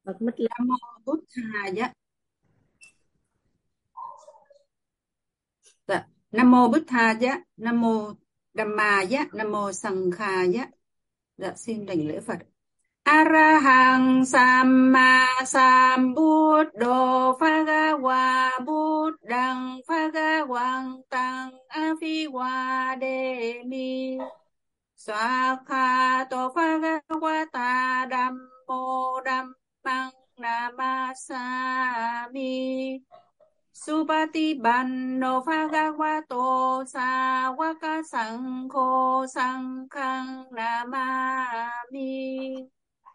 Bật mít lên. Nam mô Bút Thà giá. Dạ. Nam mô Bút Thà giá, Nam mô Dhamma giá, Nam mô Sangha giá. Dạ, xin đảnh lễ Phật. Arahang Samma Sambuddho Phagava Buddhang Phagavantang Aviwademi Swakhato Phagavata Dhammo Dhammang Namasami Supatipanno Phagavato Sāvaka Saṅkho Saṅghang Namami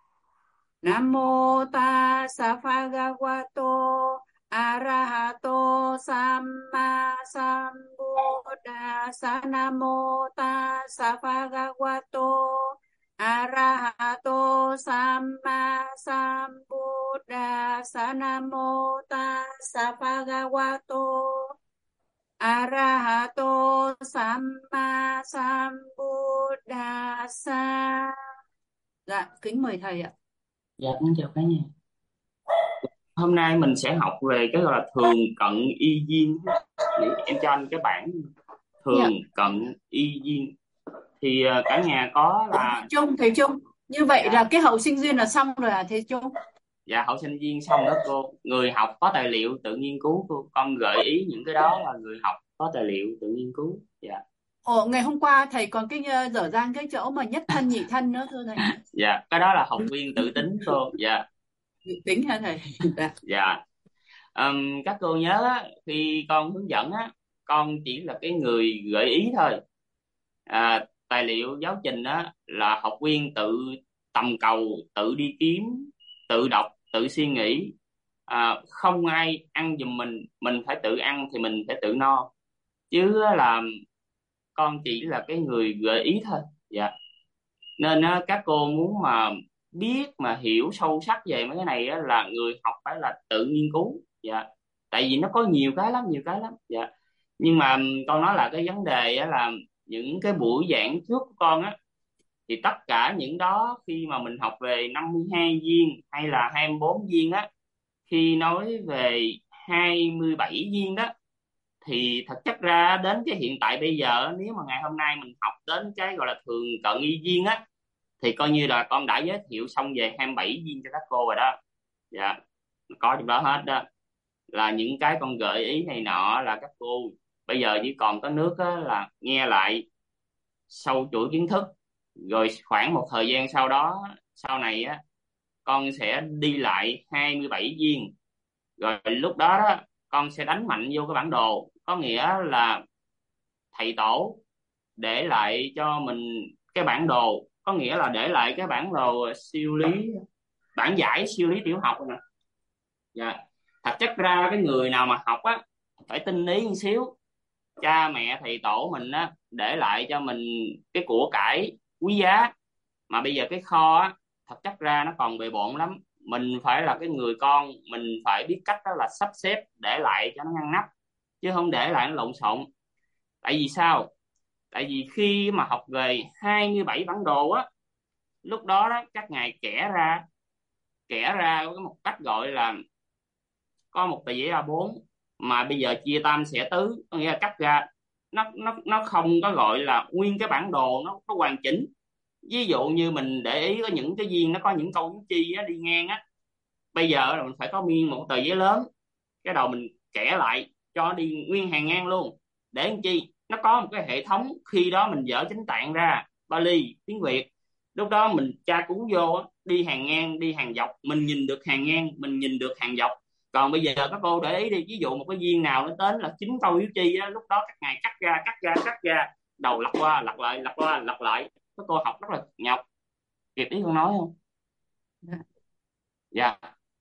Namo tassa Phagavato Arahato Samma Sambuddhassa Namo tassa Phagavato Arahato Samma Sambuddhassa Namo tassa Phagavato Arahato Samma Sambuddhassa. Dạ, kính mời thầy ạ. Dạ, con chào cả nhà. Hôm nay mình sẽ học về cái gọi là thường cận y duyên. Em cho anh cái bảng thường Dạ. cận y duyên. Thì cả nhà có là Thầy Trung, như vậy dạ, là cái hậu sinh duyên là xong rồi à thầy Trung? dạ hậu sinh viên xong đó cô. Người học có tài liệu tự nghiên cứu cô. Con gợi ý những cái đó là người học có tài liệu tự nghiên cứu. Dạ. Ồ, ngày hôm qua thầy còn cái dở dang cái chỗ mà nhất thân nhị thân nữa thưa thầy. Dạ, cái đó là học viên tự tính cô. Dạ. Tính hả thầy? Dạ. Dạ. Các cô nhớ á, khi con hướng dẫn á, con chỉ là cái người gợi ý thôi. Tài liệu giáo trình á là học viên tự tầm cầu, tự đi kiếm, tự đọc, tự suy nghĩ. Không ai ăn giùm mình phải tự ăn thì mình phải tự no, chứ là con chỉ là cái người gợi ý thôi. Dạ. Nên á, các cô muốn mà biết mà hiểu sâu sắc về mấy cái này á, là người học phải là tự nghiên cứu. Dạ. Tại vì nó có nhiều cái lắm, nhiều cái lắm. Dạ. Nhưng mà con nói là cái vấn đề á, là những cái buổi giảng trước của con á, thì tất cả những đó khi mà mình học về 52 viên hay là 24 viên á, khi nói về 27 viên đó, thì thật chất ra đến cái hiện tại bây giờ, nếu mà ngày hôm nay mình học đến cái gọi là thường cận y viên á, thì coi như là con đã giới thiệu xong về 27 viên cho các cô rồi đó. Dạ, có trong đó hết đó, là những cái con gợi ý này nọ là các cô bây giờ chỉ còn có nước á, là nghe lại sâu chuỗi kiến thức, rồi khoảng một thời gian sau đó, sau này á, con sẽ đi lại 27 viên, rồi lúc đó đó con sẽ đánh mạnh vô cái bản đồ, có nghĩa là thầy tổ để lại cho mình cái bản đồ, có nghĩa là để lại cái bản đồ siêu lý, bản giải siêu lý tiểu học nè. Dạ. Thật chất ra cái người nào mà học á phải tinh ý một xíu. Cha mẹ thầy tổ mình á để lại cho mình cái của cải quý giá, mà bây giờ cái kho á thật chất ra nó còn bề bộn lắm. Mình phải là cái người con, mình phải biết cách đó là sắp xếp để lại cho nó ngăn nắp, chứ không để lại nó lộn xộn. Tại vì sao? Tại vì khi mà học về 27 bản đồ á, lúc đó đó các ngài kẻ ra có một cách gọi là có một tờ giấy A4 mà bây giờ chia tam xẻ tứ, có nghĩa là cắt ra, nó không có gọi là nguyên cái bản đồ nó hoàn chỉnh. Ví dụ như mình để ý có những cái viên nó có những câu dấu chi á, đi ngang á, bây giờ là mình phải có nguyên một tờ giấy lớn, cái đầu mình kẻ lại cho nó đi nguyên hàng ngang luôn, để làm chi nó có một cái hệ thống. Khi đó mình dở chánh tạng ra, Bali tiếng Việt, lúc đó mình tra cứu vô á, đi hàng ngang đi hàng dọc, mình nhìn được hàng ngang, mình nhìn được hàng dọc. Còn bây giờ các cô để ý đi, ví dụ một cái viên nào nó đến là 9 câu yếu chi á, lúc đó các ngài cắt ra, đầu lật qua lật lại, lật qua lật lại, các cô học rất là nhọc. Kịp ý con nói không? Dạ. Dạ.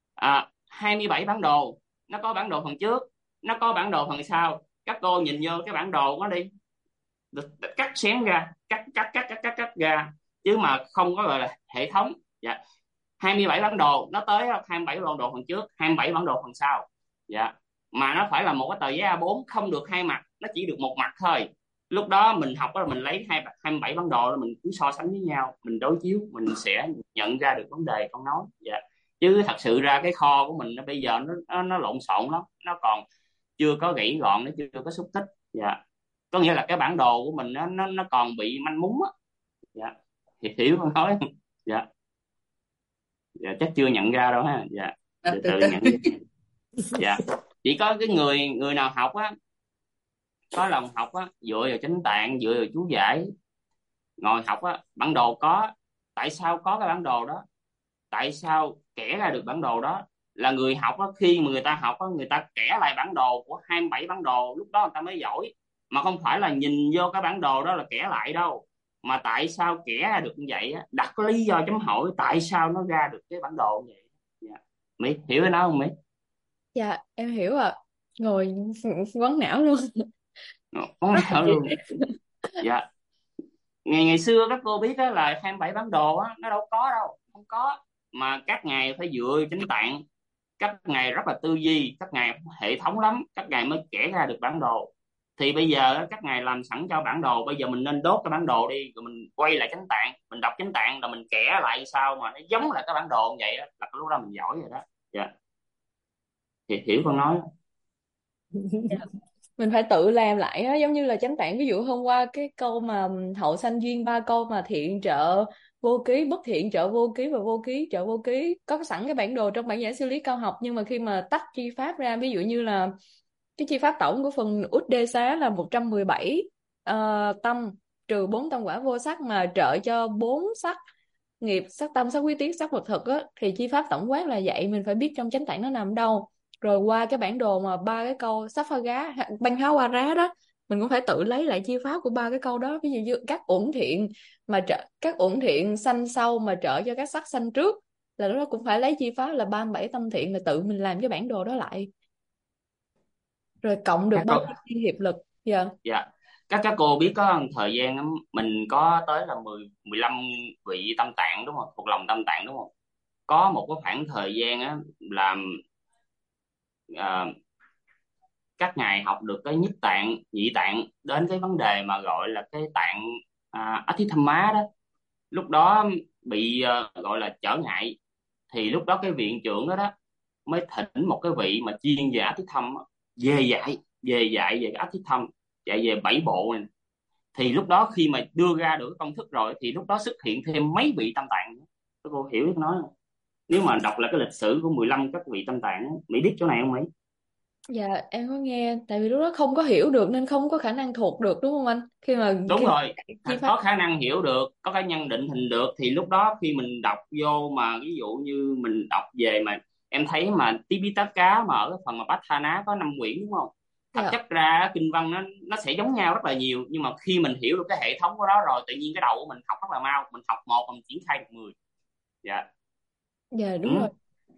27 bản đồ, nó có bản đồ phần trước, nó có bản đồ phần sau. Các cô nhìn vô cái bản đồ đó đi, cắt xén ra, cắt ra, chứ mà không có gọi là hệ thống. Dạ. 27 bản đồ nó tới 27 bản đồ phần trước, 27 bản đồ phần sau. Dạ. Mà nó phải là một cái tờ giấy A4, không được hai mặt, nó chỉ được một mặt thôi. Lúc đó mình học đó, mình lấy 27 bản đồ rồi mình cứ so sánh với nhau, mình đối chiếu, mình sẽ nhận ra được vấn đề con nói. Dạ. chứ thật sự ra cái kho của mình nó bây giờ nó lộn xộn lắm, nó còn chưa có gãy gọn, nó chưa có xúc tích. Dạ, có nghĩa là cái bản đồ của mình nó còn bị manh mún á. Dạ, thì hiểu con nói không? Dạ. Dạ, chắc chưa nhận ra đâu ha. Dạ, À, từ từ từ từ. nhận ra. Dạ, chỉ có cái người người nào học á, có lòng học á, dựa vào chánh tạng, dựa vào chú giải, ngồi học á, bản đồ có. Tại sao có cái bản đồ đó, tại sao kẻ ra được bản đồ đó, là người học á, khi mà người ta học á, người ta kẻ lại bản đồ của 27 bản đồ, lúc đó người ta mới giỏi. Mà không phải là nhìn vô cái bản đồ đó là kẻ lại đâu, mà tại sao kẻ ra được như vậy á, đặt cái lý do chấm hỏi tại sao nó ra được cái bản đồ như vậy. Dạ. Mỹ hiểu cái đó không Mỹ? Dạ em hiểu ạ. Ngồi quấn não luôn. Có Rất là nào dễ. luôn. Dạ, ngày ngày xưa các cô biết á, là 27 bản đồ á nó đâu có đâu, không có. Mà các ngài phải dựa vào chánh tạng, các ngài rất là tư duy, các ngài hệ thống lắm, các ngài mới kẻ ra được bản đồ. Thì bây giờ á, các ngài làm sẵn cho bản đồ, bây giờ mình nên đốt cái bản đồ đi, rồi mình quay lại chánh tạng, mình đọc chánh tạng là mình kẻ lại sao mà nó giống lại cái bản đồ như vậy á, là lúc đó mình giỏi rồi đó. Dạ, thì hiểu con nói. Mình phải tự làm lại á, giống như là chánh tạng, ví dụ hôm qua cái câu mà hậu sanh duyên ba câu mà thiện trợ vô ký, bất thiện trợ vô ký và vô ký trợ vô ký, có sẵn cái bản đồ trong bản giảng xử lý cao học, nhưng mà khi mà tách chi pháp ra, ví dụ như là cái chi pháp tổng của phần út đê xá là 117 tâm, trừ 4 tâm quả vô sắc mà trợ cho 4 sắc nghiệp, sắc tâm, sắc quý tiết, sắc vật thực á, thì chi pháp tổng quát là vậy. Mình phải biết trong chánh tạng nó nằm ở đâu, rồi qua cái bản đồ mà ba cái câu sắp pha gá banh háo qua rá đó, mình cũng phải tự lấy lại chi pháp của ba cái câu đó. Ví dụ như các uẩn thiện mà trợ, các uẩn thiện sanh sau mà trợ cho các sắc sanh trước, là nó cũng phải lấy chi pháp là 37 tâm thiện, là tự mình làm cái bản đồ đó lại, rồi cộng được Các bao cô, nhiêu thiên hiệp lực. Dạ. dạ, các cô biết có thời gian á, mình có tới là 15 vị tâm tạng đúng không, thuộc lòng tâm tạng đúng không? Có một cái khoảng thời gian á làm à, các ngài học được cái nhất tạng nhị tạng, đến cái vấn đề mà gọi là cái tạng Átthithamma đó, lúc đó bị gọi là trở ngại. Thì lúc đó cái viện trưởng đó đó mới thỉnh một cái vị mà chuyên về Átthitham á, về dạy về cái Átthitham, dạy về 7 bộ này. Thì lúc đó khi mà đưa ra được cái công thức rồi thì lúc đó xuất hiện thêm mấy vị tâm tạng nữa. Các cô hiểu cái nói không? Nếu mà đọc lại cái lịch sử của 15 các vị tâm tạng á, Mỹ biết chỗ này không Mỹ? Dạ em có nghe, tại vì lúc đó không có hiểu được nên không có khả năng thuộc được, đúng không anh? Khi mà Đúng rồi, chi pháp. có khả năng hiểu được, có khả năng định hình được, thì lúc đó khi mình đọc vô mà ví dụ như mình đọc về mà em thấy mà Tipitaka mà ở cái phần mà Bát Tha Ná có 5 quyển đúng không? Thật Dạ. chất ra kinh văn nó sẽ giống nhau rất là nhiều, nhưng mà khi mình hiểu được cái hệ thống của đó rồi, tự nhiên cái đầu của mình học rất là mau, mình học một mình triển khai được 10. Dạ. Dạ Ừ. đúng rồi.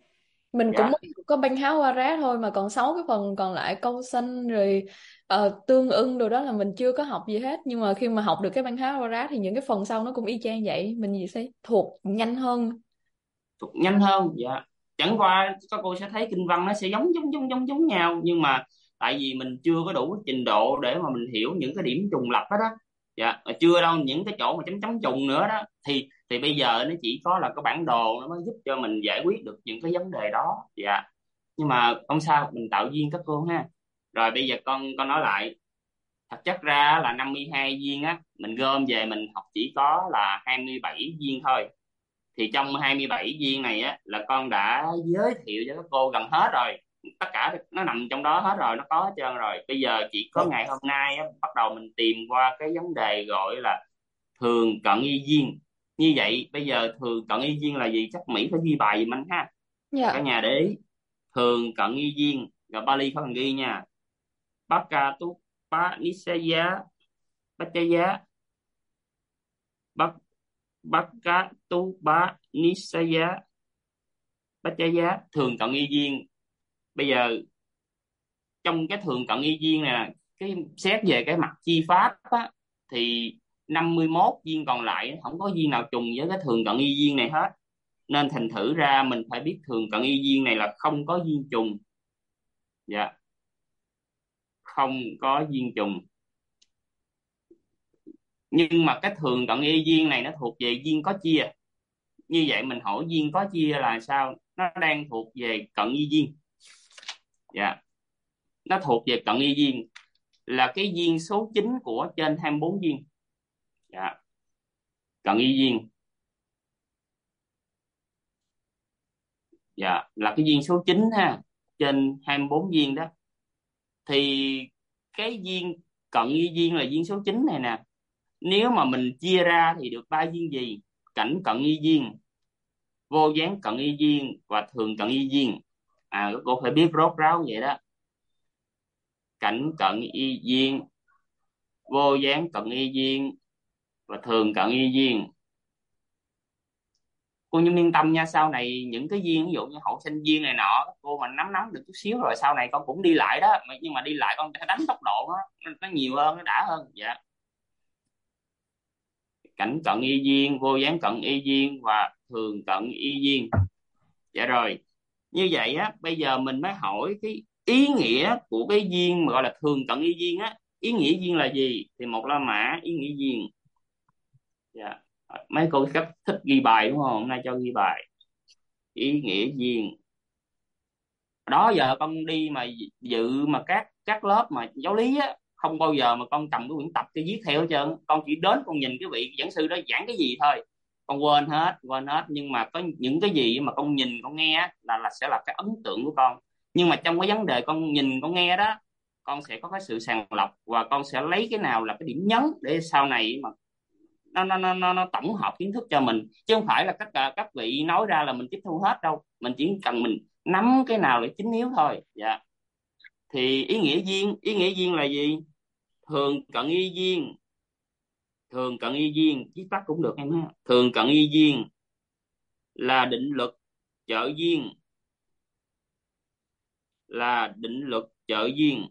Mình cũng Dạ. mới có banh háo hoa rá thôi, mà còn 6 cái phần còn lại câu xanh rồi tương ưng đồ đó là mình chưa có học gì hết. Nhưng mà khi mà học được cái banh háo hoa rá thì những cái phần sau nó cũng y chang vậy, mình gì sẽ thuộc nhanh hơn. Thuộc nhanh hơn. Dạ, chẳng qua các cô sẽ thấy kinh văn nó sẽ giống nhau, nhưng mà tại vì mình chưa có đủ trình độ để mà mình hiểu những cái điểm trùng lặp đó đó. Dạ, mà chưa đâu, những cái chỗ mà chấm chấm trùng nữa đó, thì bây giờ nó chỉ có là cái bản đồ nó mới giúp cho mình giải quyết được những cái vấn đề đó. Dạ, nhưng mà không sao, mình tạo duyên các cô ha. Rồi bây giờ con nói lại, thật chất ra là 52 viên á, mình gom về mình học chỉ có là 27 viên thôi. Thì trong 27 viên này á là con đã giới thiệu cho các cô gần hết rồi, tất cả nó nằm trong đó hết rồi, nó có hết trơn rồi. Bây giờ chỉ có ngày hôm nay á, bắt đầu mình tìm qua cái vấn đề gọi là thường cận y duyên. Như vậy bây giờ thường cận y duyên là gì, chắc Mỹ phải ghi bài giùm anh ha. Cả Dạ. nhà để ý, thường cận y duyên rồi Bali có cần ghi nha. Baka tu pa nisaya pachaya, bak baka tu pa nisaya Bachaya, thường cận y duyên. Bây giờ trong cái thường cận y duyên này nè, cái xét về cái mặt chi pháp á, thì 51 duyên còn lại không có duyên nào trùng với cái thường cận y duyên này hết, nên thành thử ra mình phải biết thường cận y duyên này là không có duyên trùng. Dạ, không có duyên trùng. Nhưng mà cái thường cận y duyên này nó thuộc về duyên có chia. Như vậy mình hỏi duyên có chia là sao? Nó đang thuộc về cận y duyên. Dạ, nó thuộc về cận y duyên, là cái duyên số 9 của trên 24 duyên. Dạ, cận y duyên. Dạ, là cái duyên số 9 ha, trên 24 duyên đó. Thì cái duyên cận y duyên là duyên số 9 này nè, nếu mà mình chia ra thì được ba duyên gì? Cảnh cận y duyên, vô gián cận y duyên và thường cận y duyên. Các cô phải biết rốt ráo vậy đó. Cảnh cận y duyên, vô gián cận y duyên và thường cận y duyên. Cô Nhung yên tâm nha, sau này những cái duyên ví dụ như hậu sinh duyên này nọ, cô mà nắm nắm được chút xíu rồi sau này con cũng đi lại đó. Nhưng mà đi lại con phải đánh tốc độ nó nhiều hơn, nó đã hơn. Dạ, cảnh cận y duyên, vô gián cận y duyên và thường cận y duyên. Dạ rồi, như vậy á bây giờ mình mới hỏi cái ý nghĩa của cái duyên mà gọi là thường cận y duyên á. Ý nghĩa duyên là gì? Thì một la mã ý nghĩa duyên. Dạ, mấy cô rất thích ghi bài đúng không? Hôm nay cho ghi bài ý nghĩa duyên. Đó giờ con đi mà dự mà các lớp mà giáo lý á, không bao giờ mà con cầm cái quyển tập cái viết theo hết trơn. Con chỉ đến con nhìn cái vị giảng sư đó giảng cái gì thôi, con quên hết. Nhưng mà có những cái gì mà con nhìn con nghe á, là sẽ là cái ấn tượng của con. Nhưng mà trong cái vấn đề con nhìn con nghe đó, con sẽ có cái sự sàng lọc và con sẽ lấy cái nào là cái điểm nhấn để sau này mà nó tổng hợp kiến thức cho mình, chứ không phải là các vị nói ra là mình tiếp thu hết đâu. Mình chỉ cần mình nắm cái nào là chính yếu thôi. Dạ, thì ý nghĩa duyên là gì? Thường cận y duyên, thường cận y duyên viết tắt cũng được em ha. Thường cận y duyên là định lực trợ duyên, là định lực trợ duyên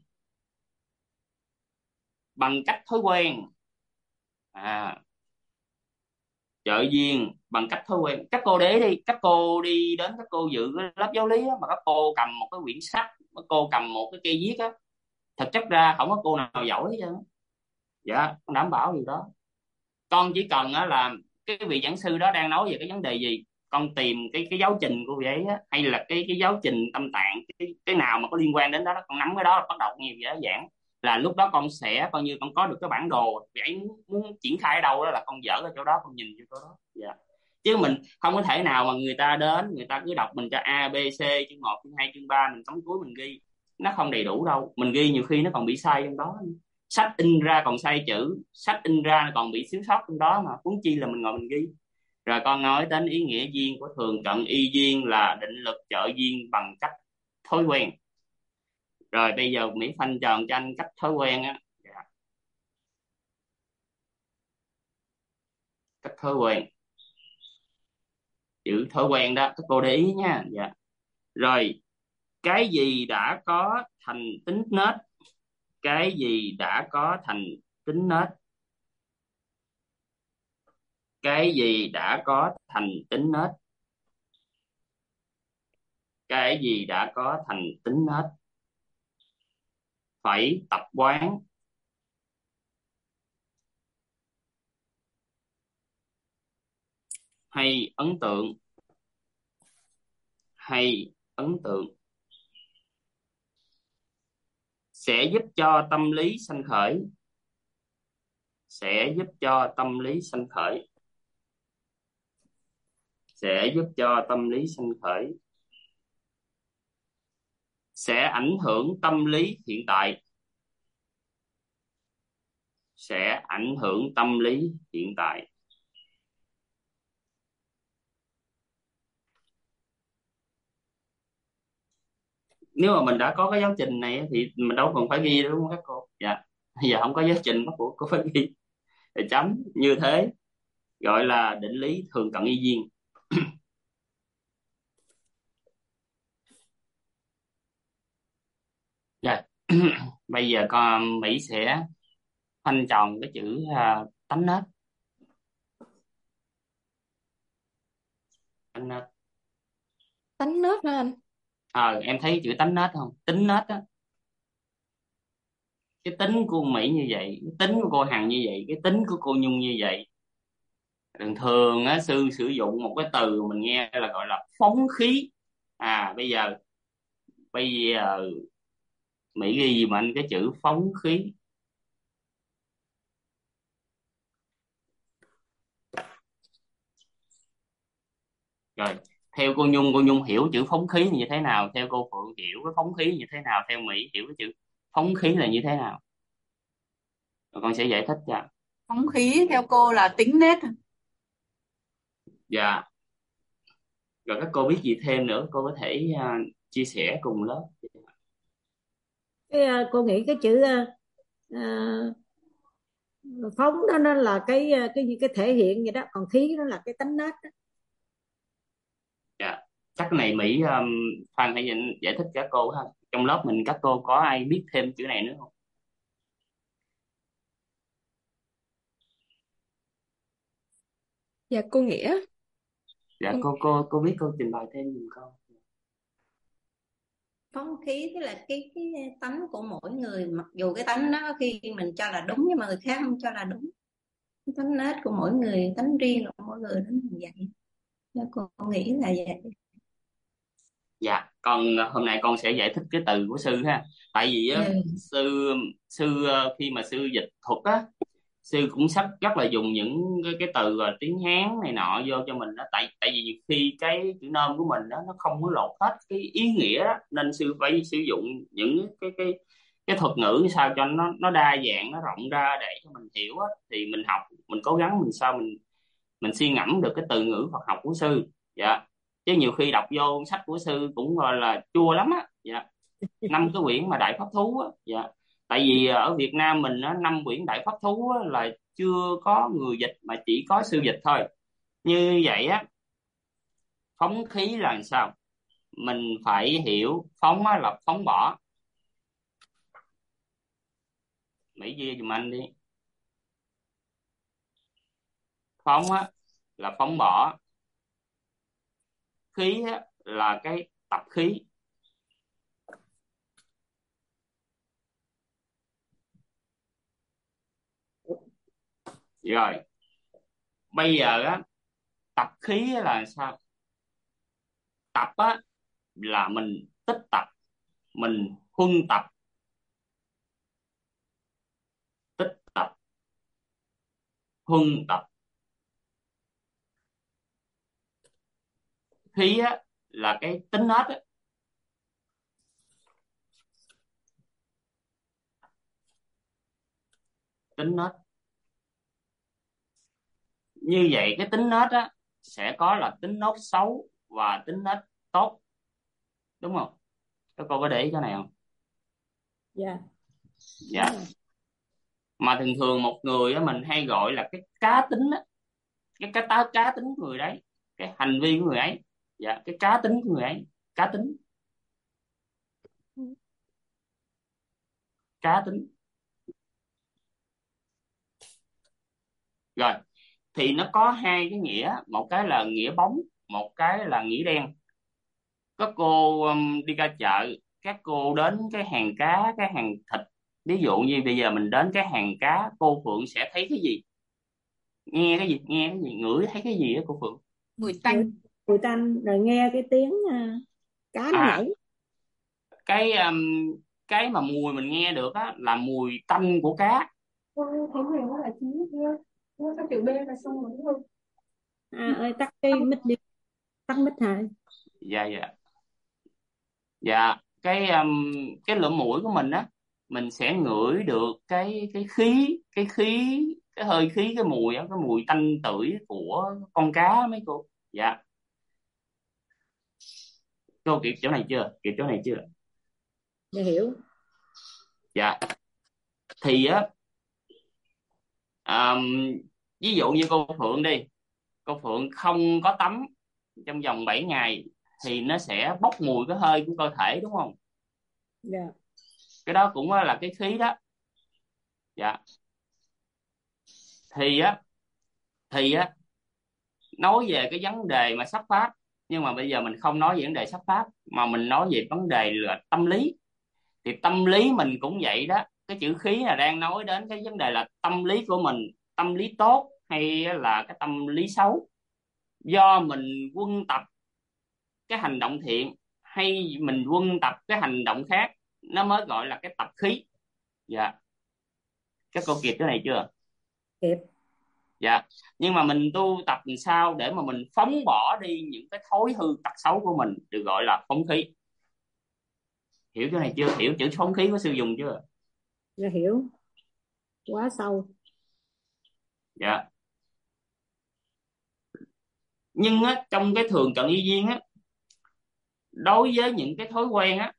bằng cách thói quen. à Trợ duyên bằng cách thói quen. Các cô để ý đi, các cô đi đến các cô dự cái lớp giáo lý á, mà các cô cầm một cái quyển sách, các cô cầm một cái cây viết á, thực chất ra không có cô nào giỏi hết trơn á. Dạ, con đảm bảo điều đó. Con chỉ cần á là cái vị giảng sư đó đang nói về cái vấn đề gì, con tìm cái giáo trình của vị ấy á, hay là cái giáo trình tâm tạng, cái nào mà có liên quan đến đó, con nắm cái đó bắt đầu nhiều vậy đó giảng, là lúc đó con sẽ coi như con có được cái bản đồ vị ấy muốn triển khai ở đâu đó, là con dở ở chỗ đó, con nhìn vô chỗ đó. Dạ, chứ mình không có thể nào mà người ta đến người ta cứ đọc mình cho A B C chương 1 chương 2 chương 3 mình cắm cuối mình ghi, nó không đầy đủ đâu. Mình ghi nhiều khi nó còn bị sai trong đó. Sách in ra còn sai chữ, sách in ra còn bị thiếu sót trong đó, mà huống chi là mình ngồi mình ghi. Rồi con nói đến ý nghĩa duyên của thường cận y duyên là định lực trợ duyên bằng cách thói quen. Rồi bây giờ Mỹ khoanh tròn cho anh cách thói quen á. Dạ, cách thói quen, chữ thói quen đó các cô để ý nha. Dạ, rồi cái gì đã có thành tính nết? Cái gì đã có thành tính nết? Cái gì đã có thành tính nết? Cái gì đã có thành tính nết? Phải tập quán, hay ấn tượng? Hay ấn tượng sẽ giúp cho tâm lý sanh khởi, sẽ giúp cho tâm lý sanh khởi, sẽ giúp cho tâm lý sanh khởi, sẽ ảnh hưởng tâm lý hiện tại, sẽ ảnh hưởng tâm lý hiện tại. Nếu mà mình đã có cái giáo trình này thì mình đâu còn phải ghi đúng không các cô? Dạ, bây giờ không có giáo trình bắt buộc có phải ghi thì chấm. Như thế gọi là định lý thường cận y duyên. Rồi bây giờ con Mỹ sẽ khoanh tròn cái chữ tánh nết. Tánh nết. Tánh nết hả anh? Em thấy chữ tánh nết không? Tính nết á, cái tính của Mỹ như vậy, cái tính của cô Hằng như vậy, cái tính của cô Nhung như vậy. Thường thường á, sư sử dụng một cái từ mình nghe là gọi là phóng khí. Bây giờ Mỹ ghi gì mà anh cái chữ phóng khí. Rồi, theo cô Nhung hiểu chữ phóng khí như thế nào, theo cô Phượng hiểu cái phóng khí như thế nào, theo Mỹ hiểu cái chữ phóng khí là như thế nào, rồi con sẽ giải thích cho. Phóng khí theo cô là tính nết. Dạ, rồi các cô biết gì thêm nữa cô có thể chia sẻ cùng lớp. Cô nghĩ cái chữ à, phóng đó nó là cái thể hiện vậy đó, còn khí nó là cái tánh nết đó. Dạ, chắc cái này Mỹ Phan hãy giải thích cho các cô ha, trong lớp mình các cô có ai biết thêm chữ này nữa không? Dạ cô Nghĩa. Dạ, cô biết cô trình bày thêm giùm con. Phóng khí tức là cái tánh của mỗi người, mặc dù cái tánh đó khi mình cho là đúng nhưng mà người khác không cho là đúng. Cái tánh nết của mỗi người, tánh riêng của mỗi người nó như vậy. Nên cô nghĩ là vậy. Dạ, hôm nay con sẽ giải thích cái từ của sư ha. Tại vì á, sư sư khi mà sư dịch thuật á, sư cũng sắp rất là dùng những cái từ tiếng Hán này nọ vô cho mình đó. Tại vì nhiều khi cái chữ nôm của mình đó nó không có lột hết cái ý nghĩa đó, nên sư phải sử dụng những cái thuật ngữ sao cho nó đa dạng, nó rộng ra để cho mình hiểu á. Thì mình học, mình cố gắng mình sao mình suy ngẫm được cái từ ngữ Phật học của sư. Dạ, chứ nhiều khi đọc vô sách của sư cũng gọi là chua lắm á. Dạ, 5 cái quyển mà Đại Pháp Thú á. Dạ, tại vì ở Việt Nam mình á, 5 quyển Đại Pháp Thú á, là chưa có người dịch mà chỉ có sư dịch thôi. Như vậy á, phóng khí là làm sao? Mình phải hiểu phóng á, là phóng bỏ. Mỹ ghi giùm anh đi. Phóng á, là phóng bỏ. Khí á, là cái tập khí. Rồi, bây giờ á, tập khí á là sao? Tập á, là mình tích tập, mình huân tập. Tích tập, huân tập. Khí á, là cái tính nết á. Tính nết. Như vậy cái tính nết á sẽ có là tính nết xấu và tính nết tốt, đúng không? Các cô có để ý cái này không? Dạ. Dạ. Mà thường thường một người á mình hay gọi là cái cá tính á, cá tính của người đấy, cái hành vi của người ấy. Dạ, cái cá tính của người ấy. Cá tính. Cá tính. Rồi, thì nó có hai cái nghĩa, một cái là nghĩa bóng, một cái là nghĩa đen. Các cô đi ra chợ, các cô đến cái hàng cá, cái hàng thịt, ví dụ như bây giờ mình đến cái hàng cá, cô Phượng sẽ thấy cái gì, nghe cái gì, ngửi thấy cái gì á cô Phượng? Mùi tanh. Mùi tanh, rồi nghe cái tiếng cá nó nhảy. Cái mà mùi mình nghe được á là mùi tanh của cá. Thấy người nó là chín kia, nó các chữ B là xong rồi đúng không? Ơi tắt cái mic đi, tắt mic hả? Dạ, dạ. Dạ, cái lỗ mũi của mình á, mình sẽ ngửi được cái hơi khí, cái mùi á, cái mùi tanh tưởi của con cá mấy cô. Dạ, cô kịp chỗ này chưa? Để hiểu. Dạ, thì á, um, ví dụ như cô Phượng đi, cô Phượng không có tắm trong vòng 7 ngày thì nó sẽ bốc mùi cái hơi của cơ thể, đúng không? Dạ. Cái đó cũng là cái khí đó. Dạ, thì á, nói về cái vấn đề mà xuất phát, nhưng mà bây giờ mình không nói về vấn đề xuất phát mà mình nói về vấn đề là tâm lý. Thì tâm lý mình cũng vậy đó, cái chữ khí là đang nói đến cái vấn đề là tâm lý của mình, tâm lý tốt hay là cái tâm lý xấu, do mình quân tập cái hành động thiện hay mình quân tập cái hành động khác, nó mới gọi là cái tập khí. Dạ, các cô kịp cái này chưa? kịp. Dạ, nhưng mà mình tu tập làm sao để mà mình phóng bỏ đi những cái thói hư tật xấu của mình, được gọi là phóng khí. Hiểu cái này chưa? Hiểu chữ phóng khí có sử dụng chưa? Là hiểu quá sâu. Dạ, nhưng á, trong cái thường cận y duyên á, đối với những cái thói quen á,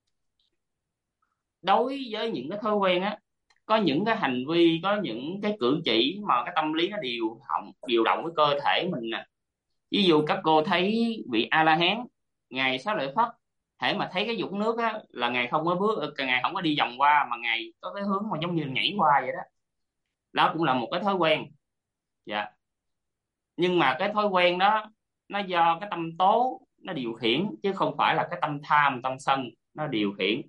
đối với những cái thói quen á, có những cái hành vi, có những cái cử chỉ mà cái tâm lý nó điều động cái cơ thể mình nè. Ví dụ các cô thấy vị A La Hán, ngài Xá Lợi Phất, thể mà thấy cái vũng nước á là ngài không có ngài không có đi vòng qua, mà ngài có cái hướng mà giống như nhảy qua vậy đó. Đó cũng là một cái thói quen. Dạ, nhưng mà cái thói quen đó nó do cái tâm tố nó điều khiển, chứ không phải là cái tâm tham tâm sân nó điều khiển.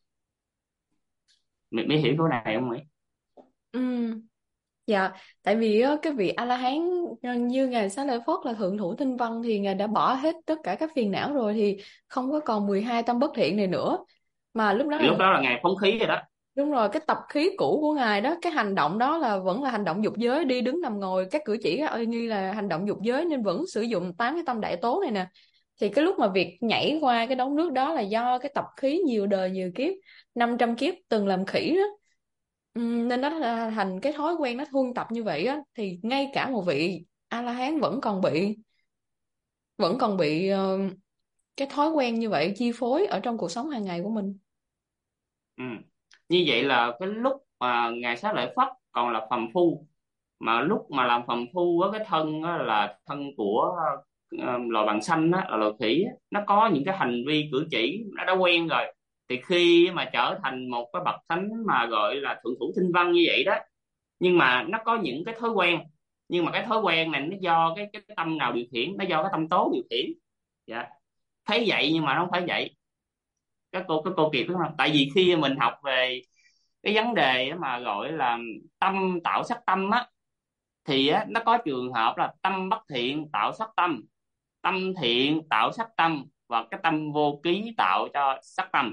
Mỹ hiểu chỗ này không Mỹ? Ừ. Dạ, tại vì á, cái vị A-la-hán như ngài Xá Lợi Phất là thượng thủ tinh văn thì ngài đã bỏ hết tất cả các phiền não rồi, thì không có còn 12 tâm bất thiện này nữa, mà lúc đó Thì là lúc đó là ngài phóng khí rồi đó. đúng rồi, cái tập khí cũ của ngài đó, cái hành động đó là vẫn là hành động dục giới, đi đứng nằm ngồi các cử chỉ ơi như là hành động dục giới, nên vẫn sử dụng 8 cái tâm đại tố này nè. Thì cái lúc mà việc nhảy qua cái đống nước đó là do cái tập khí nhiều đời nhiều kiếp, 500 kiếp từng làm khỉ đó. Nên nó là thành cái thói quen nó huân tập như vậy á, thì ngay cả một vị A La Hán vẫn còn bị cái thói quen như vậy chi phối ở trong cuộc sống hàng ngày của mình. Ừ. Như vậy là cái lúc mà ngài Xá Lợi Phất còn là phàm phu, mà lúc mà làm phàm phu á, cái thân á, là thân của loài bằng xanh á, là loài khỉ á, nó có những cái hành vi cử chỉ nó đã quen rồi. Thì khi mà trở thành một cái bậc thánh mà gọi là thượng thủ tinh văn như vậy đó, nhưng mà nó có những cái thói quen, nhưng mà cái thói quen này nó do cái tâm nào điều khiển, nó do cái tâm tố điều khiển. Dạ, thấy vậy nhưng mà nó không phải vậy. Các cô kịp đúng không? Tại vì khi mình học về cái vấn đề mà gọi là tâm tạo sắc tâm á, thì á, nó có trường hợp là tâm bất thiện tạo sắc tâm, tâm thiện tạo sắc tâm, và cái tâm vô ký tạo cho sắc tâm.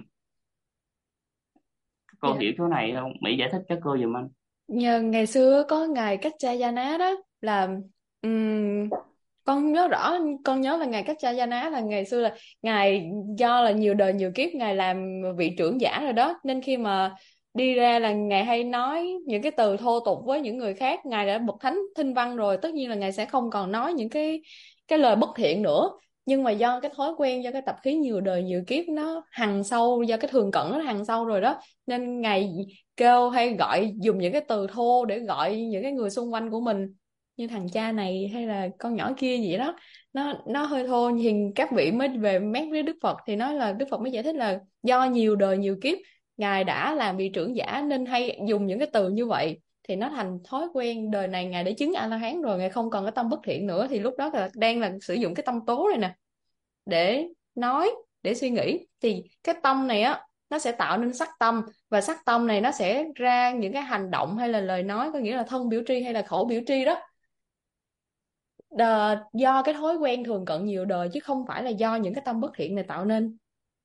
Các cô Dạ. hiểu chỗ này không? Mỹ giải thích cho cô giùm anh. Nhờ ngày xưa có ngài Kaccayana đó, là ừm, con nhớ rõ, con nhớ là ngài Kaccayana là ngày xưa là ngài do là nhiều đời nhiều kiếp ngài làm vị trưởng giả rồi đó, nên khi mà đi ra là ngài hay nói những cái từ thô tục với những người khác. Ngài đã bậc thánh thinh văn rồi, tất nhiên là ngài sẽ không còn nói những cái lời bất thiện nữa, nhưng mà do cái thói quen, do cái tập khí nhiều đời nhiều kiếp nó hằn sâu, do cái thường cận nó hằn sâu rồi đó, nên ngài kêu hay gọi dùng những cái từ thô để gọi những cái người xung quanh của mình, như thằng cha này hay là con nhỏ kia gì đó. Nó hơi thô, thì các vị mới về mét với Đức Phật, thì nói là Đức Phật mới giải thích là do nhiều đời nhiều kiếp ngài đã làm vị trưởng giả nên hay dùng những cái từ như vậy, thì nó thành thói quen. Đời này ngài đã chứng A La Hán rồi, ngài không còn cái tâm bất thiện nữa, thì lúc đó là đang là sử dụng cái tâm tố này nè để nói, để suy nghĩ. Thì cái tâm này á nó sẽ tạo nên sắc tâm, và sắc tâm này nó sẽ ra những cái hành động hay là lời nói, có nghĩa là thân biểu tri hay là khẩu biểu tri đó. Do cái thói quen thường cận nhiều đời, chứ không phải là do những cái tâm bất thiện này tạo nên.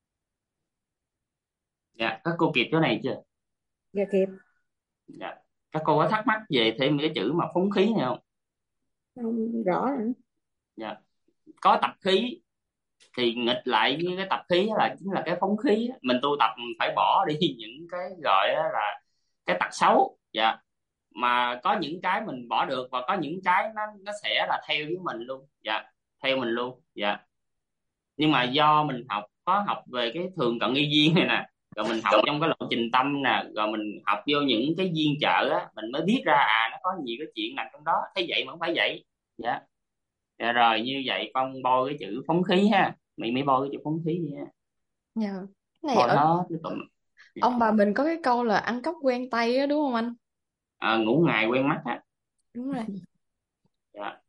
Dạ, các cô kịp chỗ này chưa? Dạ kịp. Dạ, các cô có thắc mắc về thêm cái chữ mà phóng khí này không? Rõ rồi. Dạ, có tập khí thì nghịch lại với cái tập khí là chính là cái phóng khí á. Mình tu tập mình phải bỏ đi những cái gọi là cái tật xấu. Dạ, mà có những cái mình bỏ được, và có những cái nó sẽ là theo với mình luôn. Dạ, theo mình luôn. Dạ, nhưng mà do mình có học về cái thường cận y duyên này nè, rồi mình học trong cái lộ trình tâm nè, rồi mình học vô những cái duyên trợ á, mình mới biết ra nó có nhiều cái chuyện nằm trong đó. Thấy vậy mà không phải vậy. Dạ. Dạ, rồi như vậy con bôi cái chữ phóng khí ha, Mỹ bôi cái chữ phóng khí đi ha. Dạ. Cái này Bôi ở hết cái tụm. ông bà mình có cái câu là ăn cắp quen tay á, đúng không anh? Ngủ ngày quen mắt á. Đúng rồi. Dạ.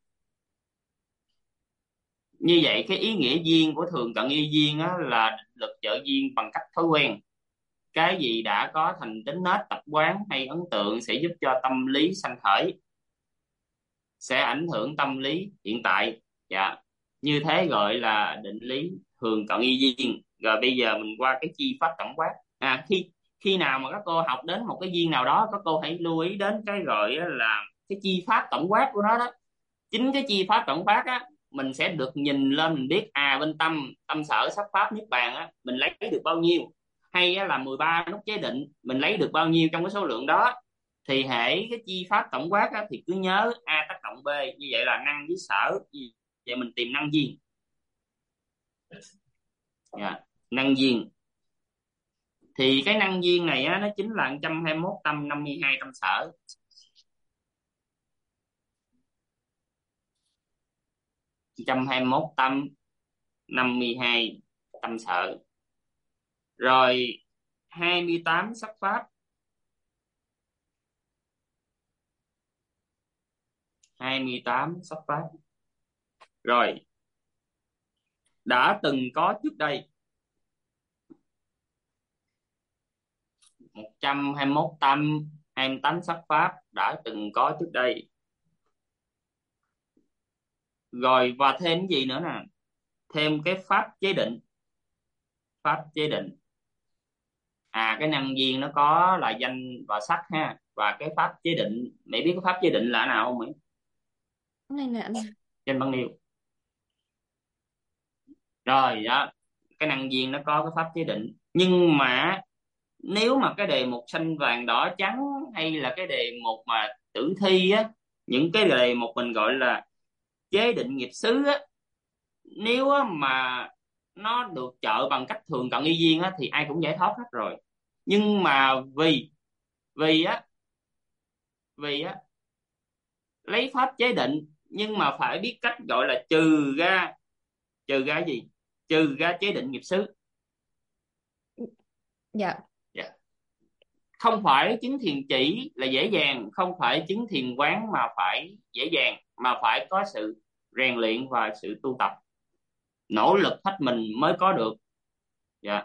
Như vậy cái ý nghĩa duyên của thường cận y duyên á là lực trợ duyên bằng cách thói quen. Cái gì đã có thành tính nết tập quán hay ấn tượng sẽ giúp cho tâm lý sanh khởi. sẽ ảnh hưởng tâm lý hiện tại. Dạ, như thế gọi là định lý thường cận y duyên. Rồi bây giờ mình qua cái chi pháp tổng quát. Khi khi nào mà các cô học đến một cái duyên nào đó, các cô hãy lưu ý đến cái gọi là cái chi pháp tổng quát của nó đó. Chính cái chi pháp tổng quát á, mình sẽ được nhìn lên, mình biết bên tâm tâm sở sắc pháp niết bàn á, mình lấy được bao nhiêu, hay á, là 13 nút chế định mình lấy được bao nhiêu trong cái số lượng đó. Thì hễ cái chi pháp tổng quát á, thì cứ nhớ a tác động b, như vậy là năng với sở. Vậy mình tìm năng duyên. Dạ, năng duyên thì cái năng duyên này á, nó chính là 121 tâm 52 tâm sở. 121 tâm 52 tâm sở. Rồi 28 sắc pháp. 28 sắc pháp. Rồi đã từng có trước đây. 121 tâm 28 sắc pháp đã từng có trước đây. Rồi và thêm cái gì nữa nè, thêm cái pháp chế định. Pháp chế định, cái năng duyên nó có là danh và sắc ha, và cái pháp chế định, mày biết cái pháp chế định là nào không mày? Cái này nè anh. Danh bằng điều. Rồi đó, cái năng duyên nó có cái pháp chế định. Nhưng mà nếu mà cái đề mục xanh vàng đỏ trắng, hay là cái đề mục mà tử thi á, những cái đề mục mình gọi là chế định nghiệp xứ á, nếu á mà nó được trợ bằng cách thường cận y duyên á, thì ai cũng giải thoát hết rồi. Nhưng mà vì vì á vì á lấy pháp chế định, nhưng mà phải biết cách gọi là trừ ra. Trừ ra gì? Trừ ra chế định nghiệp xứ. Dạ. Dạ. Không phải chứng thiền chỉ là dễ dàng, không phải chứng thiền quán mà phải dễ dàng, mà phải có sự rèn luyện và sự tu tập, nỗ lực hết mình mới có được. Dạ.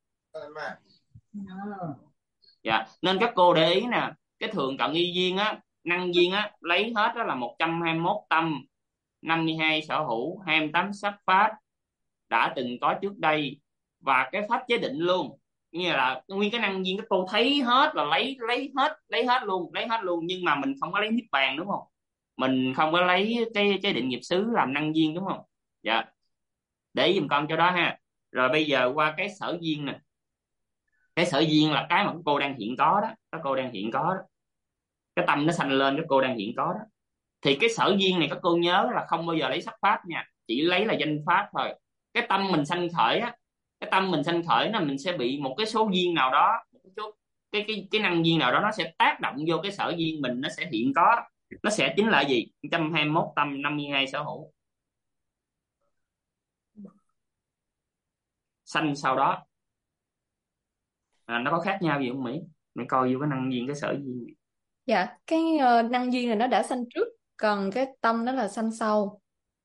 Dạ, nên các cô để ý nè, cái thường cận y duyên á, năng duyên á, lấy hết đó là 121 tâm, 52 sở hữu, 28 sắc pháp đã từng có trước đây, và cái pháp chế định luôn. Như là nguyên cái năng duyên các cô thấy hết là lấy hết luôn, nhưng mà mình không có lấy niết bàn, đúng không? Mình không có lấy cái chế định nghiệp xứ làm năng duyên, đúng không? Dạ, để giùm con cho đó ha. Rồi bây giờ qua cái sở duyên nè. Cái sở duyên là cái mà các cô đang hiện có đó, các cô đang hiện có đó, cái tâm nó sanh lên các cô đang hiện có đó. Thì cái sở duyên này các cô nhớ là không bao giờ lấy sắc pháp nha, chỉ lấy là danh pháp thôi. Cái tâm mình sanh khởi á, cái tâm mình sanh khởi là mình sẽ bị một cái số duyên nào đó, một cái số cái năng duyên nào đó, nó sẽ tác động vô cái sở duyên mình, nó sẽ hiện có. Nó sẽ chính là gì? 121 tâm 52 sở hữu sanh sau đó. Nó có khác nhau gì không Mỹ? Mày coi vô cái năng duyên, cái sở duyên. Dạ, cái năng duyên này nó đã sanh trước, còn cái tâm nó là sanh sau.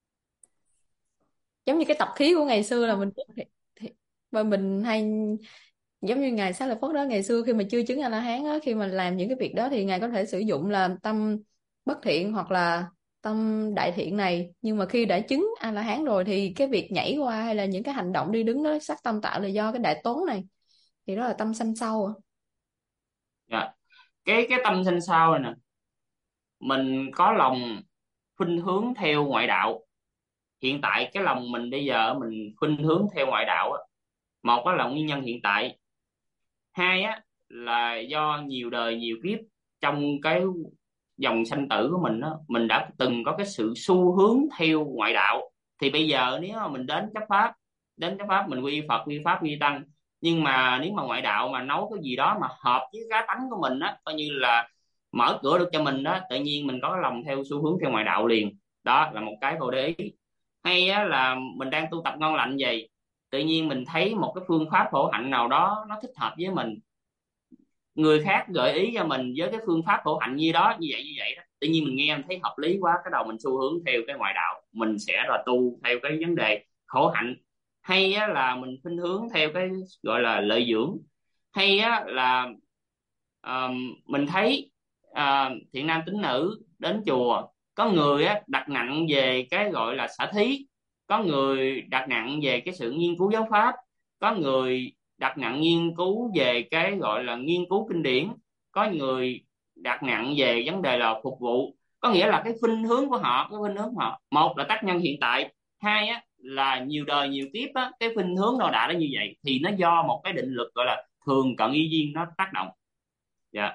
Giống như cái tập khí của ngày xưa là mình thì, và mình hay giống như ngài Xá Lợi Phất đó, ngày xưa khi mà chưa chứng A La Hán á, khi mà làm những cái việc đó thì ngài có thể sử dụng là tâm bất thiện hoặc là tâm đại thiện này, nhưng mà khi đã chứng A La Hán rồi thì cái việc nhảy qua hay là những cái hành động đi đứng đó sắc tâm tạo là do cái đại tốn này, thì đó là tâm sanh sau ạ. Dạ. Cái tâm sanh sau này nè, mình có lòng khuynh hướng theo ngoại đạo. Hiện tại cái lòng mình bây giờ mình khuynh hướng theo ngoại đạo á, một đó là nguyên nhân hiện tại, hai á là do nhiều đời nhiều kiếp trong cái dòng sanh tử của mình á, mình đã từng có cái sự xu hướng theo ngoại đạo. Thì bây giờ nếu mà mình đến chấp pháp mình quy Phật, quy Pháp, quy Tăng, nhưng mà nếu mà ngoại đạo mà nấu cái gì đó mà hợp với cá tánh của mình á, coi như là mở cửa được cho mình đó, tự nhiên mình có lòng theo xu hướng theo ngoại đạo liền. Đó là một cái cô để ý. Hay á là mình đang tu tập ngon lành vậy, tự nhiên mình thấy một cái phương pháp khổ hạnh nào đó nó thích hợp với mình, người khác gợi ý cho mình với cái phương pháp khổ hạnh như vậy đó, tự nhiên mình nghe mình thấy hợp lý quá, cái đầu mình xu hướng theo cái ngoại đạo, mình sẽ là tu theo cái vấn đề khổ hạnh. Hay á là mình khuynh hướng theo cái gọi là lợi dưỡng. Hay á là mình thấy thiện nam tín nữ đến chùa Có người á đặt nặng về cái gọi là xả thí, có người đặt nặng về cái sự nghiên cứu giáo pháp, có người đặt nặng nghiên cứu về cái gọi là nghiên cứu kinh điển, có người đặt nặng về vấn đề là phục vụ. Có nghĩa là cái khuynh hướng của họ, cái khuynh hướng của họ, một là tác nhân hiện tại, hai á là nhiều đời nhiều kiếp á, cái khuynh hướng nó đã như vậy, thì nó do một cái định luật gọi là thường cận y duyên nó tác động. Dạ.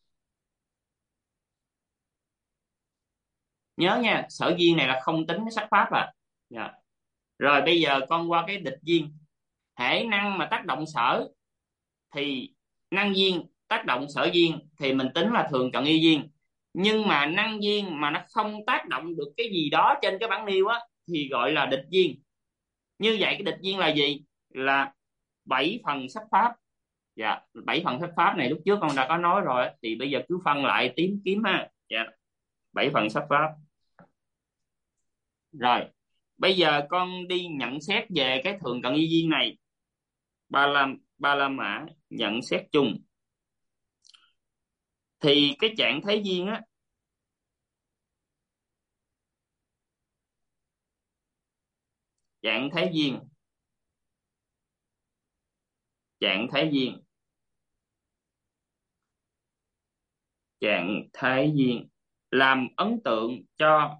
Nhớ nha, sở duyên này là không tính cái sắc pháp à. Dạ. Rồi bây giờ con qua cái địch duyên. Hễ năng mà tác động sở thì năng duyên tác động sở duyên thì mình tính là thường cận y duyên. Nhưng mà năng duyên mà nó không tác động được cái gì đó trên cái bản nêu á thì gọi là địch duyên. Như vậy cái địch duyên là gì? Là 7 phần sắc pháp. Dạ, 7 phần sắc pháp này lúc trước con đã có nói rồi, thì bây giờ cứ phân lại tìm kiếm ha. Dạ. 7 phần sắc pháp. Rồi, bây giờ con đi nhận xét về cái thường cận y duyên này. Ba la mã nhận xét chung. Thì cái trạng thái duyên á, trạng thái duyên, trạng thái duyên, trạng thái duyên làm ấn tượng cho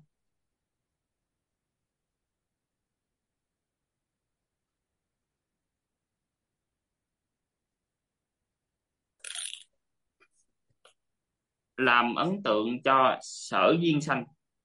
làm ấn tượng cho sở duyên sanh.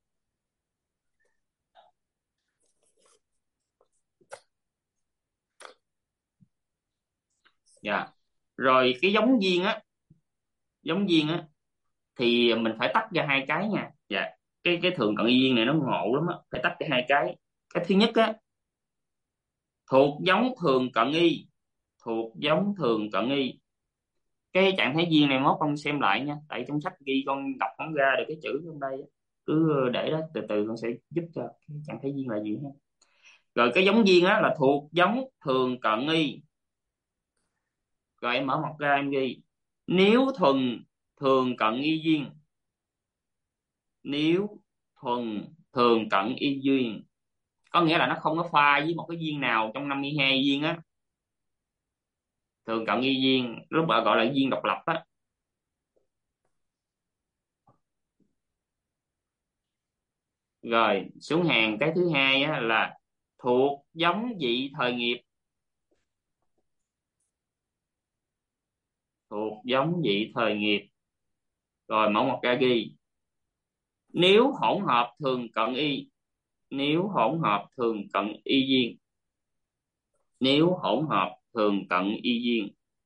Dạ. Rồi cái giống duyên á, giống duyên á thì mình phải tách ra hai cái nha. Dạ. Cái thường cận y duyên này nó ngộ lắm á, phải tách ra hai cái. Cái thứ nhất á, thuộc giống thường cận y, thuộc giống thường cận y. Cái trạng thái duyên này mốt con xem lại nha, tại trong sách ghi con đọc không ra được cái chữ trong đây, cứ để đó từ từ con sẽ giúp cho cái trạng thái duyên là gì ha. Rồi cái giống duyên á là thuộc giống thường cận y. Rồi em mở ngoặc ra em ghi nếu thuần thường cận y duyên, nếu thuần thường cận y duyên có nghĩa là nó không có pha với một cái duyên nào trong 52 duyên á. Thường cận y duyên lúc đó gọi là duyên độc lập á. Rồi xuống hàng cái thứ hai á là thuộc giống dị thời nghiệp, thuộc giống dị thời nghiệp. Rồi mẫu một ra ghi nếu hỗn hợp thường cận y, nếu hỗn hợp thường cận y duyên, nếu hỗn hợp thường cận y duyên.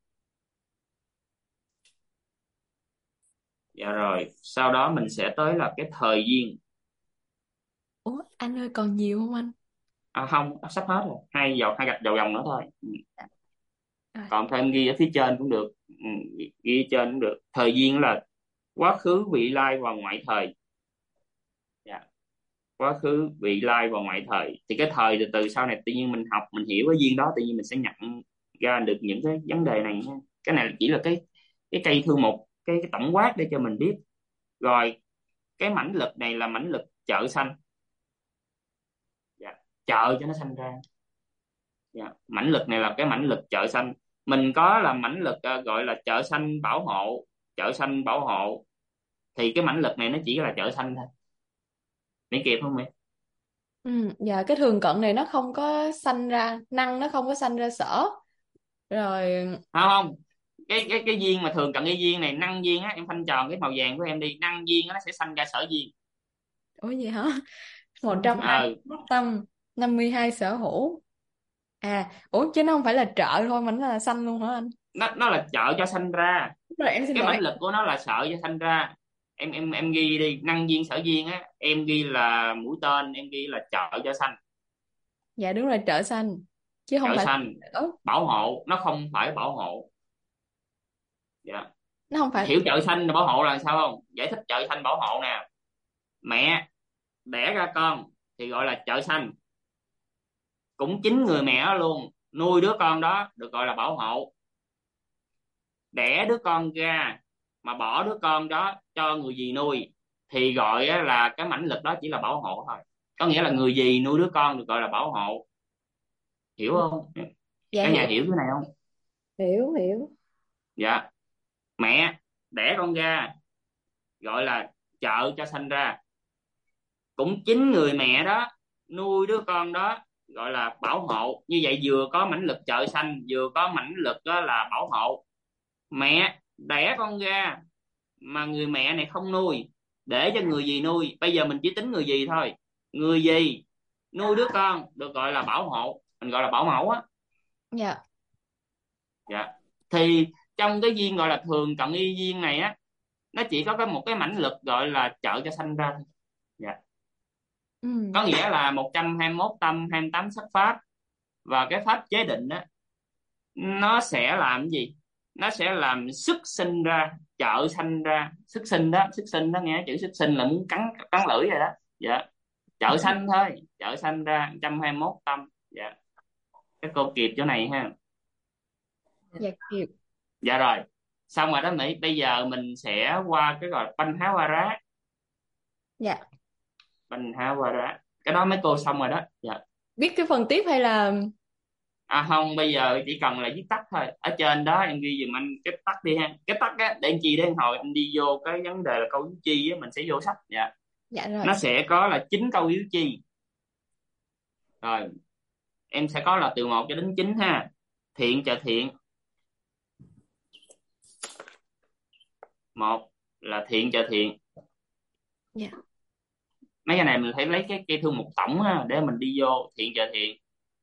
Dạ rồi sau đó mình sẽ tới là cái thời duyên. Ủa anh ơi, còn nhiều không anh? Không, sắp hết rồi, hai gạch đầu dòng nữa thôi. Rồi. Còn thêm ghi ở phía trên cũng được. Ghi ở trên cũng được. Thời duyên là quá khứ, vị lai và ngoại thời. Dạ. Quá khứ, vị lai và ngoại thời. Thì cái thời từ sau này tự nhiên mình học mình hiểu cái duyên đó, tự nhiên mình sẽ nhận ra được những cái vấn đề này nha. Cái này chỉ là cái cây thư mục, cái tổng quát để cho mình biết. Rồi cái mãnh lực này là mãnh lực trợ sanh. Dạ. Trợ cho nó sanh ra. Dạ. Mãnh lực này là cái mãnh lực trợ sanh. Mình có là mãnh lực gọi là trợ sanh bảo hộ, trợ sanh bảo hộ. Thì cái mãnh lực này nó chỉ là trợ sanh thôi. Nghĩ kịp không em? Dạ cái thường cận này nó không có sanh ra năng, nó không có sanh ra sở. Rồi. Không, cái duyên mà thường cận cái duyên này, năng duyên á, em phanh tròn cái màu vàng của em đi, năng duyên á, nó sẽ sanh ra sở duyên. Ủa gì hả? 121 tâm, 52 sở hữu. Ủa chứ nó không phải là trợ thôi mà nó là sanh luôn hả anh? Nó là trợ cho sanh ra. Rồi em xin Cái lỗi. mãnh lực của nó là sợ cho sanh ra. Em ghi đi, năng duyên sở duyên á, em ghi là mũi tên, em ghi là trợ cho sanh. Dạ đúng rồi, trợ sanh chứ không Trợ phải sanh bảo hộ, nó không phải bảo hộ. Dạ. nó không phải. Hiểu trợ sanh là bảo hộ là sao không? Giải thích trợ sanh bảo hộ nè. Mẹ đẻ ra con thì gọi là trợ sanh, cũng chính người mẹ đó luôn nuôi đứa con đó được gọi là bảo hộ. Đẻ đứa con ra mà bỏ đứa con đó cho người gì nuôi thì gọi á, là cái mãnh lực đó chỉ là bảo hộ thôi. Có nghĩa là người gì nuôi đứa con được gọi là bảo hộ, hiểu không? Dạ Cả nhà hiểu. hiểu cái này không? Hiểu hiểu. Dạ. Mẹ đẻ con ra gọi là chợ cho sanh ra, cũng chính người mẹ đó nuôi đứa con đó gọi là bảo hộ. Như vậy vừa có mãnh lực chợ sanh, vừa có mãnh lực đó là bảo hộ. Mẹ đẻ con ra mà người mẹ này không nuôi, để cho người gì nuôi. Bây giờ mình chỉ tính người gì thôi. Người gì nuôi đứa con được gọi là bảo hộ, mình gọi là bảo mẫu á. Dạ. Dạ. Thì trong cái duyên gọi là thường cận y duyên này á, nó chỉ có một cái mãnh lực gọi là trợ cho sanh ra thôi. Dạ. Ừ. Có nghĩa là 121 tâm, 28 sắc pháp và cái pháp chế định đó, nó sẽ làm cái gì? Nó sẽ làm xuất sinh ra, trợ sanh ra. Xuất sinh đó, nghe chữ xuất sinh là muốn cắn cắn lưỡi rồi đó. Dạ. Trợ sanh thôi, trợ sanh ra 121 tâm. Dạ. Các cô kịp chỗ này ha. Dạ kịp. Dạ rồi, xong rồi đó Mỹ. Bây giờ mình sẽ qua cái gọi banh há qua rá. Dạ. Banh há qua rá, cái đó mấy cô xong rồi đó. Dạ. Biết cái phần tiếp hay là À không, bây giờ chỉ cần là viết tắt thôi. Ở trên đó em ghi giùm anh cái tắt đi ha. Cái tắt á để anh chi, để hồi anh đi vô cái vấn đề là câu yếu chi á, mình sẽ vô sách. Dạ. dạ rồi. Nó sẽ có là 9 câu yếu chi. Rồi em sẽ có là từ 1 cho đến 9 ha. Thiện trợ thiện. Một là thiện trợ thiện. Dạ. Mấy cái này mình phải lấy cái thư mục tổng á, để mình đi vô thiện trợ thiện.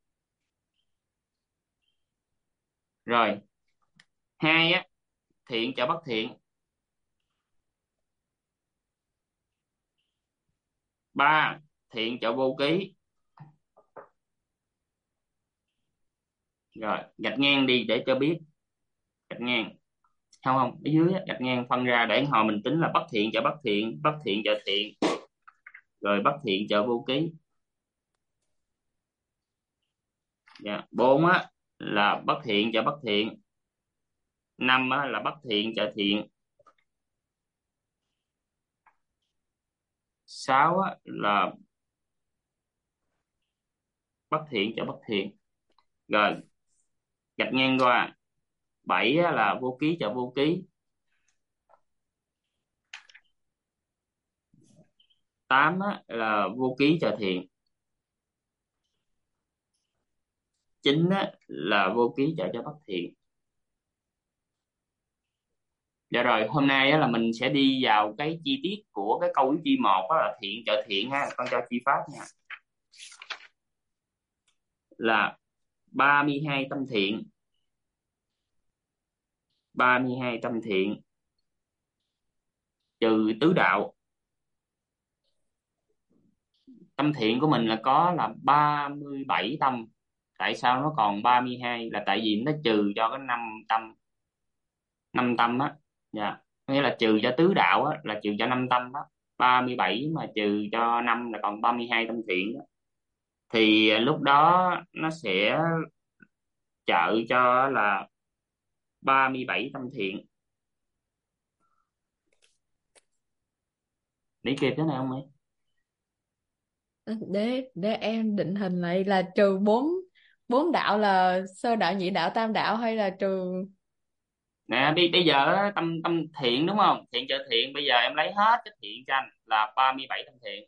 Rồi. Hai á, thiện trợ bất thiện. Ba, thiện trợ vô ký. Rồi gạch ngang đi để cho biết. Gạch ngang. Không không, ở dưới á, gạch ngang phân ra để hồi mình tính là bất thiện trợ bất thiện, bất thiện trợ thiện, rồi bất thiện trợ vô ký. Dạ. Bốn á là bất thiện trợ bất thiện. Năm á là bất thiện trợ thiện. Sáu á là bất thiện trợ bất thiện. Rồi gạch ngang qua. Bảy á là vô ký trợ vô ký. Tám á là vô ký trợ thiện. Chín á là vô ký trợ cho bất thiện. Dạ rồi, hôm nay á, là mình sẽ đi vào cái chi tiết của cái câu chi một, đó là thiện trợ thiện ha. Con cho chi pháp nha. Là 32 tâm thiện. 32 tâm thiện trừ tứ đạo. Tâm thiện của mình là có là 37 tâm. Tại sao nó còn 32? Là tại vì nó trừ cho cái 5 tâm. 5 tâm á. Dạ. Nghĩa là trừ cho tứ đạo á, là trừ cho 5 tâm đó. 37 mà trừ cho 5 là còn 32 tâm thiện đó. Thì lúc đó nó sẽ trợ cho là 37 tâm thiện. Lý kịp thế này không ấy? Để em định hình lại là trừ bốn bốn đạo là sơ đạo, nhị đạo, tam đạo, hay là trừ Nè bây giờ á, tâm tâm thiện đúng không? Thiện trợ thiện, bây giờ em lấy hết cái thiện cho anh là 37 tâm thiện.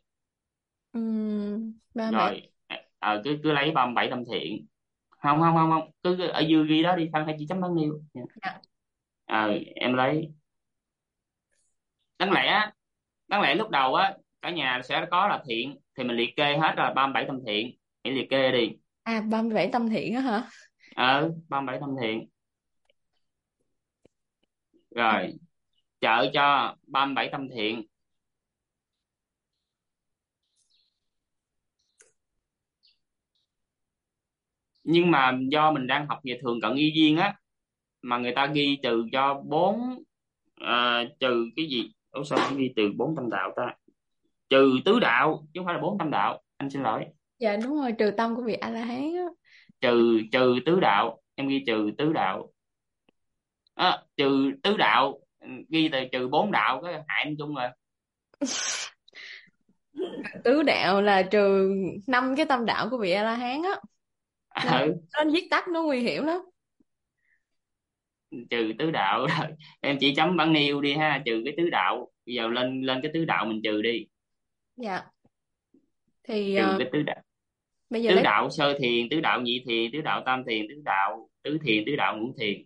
ba bảy. Rồi cứ cứ lấy 37 tâm thiện. Không, cứ ở dưới ghi đó đi, phân hai chữ chấm đáng yêu. Dạ. Em lấy đáng lẽ lúc đầu á cả nhà sẽ có là thiện, thì mình liệt kê hết là 37 tâm thiện. Hãy liệt kê đi. 37 tâm thiện á hả? 37 tâm thiện. Rồi trợ cho 37 tâm thiện. Nhưng mà do mình đang học về thường cận y duyên á, mà người ta ghi trừ cho 4, trừ cái gì? Ủa sao nó ghi trừ 4 tâm đạo ta? Trừ tứ đạo chứ không phải là 4 tâm đạo, anh xin lỗi. Dạ đúng rồi, trừ tâm của vị A La Hán á. Trừ tứ đạo, em ghi trừ tứ đạo. Trừ tứ đạo, ghi từ trừ 4 đạo cái hại anh chung rồi. Tứ đạo là trừ 5 cái tâm đạo của vị A La Hán á, nên Ừ, nó viết tắt nó nguy hiểm lắm. trừ tứ đạo rồi. Em chỉ chấm bản nêu đi ha, trừ cái tứ đạo. Bây giờ lên lên cái tứ đạo mình trừ đi. Dạ. Thì Trừ cái tứ đạo. bây giờ Tứ lấy đạo sơ thiền, tứ đạo nhị thiền, tứ đạo tam thiền, tứ đạo tứ thiền, tứ đạo ngũ thiền.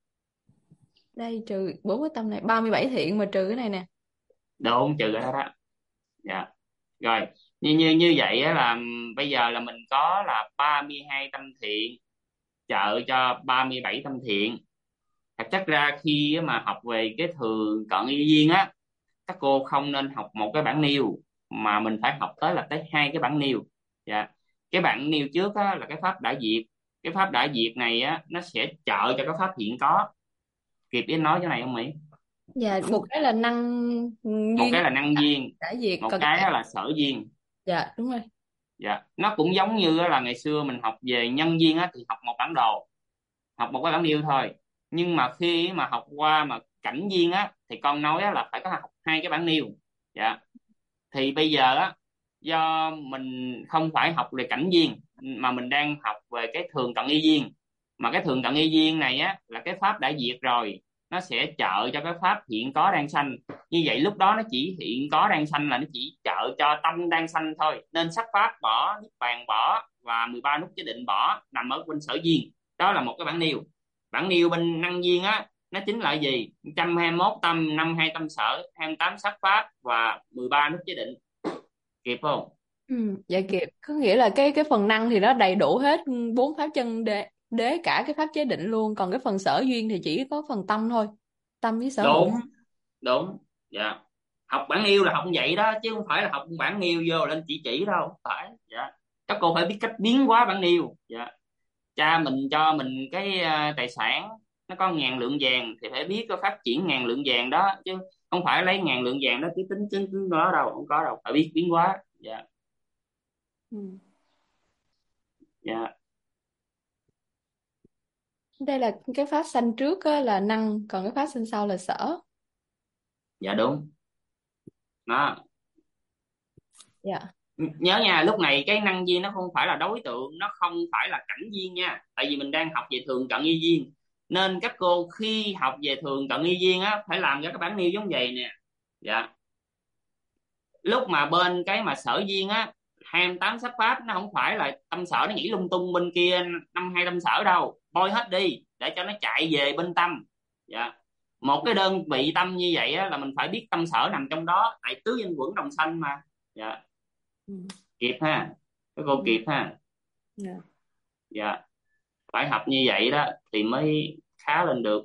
đây trừ 4 cái tâm này, 37 thiện mà trừ cái này nè. Đúng, trừ cái đó đó. Dạ. Rồi, như vậy á là bây giờ là mình có là 32 tâm thiện trợ cho 37 tâm thiện. Thật chất ra khi mà học về cái thường cận y duyên á, các cô không nên học một cái bản nêu, mà mình phải học tới 2 cái bản nêu. Dạ. Cái bản nêu trước á, là cái pháp đại diệt. Cái pháp đại diệt này á, nó sẽ trợ cho cái pháp hiện có. Kịp biết nói cái này không Mỹ? Dạ, một cái là năng Một duyên cái là năng duyên, đã diệt, một còn cái cái á là sở duyên. dạ đúng rồi. Dạ. Nó cũng giống như á là ngày xưa mình học về nhân duyên á, thì học một bản đồ, học một cái bản nêu thôi. Nhưng mà khi mà học qua mà cảnh duyên á, thì con nói á, là phải có học 2 cái bản nêu. Dạ. Thì bây giờ á, do mình không phải học về cảnh duyên, mà mình đang học về cái thường cận y duyên. Mà cái thường cận y duyên này á là cái pháp đã diệt rồi, nó sẽ trợ cho cái pháp hiện có đang sanh. Như vậy lúc đó nó chỉ hiện có đang sanh, là nó chỉ trợ cho tâm đang sanh thôi. Nên sắc pháp bỏ, niết bàn bỏ, và 13 nút chế định bỏ, nằm ở bên sở duyên. Đó là một cái bản nêu. Bản nêu bên năng duyên á, nó chính là gì? 121 tâm, 52 tâm sở, 28 sắc pháp, và 13 nút chế định. Kịp không? Ừ, dạ kịp. Có nghĩa là cái phần năng thì nó đầy đủ hết 4 pháp chân đế cả cái pháp chế định luôn, còn cái phần sở duyên thì chỉ có phần tâm thôi, tâm với sở hữu. Đúng, đúng. Dạ. Học bản yêu là học như vậy đó, chứ không phải là học bản yêu vô lên chỉ đâu, không phải. Dạ. Các cô phải biết cách biến hóa bản yêu. Dạ. Cha mình cho mình cái tài sản nó có 1.000 lượng vàng, thì phải biết có phát triển 1.000 lượng vàng đó, chứ không phải lấy 1.000 lượng vàng đó cứ tính tính đó đâu, không có đâu, phải biết biến hóa. Dạ. Ừ. Dạ. Đây là cái pháp sanh trước á, là năng, còn cái pháp sanh sau là sở. Dạ đúng đó. Dạ. Nhớ nha, lúc này cái năng duyên nó không phải là đối tượng, nó không phải là cảnh duyên nha, tại vì mình đang học về thường cận y duyên. Nên các cô khi học về thường cận y duyên á, phải làm ra cái bản nêu giống vậy nè. Dạ. Lúc mà bên cái mà sở duyên á, 28 sắc pháp, nó không phải là tâm sở nó nhảy lung tung bên kia 52 tâm sở đâu, bôi hết đi để cho nó chạy về bên tâm. Dạ. Một cái đơn vị tâm như vậy á, là mình phải biết tâm sở nằm trong đó, tại tứ danh quẩn đồng sanh mà. Dạ. Ừ. Kịp ha, các cô Ừ. kịp ha. Dạ. Dạ. Phải học như vậy đó thì mới khá lên được.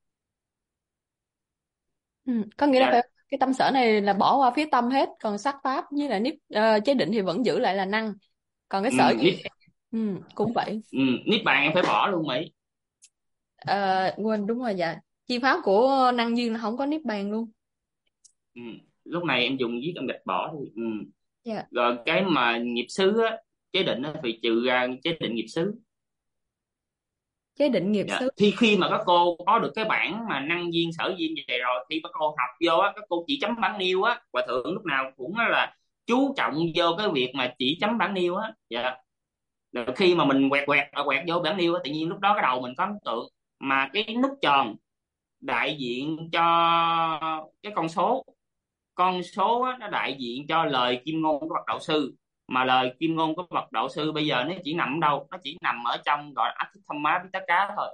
Ừ. Có nghĩa là Dạ. phải cái tâm sở này là bỏ qua phía tâm hết, còn sắc pháp với lại chế định thì vẫn giữ lại là năng, còn cái Ừ, sở niết, duyên cũng vậy. niết bàn em phải bỏ luôn Mỹ. Quên, đúng rồi. Dạ, chi pháp của năng duyên là không có niết bàn luôn. Ừ. Lúc này em dùng viết em gạch bỏ thì Dạ. rồi cái mà nghiệp xứ á, chế định á, thì trừ ra chế định nghiệp xứ. Chế định nghiệp Dạ. xứ. Thì khi mà các cô có được cái bản mà năng duyên sở duyên về rồi, thì các cô học vô á, các cô chỉ chấm bản nêu á, hòa thượng lúc nào cũng là chú trọng vô cái việc mà chỉ chấm bản nêu á. Dạ. Rồi khi mà mình quẹt quẹt quẹt vô bản nêu á, tự nhiên lúc đó cái đầu mình có ấn tượng, mà cái nút tròn đại diện cho cái con số á, nó đại diện cho lời kim ngôn của bậc đạo sư. Mà lời kim ngôn của bậc đạo sư bây giờ nó chỉ nằm ở đâu? Nó chỉ nằm ở trong gọi là ách thích thâm má biết tất cá thôi.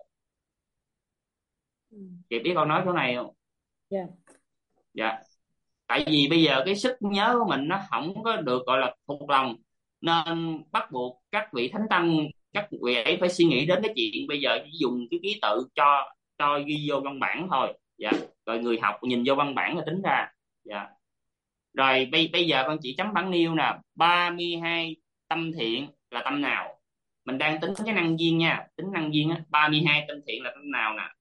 Ừ. Chị biết con nói chỗ này không? Dạ. Dạ. Tại vì bây giờ cái sức nhớ của mình nó không có được gọi là thuộc lòng, nên bắt buộc các vị thánh tăng, các vị ấy phải suy nghĩ đến cái chuyện bây giờ chỉ dùng cái ký tự cho ghi vô văn bản thôi. Dạ. Rồi người học nhìn vô văn bản rồi tính ra. Dạ. Rồi bây giờ con chỉ chấm bản nêu nè, 32 tâm thiện là tâm nào? Mình đang tính cái năng duyên nha, tính năng duyên á, 32 tâm thiện là tâm nào nè?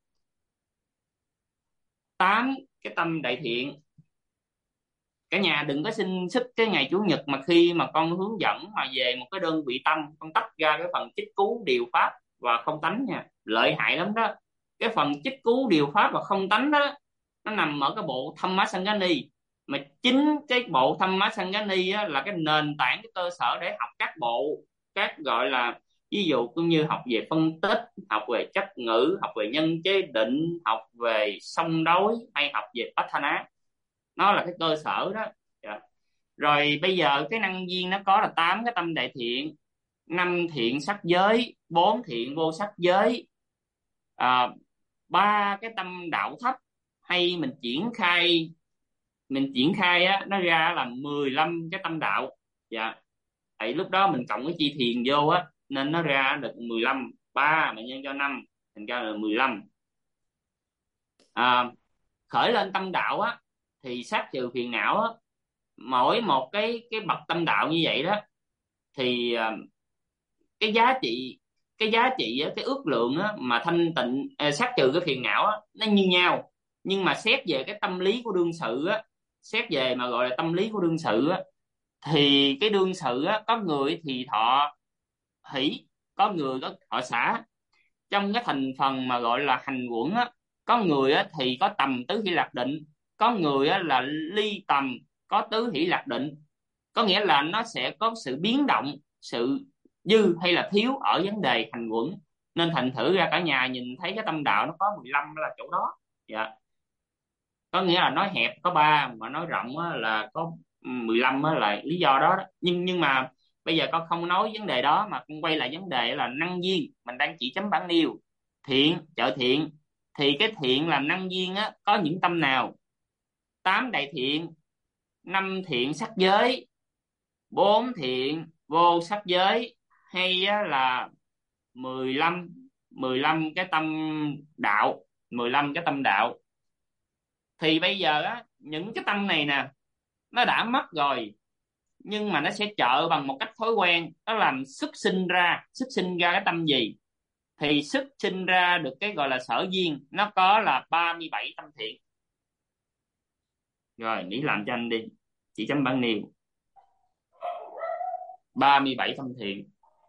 8 cái tâm đại thiện. Cả nhà đừng có xin sức cái ngày chủ nhật mà khi mà con hướng dẫn mà về một cái đơn vị tâm, con tách ra cái phần chích cứu điều pháp và không tánh nha, lợi hại lắm đó. Cái phần chích cứu điều pháp và không tánh đó, nó nằm ở cái bộ Thammasangani. Mà chính cái bộ Thammasangani á, là cái nền tảng, cái cơ sở để học các bộ, các gọi là ví dụ cũng như học về phân tích, học về chất ngữ, học về nhân chế định, học về song đối, hay học về Patthana. Nó là cái cơ sở đó. Dạ. Rồi bây giờ cái năng viên nó có là 8 cái tâm đại thiện, 5 thiện sắc giới, 4 thiện vô sắc giới, 3 cái tâm đạo thấp. Hay mình triển khai á, nó ra là 15 cái tâm đạo. Dạ. Tại lúc đó mình cộng cái chi thiền vô á, nên nó ra được 15, 3 mà nhân cho 5 thành ra là 15. Khởi lên tâm đạo á thì sát trừ phiền não á, mỗi một cái bậc tâm đạo như vậy đó thì cái giá trị á, cái ước lượng á, mà thanh tịnh sát trừ cái phiền não á, nó như nhau. Nhưng mà xét về cái tâm lý của đương sự á, xét về mà gọi là tâm lý của đương sự á, thì cái đương sự á, có người thì thọ hỷ, có người có thọ xả. Trong cái thành phần mà gọi là hành quẩn á, có người á thì có tầm tứ hỷ lạc định, có người á là ly tầm có tứ hỷ lạc định. Có nghĩa là nó sẽ có sự biến động, sự dư hay là thiếu ở vấn đề hành quẩn. Nên thành thử ra cả nhà nhìn thấy cái tâm đạo nó có 15 là chỗ đó. Dạ. Có nghĩa là nói hẹp có 3, mà nói rộng á là có 15 á, là lý do đó, đó. Nhưng mà bây giờ con không nói vấn đề đó, mà con quay lại vấn đề là năng viên. Mình đang chỉ chấm bản nêu thiện trợ thiện, thì cái thiện làm năng viên á có những tâm nào? 8 đại thiện, 5 thiện sắc giới, 4 thiện vô sắc giới, hay á, là 15 cái tâm đạo, 15 cái tâm đạo. Thì bây giờ á, những cái tâm này nè, nó đã mất rồi, nhưng mà nó sẽ trợ bằng một cách thói quen, nó làm xuất sinh ra cái tâm gì? Thì xuất sinh ra được cái gọi là sở duyên, nó có là 37 tâm thiện. Rồi nghĩ làm cho anh đi, chỉ chấm bản nêu 37 tâm thiện.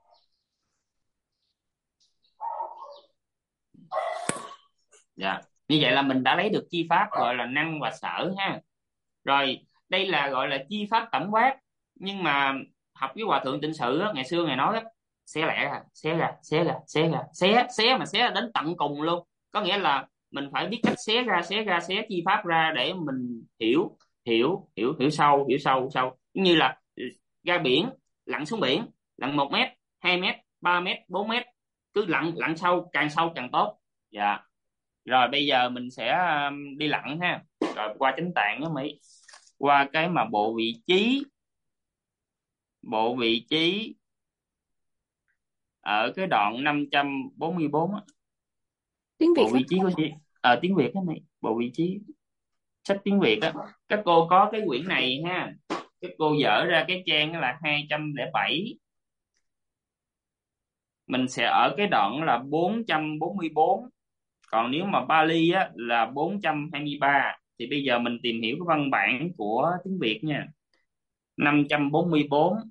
Dạ. Như vậy là mình đã lấy được chi pháp gọi là năng và sở ha. Rồi đây là gọi là chi pháp tổng quát. Nhưng mà học với hòa thượng Tịnh Sự á, ngày xưa ngài nói á, xé lẻ ra, xé ra, xé ra, xé ra, xé mà xé ra đến tận cùng luôn. Có nghĩa là mình phải biết cách xé chi pháp ra để mình hiểu sâu. Như là ra biển, lặn xuống biển, lặn 1 mét, 2 mét, 3 mét, 4 mét, cứ lặn sâu càng tốt. Dạ. Rồi bây giờ mình sẽ đi lặn ha. Rồi qua chánh tạng đó Mỹ, qua cái mà bộ vị trí ở cái đoạn 544 á. Tiếng Việt Bộ vị trí của chị tiếng Việt đó Mỹ, bộ vị trí sách tiếng Việt á. Các cô có cái quyển này ha, các cô dở ra cái trang là 207. Mình sẽ ở cái đoạn là 444. Còn nếu mà Bali á là 423. Thì bây giờ mình tìm hiểu cái văn bản của tiếng Việt nha. 544.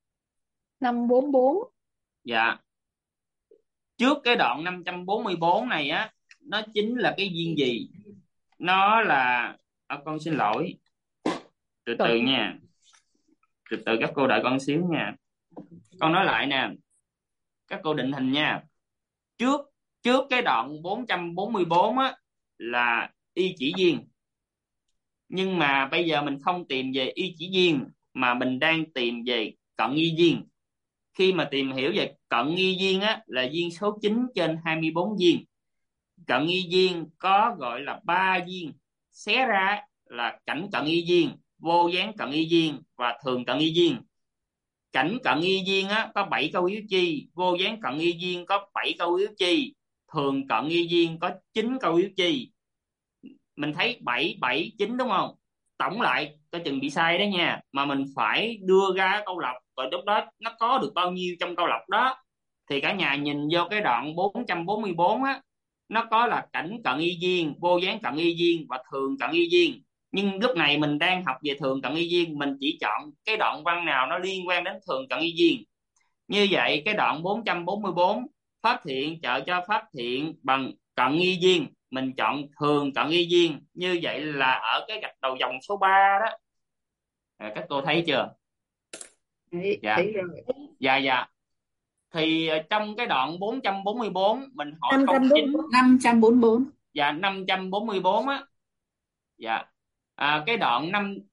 544. Dạ. Trước cái đoạn 544 này á, nó chính là cái duyên gì? Nó là con xin lỗi. Từ từ nha. Từ từ các cô đợi con xíu nha. Con nói lại nè. Các cô định hình nha. Trước cái đoạn 444 á là y chỉ duyên. Nhưng mà bây giờ mình không tìm về y chỉ duyên, mà mình đang tìm về cận y duyên. Khi mà tìm hiểu về cận y duyên á, là duyên số 9 trên 24 duyên. Cận y duyên có gọi là 3 duyên. Xé ra là cảnh cận y duyên, vô gián cận y duyên và thường cận y duyên. Cảnh cận y duyên á, có 7 câu yếu chi, vô gián cận y duyên có 7 câu yếu chi, thường cận y duyên có 9 câu yếu chi. Mình thấy 7, 9 đúng không? Tổng lại coi chừng bị sai đó nha. Mà mình phải đưa ra câu lọc, rồi lúc đó nó có được bao nhiêu trong câu lọc đó. Thì cả nhà nhìn vô cái đoạn 444 á, nó có là cảnh cận y duyên, vô gián cận y duyên và thường cận y duyên. Nhưng lúc này mình đang học về thường cận y duyên, mình chỉ chọn cái đoạn văn nào nó liên quan đến thường cận y duyên. Như vậy cái đoạn 444, pháp thiện trợ cho pháp thiện bằng cận y duyên, mình chọn thường cận y duyên. Như vậy là ở cái gạch đầu dòng số 3 đó. Các cô thấy chưa? Đấy, Dạ. thấy rồi. Dạ dạ. Thì trong cái đoạn 444 mình hỏi câu 544. 544. dạ 544 á. Dạ. Cái đoạn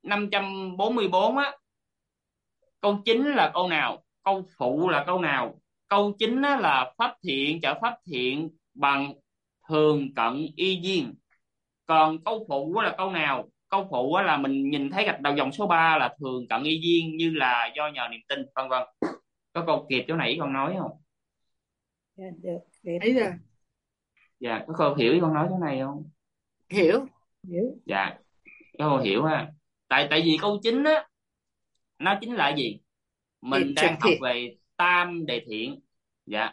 544 á, câu 9 là câu nào? Câu phụ là câu nào? Câu 9 á là pháp thiện trợ pháp thiện bằng thường cận y duyên. Còn câu phụ á là câu nào? Câu phụ á là mình nhìn thấy gạch đầu dòng số 3 là thường cận y duyên, như là do nhờ niềm tin, vân vân. Có câu kịp chỗ này con nói không? Dạ, được, kịp. Thấy rồi. Dạ, có câu hiểu con nói chỗ này không? Hiểu. Hiểu. Dạ, có câu hiểu ha. Tại vì câu 9 á, nó chính là gì? Mình Thiện trợ đang học thiện. về tam đề thiện. Dạ.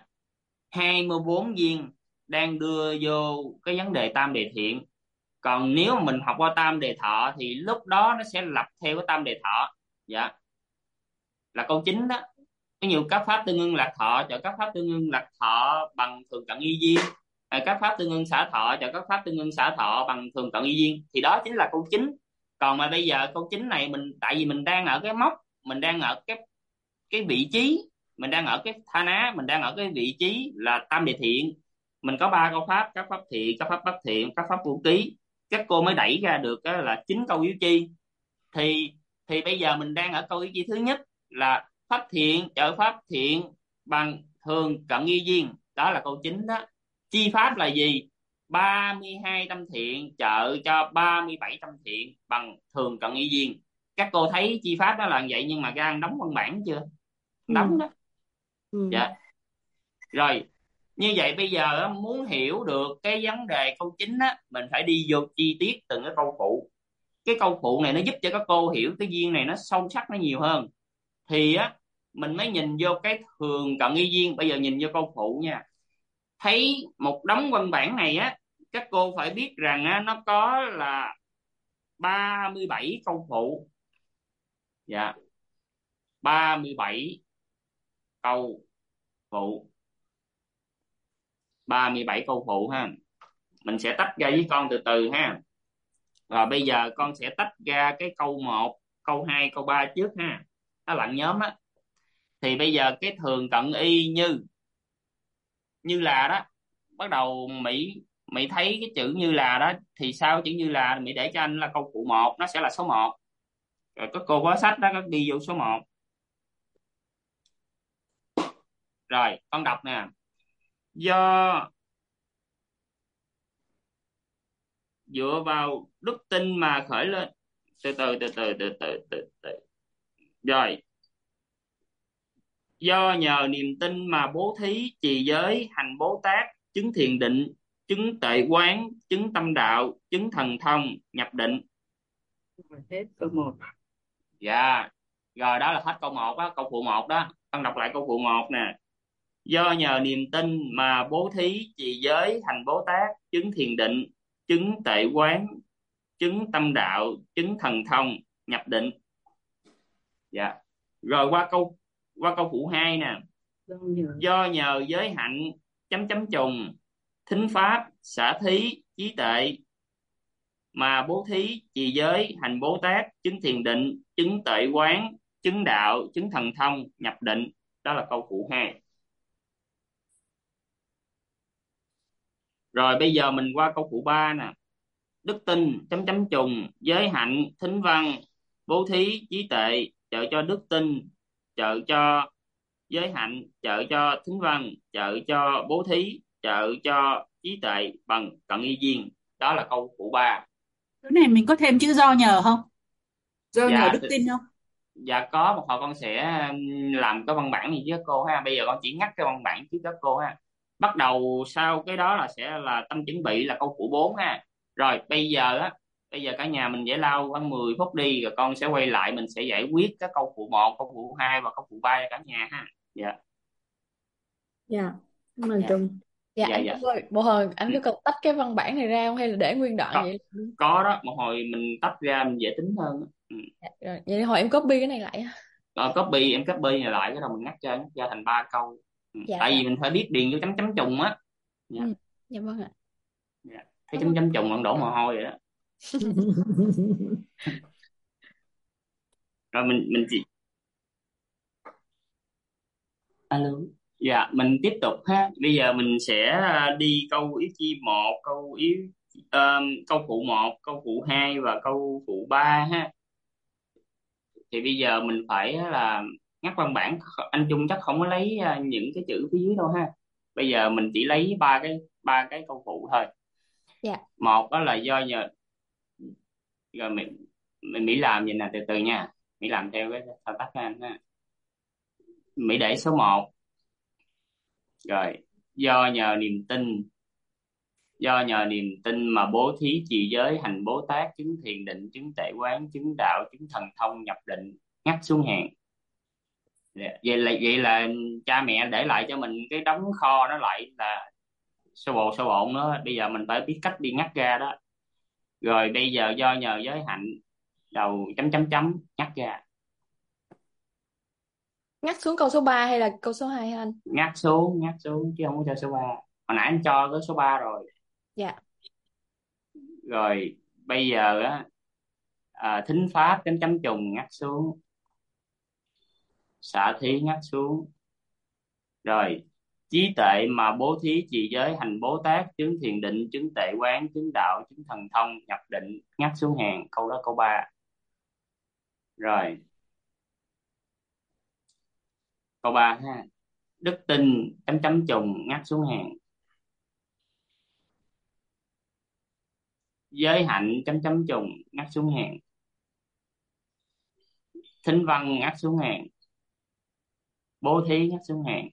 24 viên đang đưa vô cái vấn đề tam đề thiện. Còn nếu mà mình học qua tam đề thọ thì lúc đó nó sẽ lập theo cái tam đề thọ. Dạ. Là câu 9 đó. Ví dụ các pháp tương ưng lạc thọ trợ các pháp tương ưng lạc thọ bằng thường cận y duyên. Các pháp tương ưng xả thọ trợ các pháp tương ưng xả thọ bằng thường cận y duyên. Thì đó chính là câu 9. Còn mà bây giờ câu 9 này tại vì mình đang ở cái mốc, mình đang ở cái vị trí, mình đang ở cái tha ná, mình đang ở cái vị trí là tam đề thiện. Mình có 3 câu pháp, các pháp thiện, các pháp bất thiện, các pháp vô ký. Các cô mới đẩy ra được là 9 câu yếu chi. Thì bây giờ mình đang ở câu yếu chi thứ nhất là pháp thiện trợ pháp thiện bằng thường cận y duyên. Đó là câu 9 đó. Chi pháp là gì? 32 tâm thiện trợ cho 37 tâm thiện bằng thường cận y duyên. Các cô thấy chi pháp đó là vậy, nhưng mà đang đóng văn bản chưa? Đóng đó. Dạ. Rồi, như vậy bây giờ muốn hiểu được cái vấn đề câu 9 á, mình phải đi vô chi tiết từng cái câu phụ. Cái câu phụ này nó giúp cho các cô hiểu cái duyên này nó sâu sắc, nó nhiều hơn. Thì á, mình mới nhìn vô cái thường cận y duyên. Bây giờ nhìn vô câu phụ nha. Thấy một đống văn bản này á, các cô phải biết rằng á, nó có là 37 câu phụ. Dạ. 37 câu phụ. 37 câu phụ ha. Mình sẽ tách ra với con từ từ ha. Rồi bây giờ con sẽ tách ra cái câu 1, câu 2, câu 3 trước ha. Nó lặng nhóm á. Thì bây giờ cái thường cận y như là đó. Bắt đầu Mỹ thấy cái chữ như là đó. Thì sau chữ như là Mỹ để cho anh là câu phụ 1, nó sẽ là số 1. Rồi các cô có sách đó, có ghi vô số 1. Rồi con đọc nè. Do dựa vào đức tin mà khởi lên. Từ từ. Rồi. Do nhờ niềm tin mà bố thí, trì giới, hành Bố Tát, chứng thiền định, chứng tuệ quán, chứng tâm đạo, chứng thần thông, nhập định. Hết câu 1. Dạ. Rồi đó là hết câu 1 đó, câu phụ 1 đó. Con đọc lại câu phụ 1 nè. Do nhờ niềm tin mà bố thí, trì giới, hành Bố Tát, chứng thiền định, chứng tuệ quán, chứng tâm đạo, chứng thần thông, nhập định. Dạ. Rồi qua câu phụ 2 nè. Do nhờ giới hạnh chấm chấm trùng, thính pháp, xả thí, trí tuệ mà bố thí, trì giới, hành Bố Tát, chứng thiền định, chứng tuệ quán, chứng đạo, chứng thần thông, nhập định. Đó là câu phụ 2. Rồi bây giờ mình qua câu phụ 3 nè. Đức tin chấm chấm trùng, giới hạnh, thính văn, bố thí, trí tuệ trợ cho đức tin, trợ cho giới hạnh, trợ cho thính văn, trợ cho bố thí, trợ cho trí tuệ bằng cận y duyên. Đó là câu phụ 3. Cái này mình có thêm chữ do nhờ không? Do nhờ Dạ, đức tin không? dạ có, một hồi con sẽ làm cái văn bản này với các cô ha. Bây giờ con chỉ ngắt cái văn bản trước các cô ha. Bắt đầu sau cái đó là sẽ là tâm chuẩn bị là câu phụ 4 ha. Rồi bây giờ cả nhà mình giải lao khoảng 10 phút đi, rồi con sẽ quay lại, mình sẽ giải quyết các câu phụ 1, câu phụ 2 và câu phụ 3 cho cả nhà ha. Dạ. Dạ, cảm ơn Dạ. Trung. Dạ Dạ anh dạ. Trung ơi, một hồi anh có cần tách cái văn bản này ra không hay là để nguyên đoạn Có, vậy? có đó, một hồi mình tách ra mình dễ tính hơn. Dạ, rồi, vậy hồi em copy cái này lại á. Rồi em copy này lại, cái đầu mình ngắt ra thành 3 câu. Dạ Tại dạ. vì mình phải biết điền vô chấm chấm trùng á. Dạ. Dạ vâng ạ. Dạ. Thấy chấm chấm trùng còn đổ mồ hôi vậy đó. Rồi mình chỉ alo. Dạ, mình tiếp tục ha. Bây giờ mình sẽ đi câu yếu chi một, câu phụ một, câu phụ hai và câu phụ ba ha. Thì bây giờ mình phải là ngắt văn bản. Anh Trung chắc không có lấy những cái chữ phía dưới đâu ha. Bây giờ mình chỉ lấy ba cái câu phụ thôi. Dạ. Một đó là do nhờ, rồi mình Mỹ làm vậy nè, từ từ nha. Mỹ làm theo cái thao tác của anh ha. Mỹ để số một. Rồi, do nhờ niềm tin, do nhờ niềm tin mà bố thí trì giới hành Bố Tát, chứng thiền định, chứng tuệ quán, chứng đạo, chứng thần thông, nhập định, ngắt xuống hàng. Vậy là cha mẹ để lại cho mình cái đống kho nó lại là sơ bộn đó. Bây giờ mình phải biết cách đi ngắt ra đó. Rồi bây giờ do nhờ giới hạnh, đầu chấm chấm chấm, ngắt ra. Ngắt xuống câu số 3 hay là câu số 2 hả anh? Ngắt xuống chứ không có cho số 3. Hồi nãy anh cho tới số 3 rồi. Dạ. Rồi bây giờ á, thính pháp chấm chấm trùng ngắt xuống, xả thí ngắt xuống. Rồi trí tuệ mà bố thí trì giới hành Bố Tát, chứng thiền định, chứng tuệ quán, chứng đạo, chứng thần thông, nhập định, ngắt xuống hàng. Câu đó câu 3. Rồi câu 3 ha. Đức tin chấm chấm trùng ngắt xuống hàng. Giới hạnh chấm chấm trùng ngắt xuống hàng. Thính văn ngắt xuống hàng. Bố thí ngắt xuống hàng.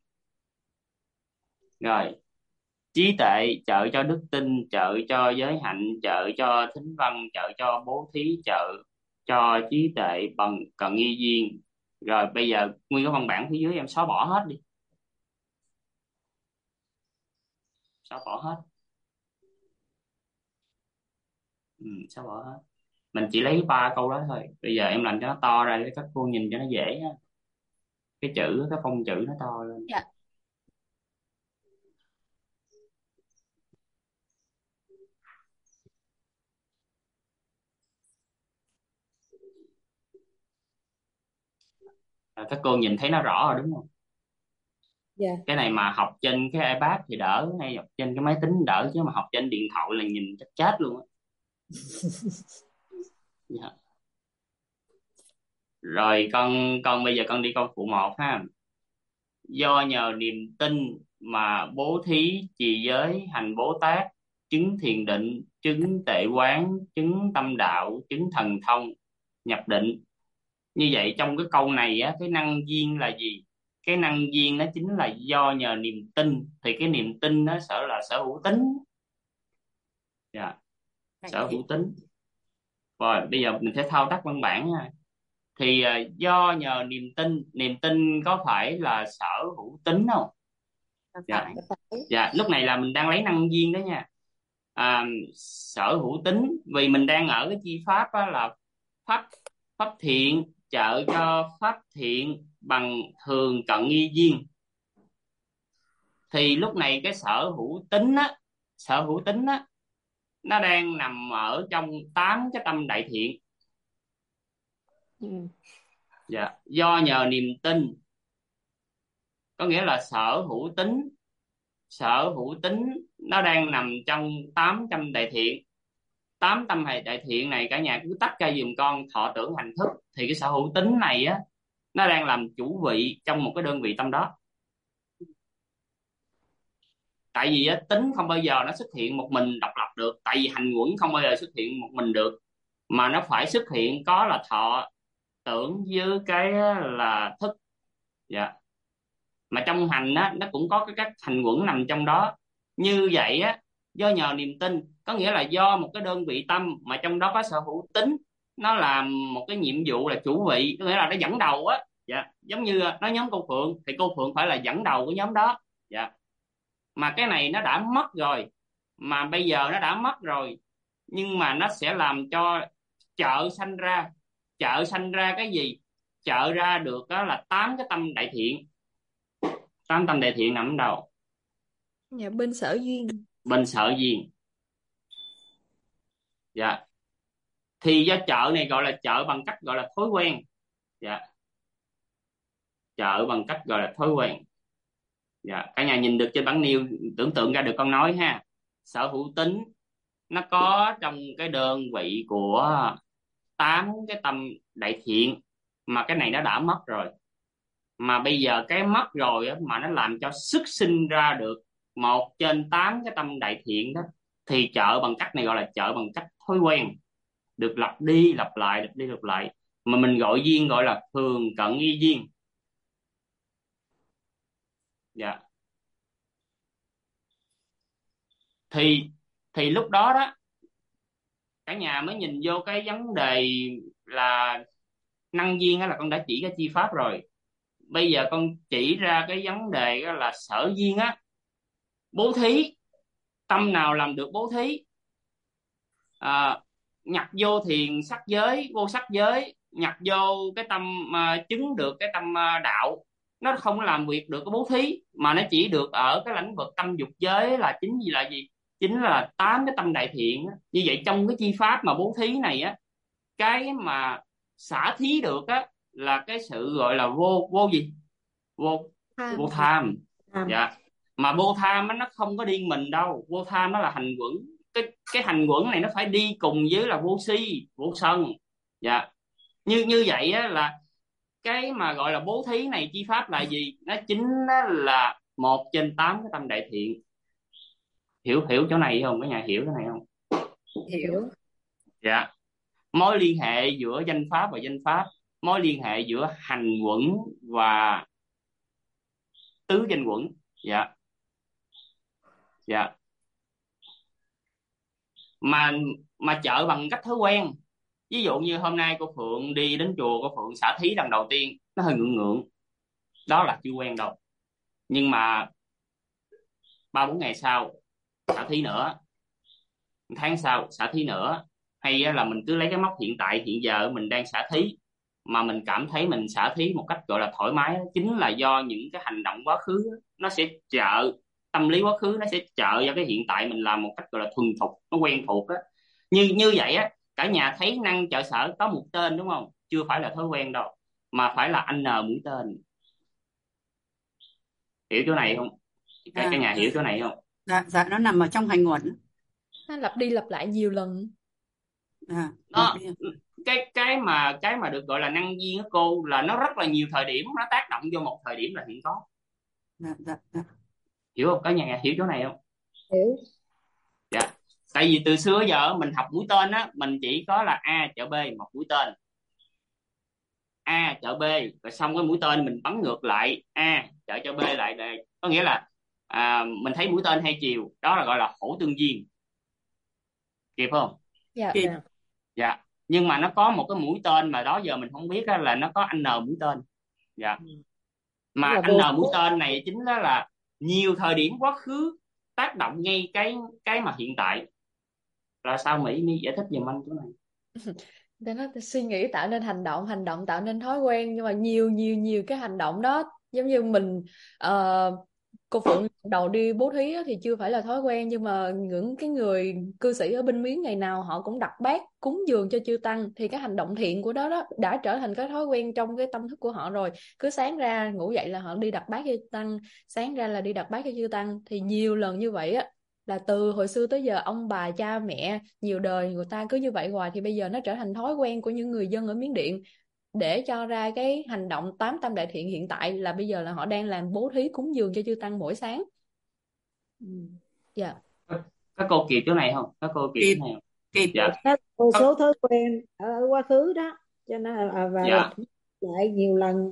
Rồi trí tuệ trợ cho đức tin, trợ cho giới hạnh, trợ cho thính văn, trợ cho bố thí, trợ cho trí tuệ bằng cần nghi duyên. Rồi bây giờ nguyên cái văn bản phía dưới em xóa bỏ hết đi, xóa bỏ hết. Xóa bỏ hết. Mình chỉ lấy ba câu đó thôi. Bây giờ em làm cho nó to ra để các cô nhìn cho nó dễ ha. Cái chữ, cái phông chữ nó to lên. Dạ. Các cô nhìn thấy nó rõ rồi đúng không? Dạ. Cái này mà học trên cái iPad thì đỡ, hay học trên cái máy tính đỡ, chứ mà học trên điện thoại là nhìn chắc chết luôn á. Dạ. Rồi con bây giờ con đi câu phụ một ha. Do nhờ niềm tin mà bố thí trì giới hành Bố Tát, chứng thiền định, chứng tuệ quán, chứng tâm đạo, chứng thần thông, nhập định. Như vậy trong cái câu này á, cái năng duyên là gì? Cái năng duyên nó chính là do nhờ niềm tin. Thì cái niềm tin nó là sở hữu tính. Dạ. Sở hữu tính. Rồi bây giờ mình sẽ thao tác văn bản ha. Thì do nhờ niềm tin có phải là sở hữu tính không? Dạ. Dạ, lúc này là mình đang lấy năng duyên đó nha. Sở hữu tính, vì mình đang ở cái chi pháp đó là pháp thiện trợ cho pháp thiện bằng thường cận nghi duyên. Thì lúc này cái sở hữu tính á, nó đang nằm ở trong 8 cái tâm đại thiện. Dạ, do nhờ niềm tin có nghĩa là sở hữu tính nó đang nằm trong 800 đại thiện. 8 tâm đại thiện này cả nhà cứ tách ra giùm con, thọ tưởng hành thức. Thì cái sở hữu tính này á, nó đang làm chủ vị trong một cái đơn vị tâm đó. Tại vì á, tính không bao giờ nó xuất hiện một mình độc lập được. Tại vì hành quẩn không bao giờ xuất hiện một mình được, mà nó phải xuất hiện có là thọ tưởng với cái là thức. Dạ. Mà trong hành á, nó cũng có các hành quẩn nằm trong đó. Như vậy á, do nhờ niềm tin có nghĩa là do một cái đơn vị tâm mà trong đó có sở hữu tính, nó làm một cái nhiệm vụ là chủ vị, có nghĩa là nó dẫn đầu á. Dạ. Giống như nói nhóm cô Phượng thì cô Phượng phải là dẫn đầu của nhóm đó. Dạ. Mà cái này nó đã mất rồi, mà bây giờ nó đã mất rồi, nhưng mà nó sẽ làm cho chợ sanh ra cái gì? Chợ ra được đó là 8 cái tâm đại thiện. 8 tâm đại thiện nằm ở đâu? Dạ, bên sở duyên. Bên sở duyên. Dạ. Thì do chợ này gọi là chợ bằng cách gọi là thói quen. Dạ. Chợ bằng cách gọi là thói quen. Dạ. Cả nhà nhìn được trên bản nêu, tưởng tượng ra được con nói ha. Sở hữu tính nó có trong cái đơn vị của 8 cái tâm đại thiện, mà cái này nó đã mất rồi. Mà bây giờ cái mất rồi á, mà nó làm cho xuất sinh ra được 1 trên 8 cái tâm đại thiện đó, thì chợ bằng cách này gọi là chợ bằng cách thói quen, được lặp đi lặp lại, lặp đi lặp lại, mà mình gọi duyên gọi là thường cận y duyên. Dạ. Thì lúc đó đó cả nhà mới nhìn vô cái vấn đề là năng duyên á, là con đã chỉ cái chi pháp rồi. Bây giờ con chỉ ra cái vấn đề đó là sở duyên á. Bố thí, tâm nào làm được bố thí? Nhập vô thiền sắc giới, vô sắc giới, nhập vô cái tâm chứng được cái tâm đạo, nó không làm việc được cái bố thí, mà nó chỉ được ở cái lĩnh vực tâm dục giới, là chính gì, là gì? Chính là 8 cái tâm đại thiện á. Như vậy trong cái chi pháp mà bố thí này á, cái mà xả thí được á là cái sự gọi là vô gì, vô tham. vô tham. Tham. Dạ. Mà vô tham á, nó không có điên mình đâu. Vô tham nó là hành quẩn. Cái hành quẩn này nó phải đi cùng với là vô si, vô sân. Dạ. Như vậy á, là cái mà gọi là bố thí này chi pháp là gì? Nó chính là 1 trên 8 cái tâm đại thiện. Hiểu chỗ này không? Cái nhà hiểu cái này không? Hiểu. Dạ. Mối liên hệ giữa danh pháp và danh pháp, mối liên hệ giữa hành quẩn và tứ danh quẩn. Dạ. Dạ. Mà chợ bằng cách thói quen. Ví dụ như hôm nay cô Phượng đi đến chùa, cô Phượng xả thí lần đầu tiên nó hơi ngượng ngượng, đó là chưa quen đâu. Nhưng mà 3-4 ngày sau xả thí nữa, 1 tháng sau xả thí nữa, hay là mình cứ lấy cái mốc hiện tại hiện giờ mình đang xả thí, mà mình cảm thấy mình xả thí một cách gọi là thoải mái, chính là do những cái hành động quá khứ nó sẽ trợ, tâm lý quá khứ nó sẽ trợ cho cái hiện tại mình làm một cách gọi là thuần thục, nó quen thuộc á. Như vậy á, cả nhà thấy năng trợ sở có một tên đúng không? Chưa phải là thói quen đâu, mà phải là anh N mũi tên. Hiểu chỗ này không? Cả nhà hiểu chỗ này không? Dạ, nó nằm ở trong hành nguồn. Nó lặp đi lặp lại nhiều lần. Nó cái mà được gọi là năng duyên á cô, là nó rất là nhiều thời điểm, nó tác động vô một thời điểm là hiện có. Dạ. Hiểu không? Cả nhà hiểu chỗ này không? Hiểu. Dạ. Tại vì từ xưa giờ mình học mũi tên á, mình chỉ có là A chợ B, một mũi tên, A chợ B, rồi xong cái mũi tên mình bắn ngược lại A chợ cho B lại đây. Có nghĩa là mình thấy mũi tên hai chiều, đó là gọi là hỗ tương duyên. Kịp không? Dạ. Kịp. Dạ. Nhưng mà nó có một cái mũi tên mà đó giờ mình không biết á, là nó có anh N mũi tên. Dạ. Mà Là anh vô N mũi tên này chính là nhiều thời điểm quá khứ tác động ngay cái mà hiện tại. Là sao Mỹ giải thích giùm anh chỗ này? để nó suy nghĩ tạo nên hành động tạo nên thói quen, nhưng mà nhiều cái hành động đó giống như mình cô Phượng đầu đi bố thí á, thì chưa phải là thói quen, nhưng mà những cái người cư sĩ ở bên Miến ngày nào họ cũng đặt bát cúng dường cho chư tăng, thì cái hành động thiện của đó đã trở thành cái thói quen trong cái tâm thức của họ rồi. Cứ sáng ra ngủ dậy là họ đi đặt bát cho chư tăng, sáng ra là đi đặt bát cho chư tăng, thì nhiều lần như vậy á, là từ hồi xưa tới giờ ông bà cha mẹ nhiều đời người ta cứ như vậy hoài, thì bây giờ nó trở thành thói quen của những người dân ở Miến Điện, để cho ra cái hành động 8 tâm đại thiện hiện tại là bây giờ là họ đang làm bố thí cúng dường cho chư tăng mỗi sáng. Dạ. Các cô kịp chỗ này không? Các cô kịp chỗ này không? Kịp. Dạ. Vô số thói quen ở quá khứ đó, cho nên và Dạ. lặp lại nhiều lần,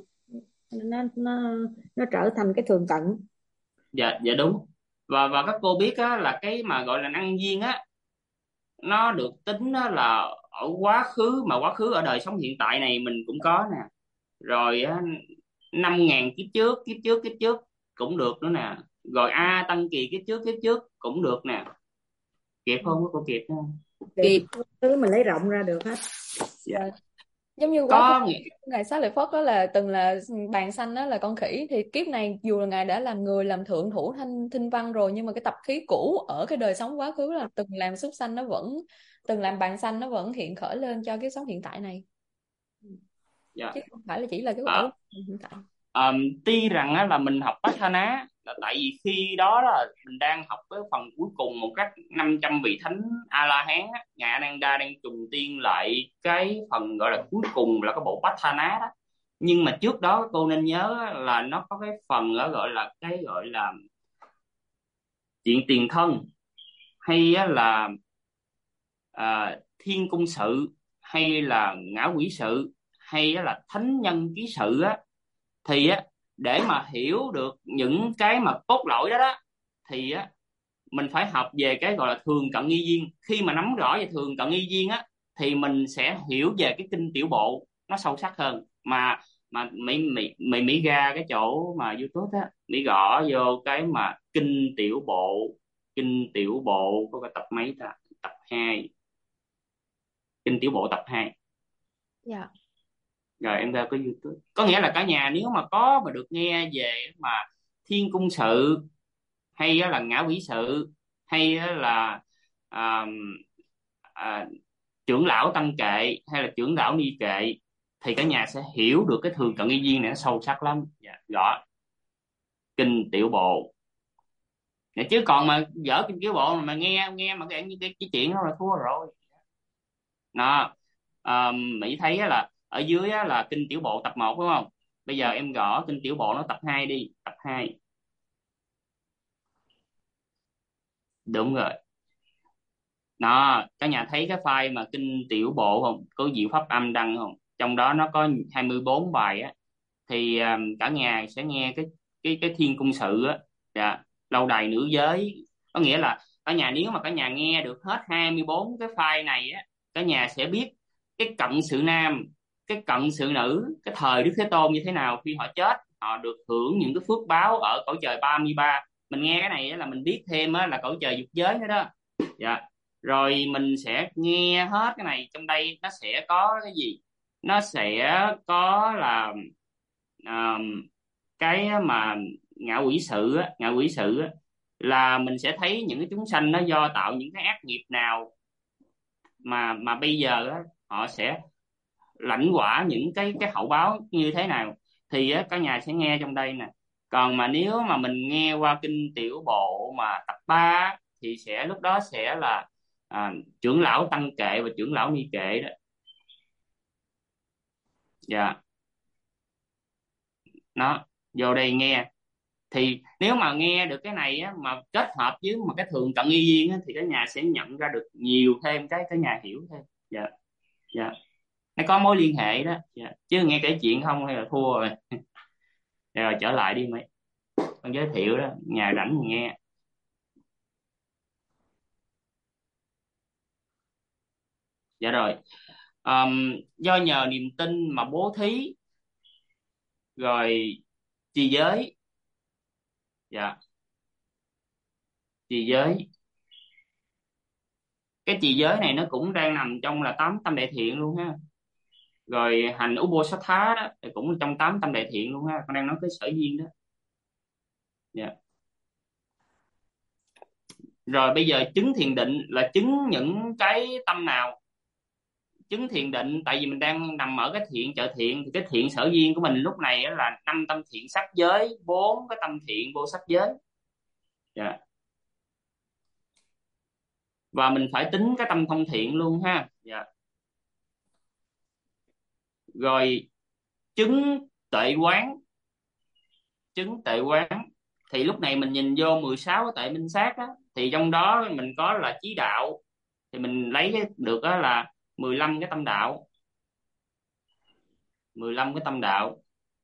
nó trở thành cái thường cận. Dạ đúng. Và các cô biết á, là cái mà gọi là năng duyên á, nó được tính á, là ở quá khứ, mà quá khứ ở đời sống hiện tại này mình cũng có nè. Rồi á, 5.000 kiếp trước cũng được nữa nè. Rồi tăng kỳ kiếp trước cũng được nè. Kịp không? Cô kịp không? Kịp. Thứ mình lấy rộng ra được hết. Dạ. Giống như quá khứ có ngài Xá Lợi Phất đó là từng là bàn xanh, đó là con khỉ, thì kiếp này dù là ngài đã làm người, làm thượng thủ thanh thinh văn rồi, nhưng mà cái tập khí cũ ở cái đời sống quá khứ là từng làm súc sanh, nó vẫn từng làm bàn xanh, nó vẫn hiện khởi lên cho cái sống hiện tại này, dạ. chứ không phải là chỉ là cái ở Ờ, hiện tại. Tuy rằng á, là mình học Pasana là tại vì khi đó là mình đang học cái phần cuối cùng một cách 500 vị thánh A La Hán á, ngài Ananda đang trùng tiên lại cái phần gọi là cuối cùng là cái bộ Pasana đó. Nhưng mà trước đó cô nên nhớ á, là nó có cái phần á, gọi là chuyện tiền thân, hay á, là thiên cung sự, hay là ngã quỷ sự, hay á, là thánh nhân ký sự á, thì á để mà hiểu được những cái mà cốt lõi đó đó thì á mình phải học về cái gọi là thường cận nghi duyên. Khi mà nắm rõ về thường cận nghi duyên á thì mình sẽ hiểu về cái kinh tiểu bộ nó sâu sắc hơn. Mà Mỹ ra cái chỗ mà YouTube á, Mỹ gõ vô cái mà kinh tiểu bộ, kinh tiểu bộ có cái tập mấy ta, tập 2, kinh tiểu bộ tập 2. Dạ. Rồi em ra có YouTube, có nghĩa là cả nhà nếu mà có mà được nghe về mà thiên cung sự, hay á là ngã quỷ sự, hay á là à, à, trưởng lão tăng kệ, hay là trưởng lão ni kệ, thì cả nhà sẽ hiểu được cái thường cận y duyên này nó sâu sắc lắm. Dạ, rõ kinh tiểu bộ. Dạ, chứ còn mà dở kinh tiểu bộ mà nghe nghe mà cái chuyện đó là thua rồi. Đó. Mỹ thấy á là ở dưới á là kinh tiểu bộ tập 1 đúng không? Bây giờ em gõ kinh tiểu bộ nó tập 2 đi, tập 2. Đúng rồi. Đó, cả nhà thấy cái file mà kinh tiểu bộ không? Có Diệu Pháp Âm đăng không? Trong đó nó có 24 bài á, thì cả nhà sẽ nghe cái thiên cung sự á. Dạ, lâu đài nữ giới. Có nghĩa là cả nhà nếu mà cả nhà nghe được hết 24 cái file này á, cả nhà sẽ biết cái cận sự nam, cái cận sự nữ, cái thời Đức Thế Tôn như thế nào, khi họ chết họ được hưởng những cái phước báo ở cõi trời 33. Mình nghe cái này á, là mình biết thêm á, là cõi trời dục giới nữa đó. Dạ. Rồi mình sẽ nghe hết cái này, trong đây nó sẽ có cái gì, nó sẽ có là à, cái mà ngạ quỷ sự á, ngạ quỷ sự á, là mình sẽ thấy những cái chúng sanh nó do tạo những cái ác nghiệp nào mà bây giờ á, họ sẽ lãnh quả những cái hậu báo như thế nào, thì á, cả nhà sẽ nghe trong đây nè. Còn mà nếu mà mình nghe qua kinh tiểu bộ mà tập 3 á, thì sẽ lúc đó sẽ là trưởng lão tăng kệ và trưởng lão ni kệ đó. Dạ. Nó vô đây nghe, thì nếu mà nghe được cái này á, mà kết hợp với mà cái thường cận y duyên á, thì cả nhà sẽ nhận ra được nhiều thêm cái cả nhà hiểu thêm. Dạ. Dạ, nó có mối liên hệ đó. Dạ. Chứ nghe kể chuyện không hay là thua rồi. Rồi trở lại đi mấy con giới thiệu đó, nhà rảnh thì nghe. Dạ rồi. Do nhờ niềm tin mà bố thí, rồi trì giới. Dạ, trì giới. Cái trì giới này nó cũng đang nằm trong là 8 tâm đại thiện luôn ha. Rồi hành Uposatha đó thì cũng là trong 8 tâm đại thiện luôn ha, con đang nói cái sở duyên đó. Dạ. Rồi bây giờ chứng thiền định là chứng những cái tâm nào? Chứng thiền định tại vì mình đang nằm ở cái thiện trợ thiện, thì cái thiện sở duyên của mình lúc này á là 5 tâm thiện sắc giới, 4 cái tâm thiện vô sắc giới. Dạ. Và mình phải tính cái tâm thông thiện luôn ha. Dạ. Rồi chứng tuệ quán. Chứng tuệ quán thì lúc này mình nhìn vô 16 cái tuệ minh sát á, thì trong đó mình có là chí đạo, thì mình lấy cái được đó là 15 cái tâm đạo. 15 cái tâm đạo.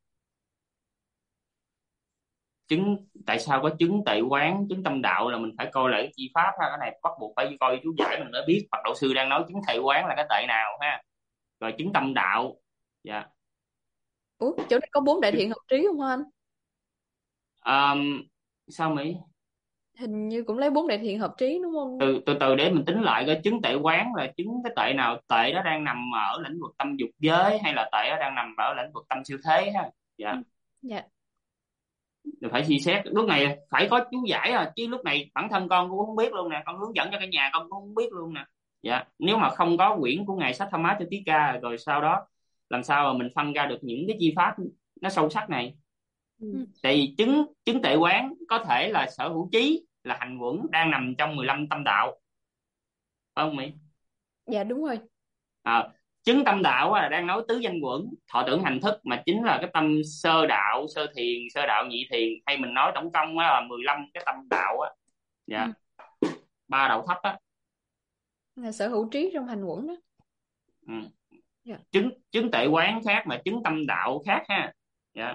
Chứng tại sao có chứng tuệ quán, chứng tâm đạo là mình phải coi lại cái chi pháp ha, cái này bắt buộc phải coi chú giải mình mới biết Phật đạo sư đang nói chứng tuệ quán là cái tuệ nào ha. Rồi chứng tâm đạo. Dạ. Ủa, chỗ này có 4 đại thiện hợp trí không anh? Sao Mỹ? Hình như cũng lấy 4 đại thiện hợp trí đúng không? Từ từ để mình tính lại coi chứng tệ quán là chứng cái tệ nào, tệ đó đang nằm ở lĩnh vực tâm dục giới hay là tệ đó đang nằm ở lĩnh vực tâm siêu thế ha. Dạ. Dạ. Mình phải suy xét lúc này phải có chú giải chứ lúc này bản thân con cũng không biết luôn nè, con hướng dẫn cho cả nhà con cũng không biết luôn nè. Dạ, nếu mà không có quyển của ngài Satthamma Chaittika rồi sau đó làm sao mà mình phân ra được những cái chi pháp nó sâu sắc này. Tại vì chứng chứng tệ quán có thể là sở hữu trí, là hành quẩn đang nằm trong 15 tâm đạo, phải không Mỹ? Dạ đúng rồi. Chứng tâm đạo là đang nói tứ danh quẩn, thọ tưởng hành thức, mà chính là cái tâm sơ đạo, sơ thiền, sơ đạo nhị thiền, hay mình nói tổng cộng là 15 cái tâm đạo á. Dạ. Ba đạo thấp á. Là sở hữu trí trong hành quẩn đó. Dạ. Chứng tệ quán khác mà chứng tâm đạo khác ha. Dạ.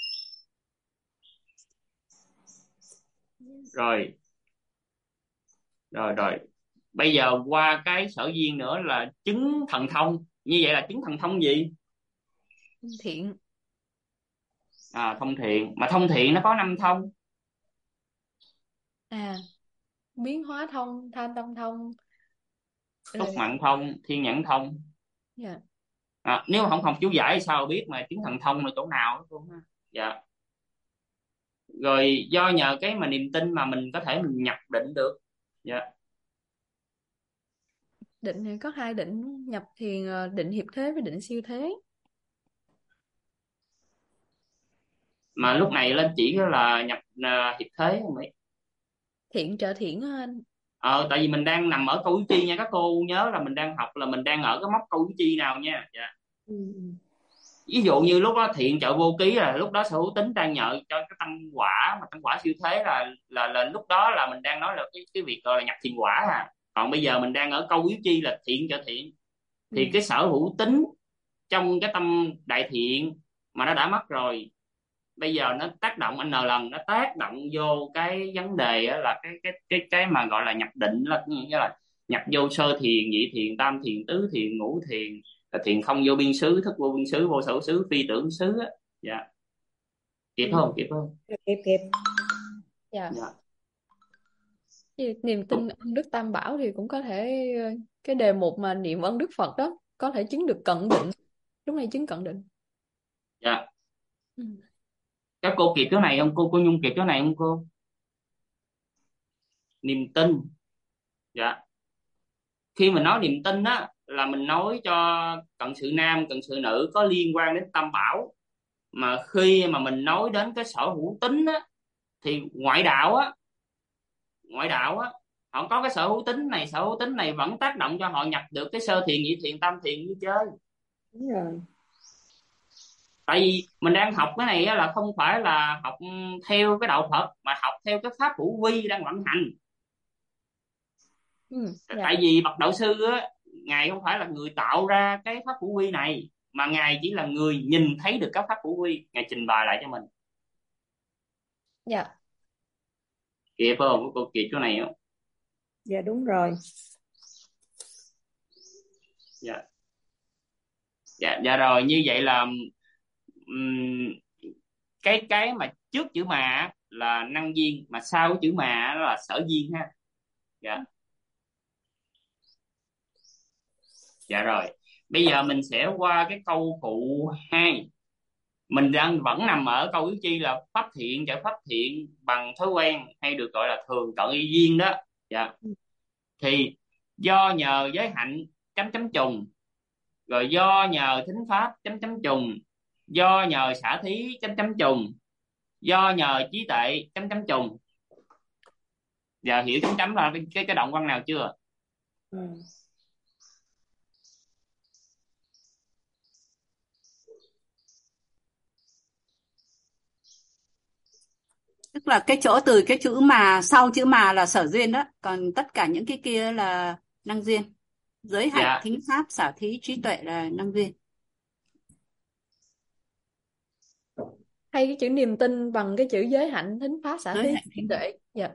Rồi. Bây giờ qua cái sở duyên nữa là chứng thần thông. Như vậy là chứng thần thông gì? Thiện. Thông thiện. Mà thông thiện nó có 5 thông. Biến hóa thông, thanh tâm thông, Túc mạng thông, thiên nhãn thông. Dạ. Nếu mà không học chú giải thì sao biết mà chứng thần thông là chỗ nào luôn ha. Dạ. Rồi do nhờ cái mà niềm tin mà mình có thể mình nhập định được. Dạ. Định này có 2 định, nhập thiền, định hiệp thế với định siêu thế. Mà lúc này lên chỉ là nhập hiệp thế không ấy? Thiện trợ thiện á anh. Tại vì mình đang nằm ở câu yếu chi nha, các cô nhớ là mình đang học là mình đang ở cái mốc câu yếu chi nào nha. Dạ. Ví dụ như lúc đó thiện trợ vô ký là lúc đó sở hữu tính đang nhờ cho cái tâm quả, mà tâm quả siêu thế là lúc đó là mình đang nói là cái việc gọi là nhập thiền quả. Còn bây giờ mình đang ở câu yếu chi là thiện trợ thiện, thì cái sở hữu tính trong cái tâm đại thiện mà nó đã mất rồi, bây giờ nó tác động n lần, nó tác động vô cái vấn đề đó là cái mà gọi là nhập định, là nghĩa là nhập vô sơ thiền, nhị thiền, tam thiền, tứ thiền, ngũ thiền, là thiền không vô biên xứ, thức vô biên xứ, vô sở xứ, phi tưởng xứ á. Dạ. Kịp không? Kịp không? Kịp. Dạ. Dạ. Niềm tin ân đức tam bảo thì cũng có thể, cái đề mục mà niệm ân đức Phật đó có thể chứng được cận định. Lúc này chứng cận định. Dạ. Các cô kịp chỗ này không? Cô Nhung kịp chỗ này không cô? Niềm tin. Dạ. Khi mình nói niềm tin á là mình nói cho cận sự nam, cận sự nữ có liên quan đến tam bảo. Mà khi mà mình nói đến cái sở hữu tính á thì ngoại đạo á họ có cái sở hữu tính này, sở hữu tính này vẫn tác động cho họ nhập được cái sơ thiền, nhị thiền, tam thiền như chơi. Đúng rồi. Tại vì mình đang học cái này á, là không phải là học theo cái đạo Phật mà học theo cái pháp hữu vi đang vận hành. Dạ. Tại vì bậc đạo sư á, ngài không phải là người tạo ra cái pháp hữu vi này, mà ngài chỉ là người nhìn thấy được các pháp hữu vi, ngài trình bày lại cho mình. Dạ. Kịp không? Cô kịp chỗ này không? Dạ đúng rồi. Dạ rồi, như vậy là cái mà trước chữ mà là năng duyên, mà sau cái chữ mà là sở duyên ha. Dạ rồi, bây giờ mình sẽ qua cái câu phụ 2. Mình vẫn nằm ở câu yếu chi là pháp thiện trợ pháp thiện bằng thói quen, hay được gọi là thường cận y duyên đó. Dạ. Thì do nhờ giới hạnh chấm chấm trùng, rồi do nhờ thính pháp chấm chấm trùng, do nhờ xả thí chấm chấm trùng, do nhờ trí tuệ chấm chấm trùng. Giờ hiểu chấm chấm là cái động văn nào chưa? Tức là cái chỗ từ cái chữ mà, sau chữ mà là sở duyên đó, còn tất cả những cái kia là năng duyên. Giới hạnh, Dạ. thính pháp, xả thí, trí tuệ là năng duyên. Hay cái chữ niềm tin bằng cái chữ giới hạnh, thính pháp, xả thí, trí tuệ. Dạ.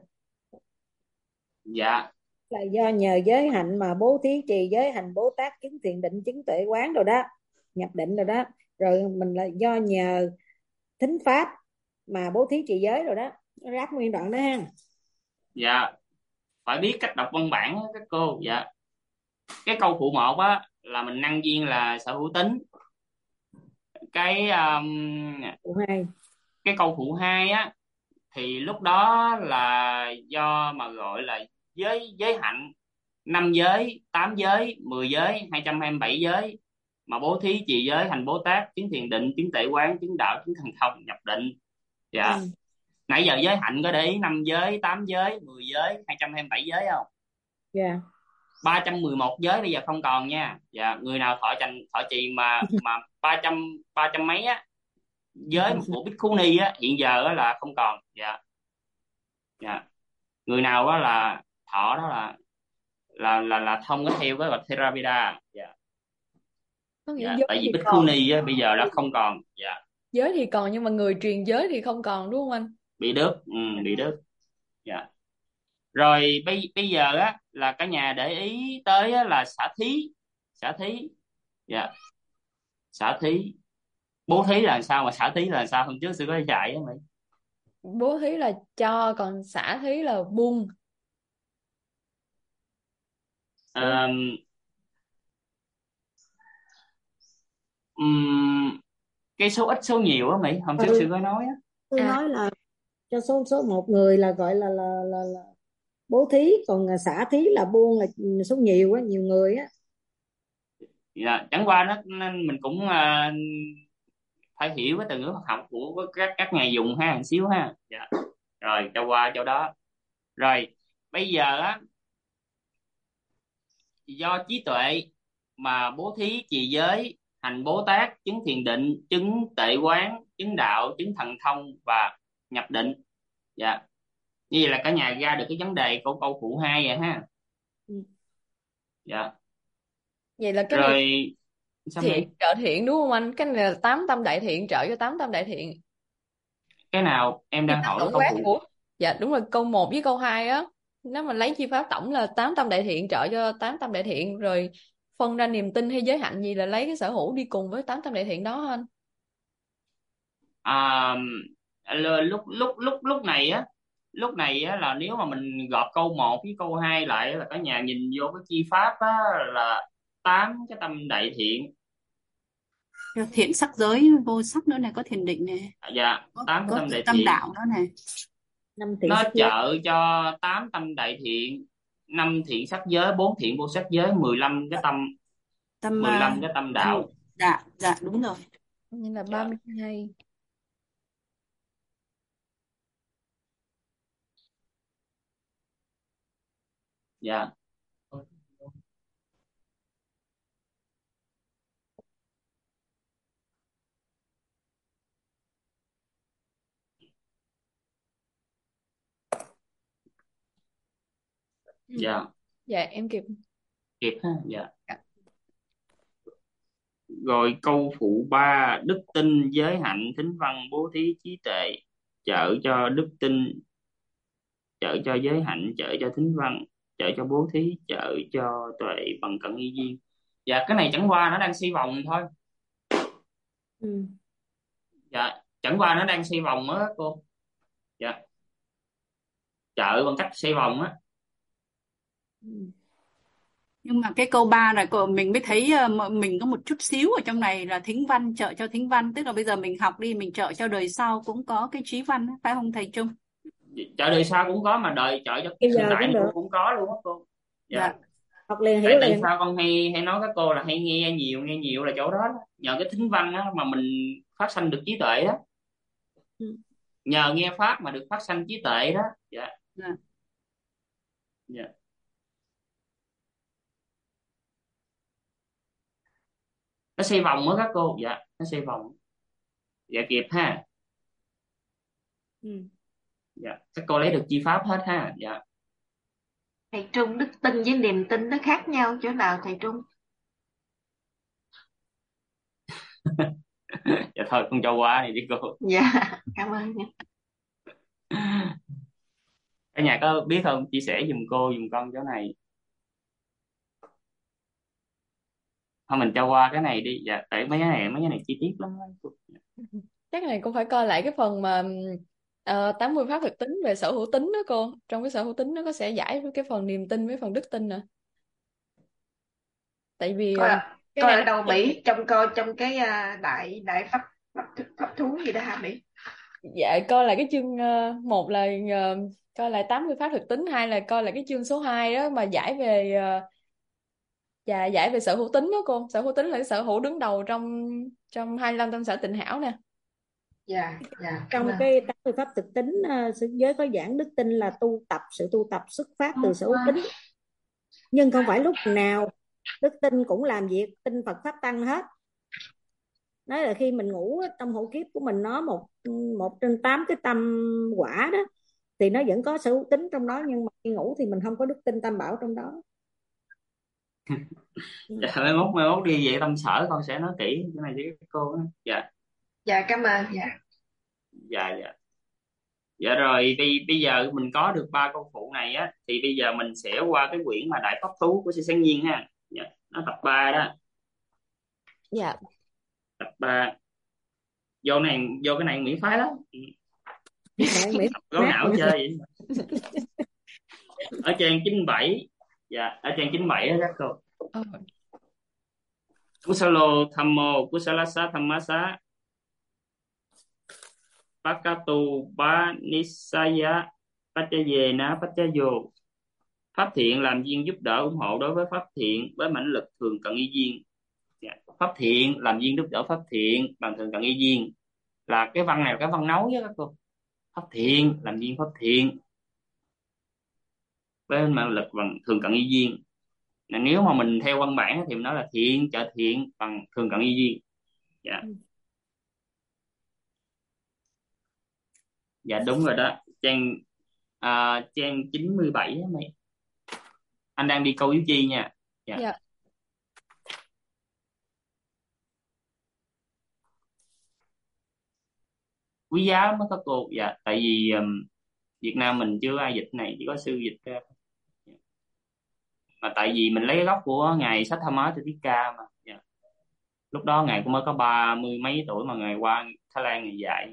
Dạ. Là do nhờ giới hạnh mà bố thí trì giới hành Bồ Tát, chứng thiền định, chứng tuệ quán rồi đó, nhập định rồi đó. Rồi mình là do nhờ thính pháp mà bố thí trì giới rồi đó. Ráp nguyên đoạn đó ha. Dạ, phải biết cách đọc văn bản á các cô. Dạ, cái câu phụ một á là mình năng duyên là sở hữu tính. cái Câu hai. cái câu phụ hai á thì lúc đó là do mà gọi là giới hạnh, năm giới, tám giới, 10 giới, 227 giới, mà bố thí trì giới hành Bồ Tát chứng thiền định chứng tuệ quán chứng đạo chứng thần thông nhập định. Dạ, Ừ. nãy giờ giới hạnh có để ý 5 giới, 8 giới, 10 giới, 227 giới không? Dạ. 311 giới bây giờ không còn nha. Dạ, người nào thọ trì mà 300 mấy á, giới của Bhikkhu Ni á hiện giờ á là không còn. Dạ. Dạ, người nào đó là thọ đó là không có theo cái gọi Theravada. Dạ. Có nghĩa Dạ, giới tại thì vì Bhikkhu còn, Ni á bây giờ là không còn. Dạ, giới thì còn nhưng mà người truyền giới thì không còn đúng không anh? bị đứt. Bị đứt. Dạ, rồi bây giờ á là cả nhà để ý tới á, là xả thí. Xả thí. Dạ, xả thí. Bố thí là sao mà xả thí là sao? Hôm trước sư có dạy á mày. Bố thí là cho, còn xả thí là buông. Đúng. Ờm, ừm, cái số ít số nhiều á mày, hôm trước sư Ừ, có nói á. tôi À, nói là cho số số một người là gọi là bố thí, còn xả thí là buông, là số nhiều á, nhiều người á. Dạ, chẳng qua nó nên mình cũng phải hiểu cái từ ngữ Phật học của các ngài dùng ha, một xíu ha. Dạ, rồi cho qua chỗ đó. Rồi bây giờ á, do trí tuệ mà bố thí trì giới hành Bồ Tát chứng thiền định chứng tuệ quán chứng đạo chứng thần thông và nhập định. Dạ, như vậy là cả nhà ra được cái vấn đề của câu phụ hai rồi ha. ừ. Dạ, Vậy là cái này rồi sao thiện mày? trợ thiện đúng không anh? Cái này là tám tâm đại thiện, trợ cho tám tâm đại thiện. Cái nào em Chi đang pháp hỏi tổng câu quát phụ? của, dạ đúng rồi, câu một với câu 2 á. Nếu mà lấy chi pháp tổng là tám tâm đại thiện trợ cho tám tâm đại thiện, rồi phân ra niềm tin hay giới hạnh gì là lấy cái sở hữu đi cùng với tám tâm đại thiện đó anh. à, lúc lúc lúc lúc này á là nếu mà mình gộp câu một với câu 2 lại là cả nhà nhìn vô cái chi pháp á là tám cái tâm đại thiện. Rồi thiện sắc giới vô sắc nữa này, có thiền định này, Dạ, tám cái có tâm tự đại tâm thiện. đạo nữa này. Năm thiện Nó sắc giới. trợ cho tám tâm đại thiện, năm thiện sắc giới, bốn thiện vô sắc giới, 15 cái tâm, Tâm 15 cái tâm tâm đạo. dạ dạ đúng rồi. Như là Dạ. 32. Dạ. Ừ. Dạ, Dạ em kịp. kịp ha. Dạ, Dạ. rồi câu phụ ba, đức tin giới hạnh thính văn bố thí trí tuệ trợ cho đức tin, trợ cho giới hạnh, trợ cho thính văn, trợ cho bố thí, trợ cho tuệ bằng cận y duyên. Dạ, cái này chẳng qua nó đang xoay vòng thôi. Ừ. Dạ, chẳng qua nó đang xoay vòng á cô. Dạ, trợ bằng cách xoay vòng á. Ừ. Nhưng mà cái câu 3 này mình mới thấy mình có một chút xíu ở trong này là thính văn, trợ cho thính văn, tức là bây giờ mình học đi, mình trợ cho đời sau cũng có cái trí văn, phải không thầy Trung? Trợ đời sau cũng có, mà đời trợ cho Bây hiện giờ tại cũng này được, cũng cũng có luôn á cô. Dạ, Dạ. học liền tại hiểu tại liền. sao con hay hay nói các cô là hay nghe nhiều là chỗ đó, đó. Nhờ cái thính văn á mà mình phát sanh được trí tuệ đó. Ừ. Nhờ nghe pháp mà được phát sanh trí tuệ đó. Dạ. Dạ. Dạ, nó xoay vòng á các cô. Dạ, nó xoay vòng. Dạ, kịp ha. Ừ. Dạ, các cô lấy được chi pháp hết ha. Dạ. Thầy Trung, đức tin với niềm tin nó khác nhau chỗ nào thầy Trung? Dạ thôi con cho qua này đi cô. Dạ, cảm ơn nha. Cả nhà có biết không, chia sẻ giùm cô giùm con chỗ này. Thôi mình cho qua cái này đi. Dạ, tại mấy cái này chi tiết lắm á. Chắc này cũng phải coi lại cái phần mà 80 pháp thực tính về sở hữu tính đó cô. Trong cái sở hữu tính nó có sẽ giải với cái phần niềm tin với phần đức tin nè. Tại vì Coi cái coi này ở nó đâu Mỹ, trong cái đại đại pháp thú gì đó hả Mỹ? dạ coi là cái chương một là coi lại 80 pháp thực tính, hai là coi là cái chương số 2 đó mà giải về và giải về sở hữu tính đó cô. Sở hữu tính là cái sở hữu đứng đầu trong trong 25 tâm sở tịnh hảo nè. Dạ dạ, cảm Trong ơn. cái 80 pháp thực tính, sự giới có giảng đức tin là sự tu tập xuất phát từ sở hữu tính, nhưng không phải lúc nào đức tin cũng làm việc tin Phật pháp tăng hết. Nói là khi mình ngủ trong hộ kiếp của mình nó một trên 8 cái tâm quả đó thì nó vẫn có sở hữu tính trong đó, nhưng mà khi ngủ thì mình không có đức tin tam bảo trong đó. Dạ, mai mốt đi về tâm sở con sẽ nói kỹ cái này với các cô đó. Dạ. Dạ cảm ơn. Dạ. Dạ. Dạ. Dạ rồi, bây giờ mình có được 3 câu phụ này á, thì bây giờ mình sẽ qua cái quyển mà Đại Pháp Thú của Sư Sáng Nhiên ha. Dạ, nó tập 3 đó, Dạ. tập 3. Vô cái này miễn phái lắm. Bạn Mỹ Gấu mát não chơi vậy. Ở trang 97. Dạ, ở trang 97 đó các cô. Ờ, Kusalo Thammo Kusalasa Thammasa Pakatu Panisaya Pachayena Pachayo. Pháp thiện làm duyên giúp đỡ ủng hộ đối với pháp thiện với mãnh lực thường cận y duyên. Dạ. Pháp thiện làm duyên giúp đỡ pháp thiện bằng thường cận y duyên, là cái văn này là cái văn nấu với các cô. Pháp thiện làm duyên pháp thiện với mãnh lực bằng thường cận y duyên. Nếu mà mình theo văn bản thì mình nói là thiện trợ thiện bằng thường cận y duyên. Dạ. Dạ đúng rồi đó. Trang 97 á mấy. Anh đang đi câu yếu chi nha. Dạ. dạ. Quý giá mới có cô. Dạ, tại vì Việt Nam mình chưa ai dịch này, chỉ có sư dịch ra. Mà tại vì mình lấy gốc của ngài Satthamma Tittika mà. Dạ. Lúc đó ngài cũng mới có 30 mấy tuổi mà ngài qua Thái Lan ngài dạy.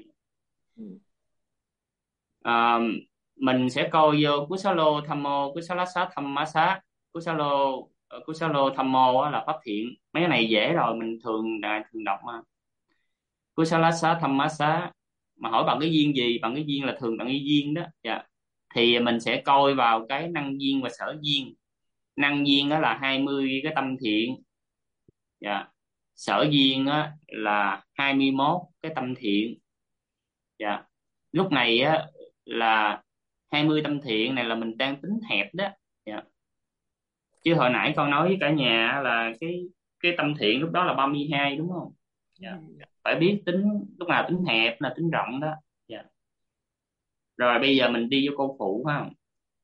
À, mình sẽ coi vô Kusalo Thammo Kusalasa Thammasa. Kusalo Thammo á là pháp thiện. Mấy cái này dễ rồi, mình thường đọc mà. Kusalasa Thammasa mà hỏi bằng cái duyên gì, bằng cái duyên là thường bằng cái duyên đó. Dạ. Thì mình sẽ coi vào cái năng duyên và sở duyên. Năng duyên đó là 20 cái tâm thiện. Dạ. Sở duyên á là 21 cái tâm thiện. Dạ. Lúc này á là 20 tâm thiện này là mình đang tính hẹp đó. Dạ. Chứ hồi nãy con nói với cả nhà là cái tâm thiện lúc đó là 32 đúng không? Dạ. Phải biết tính lúc nào tính hẹp là tính rộng đó. Dạ. Rồi bây giờ mình đi vô câu phụ phải không?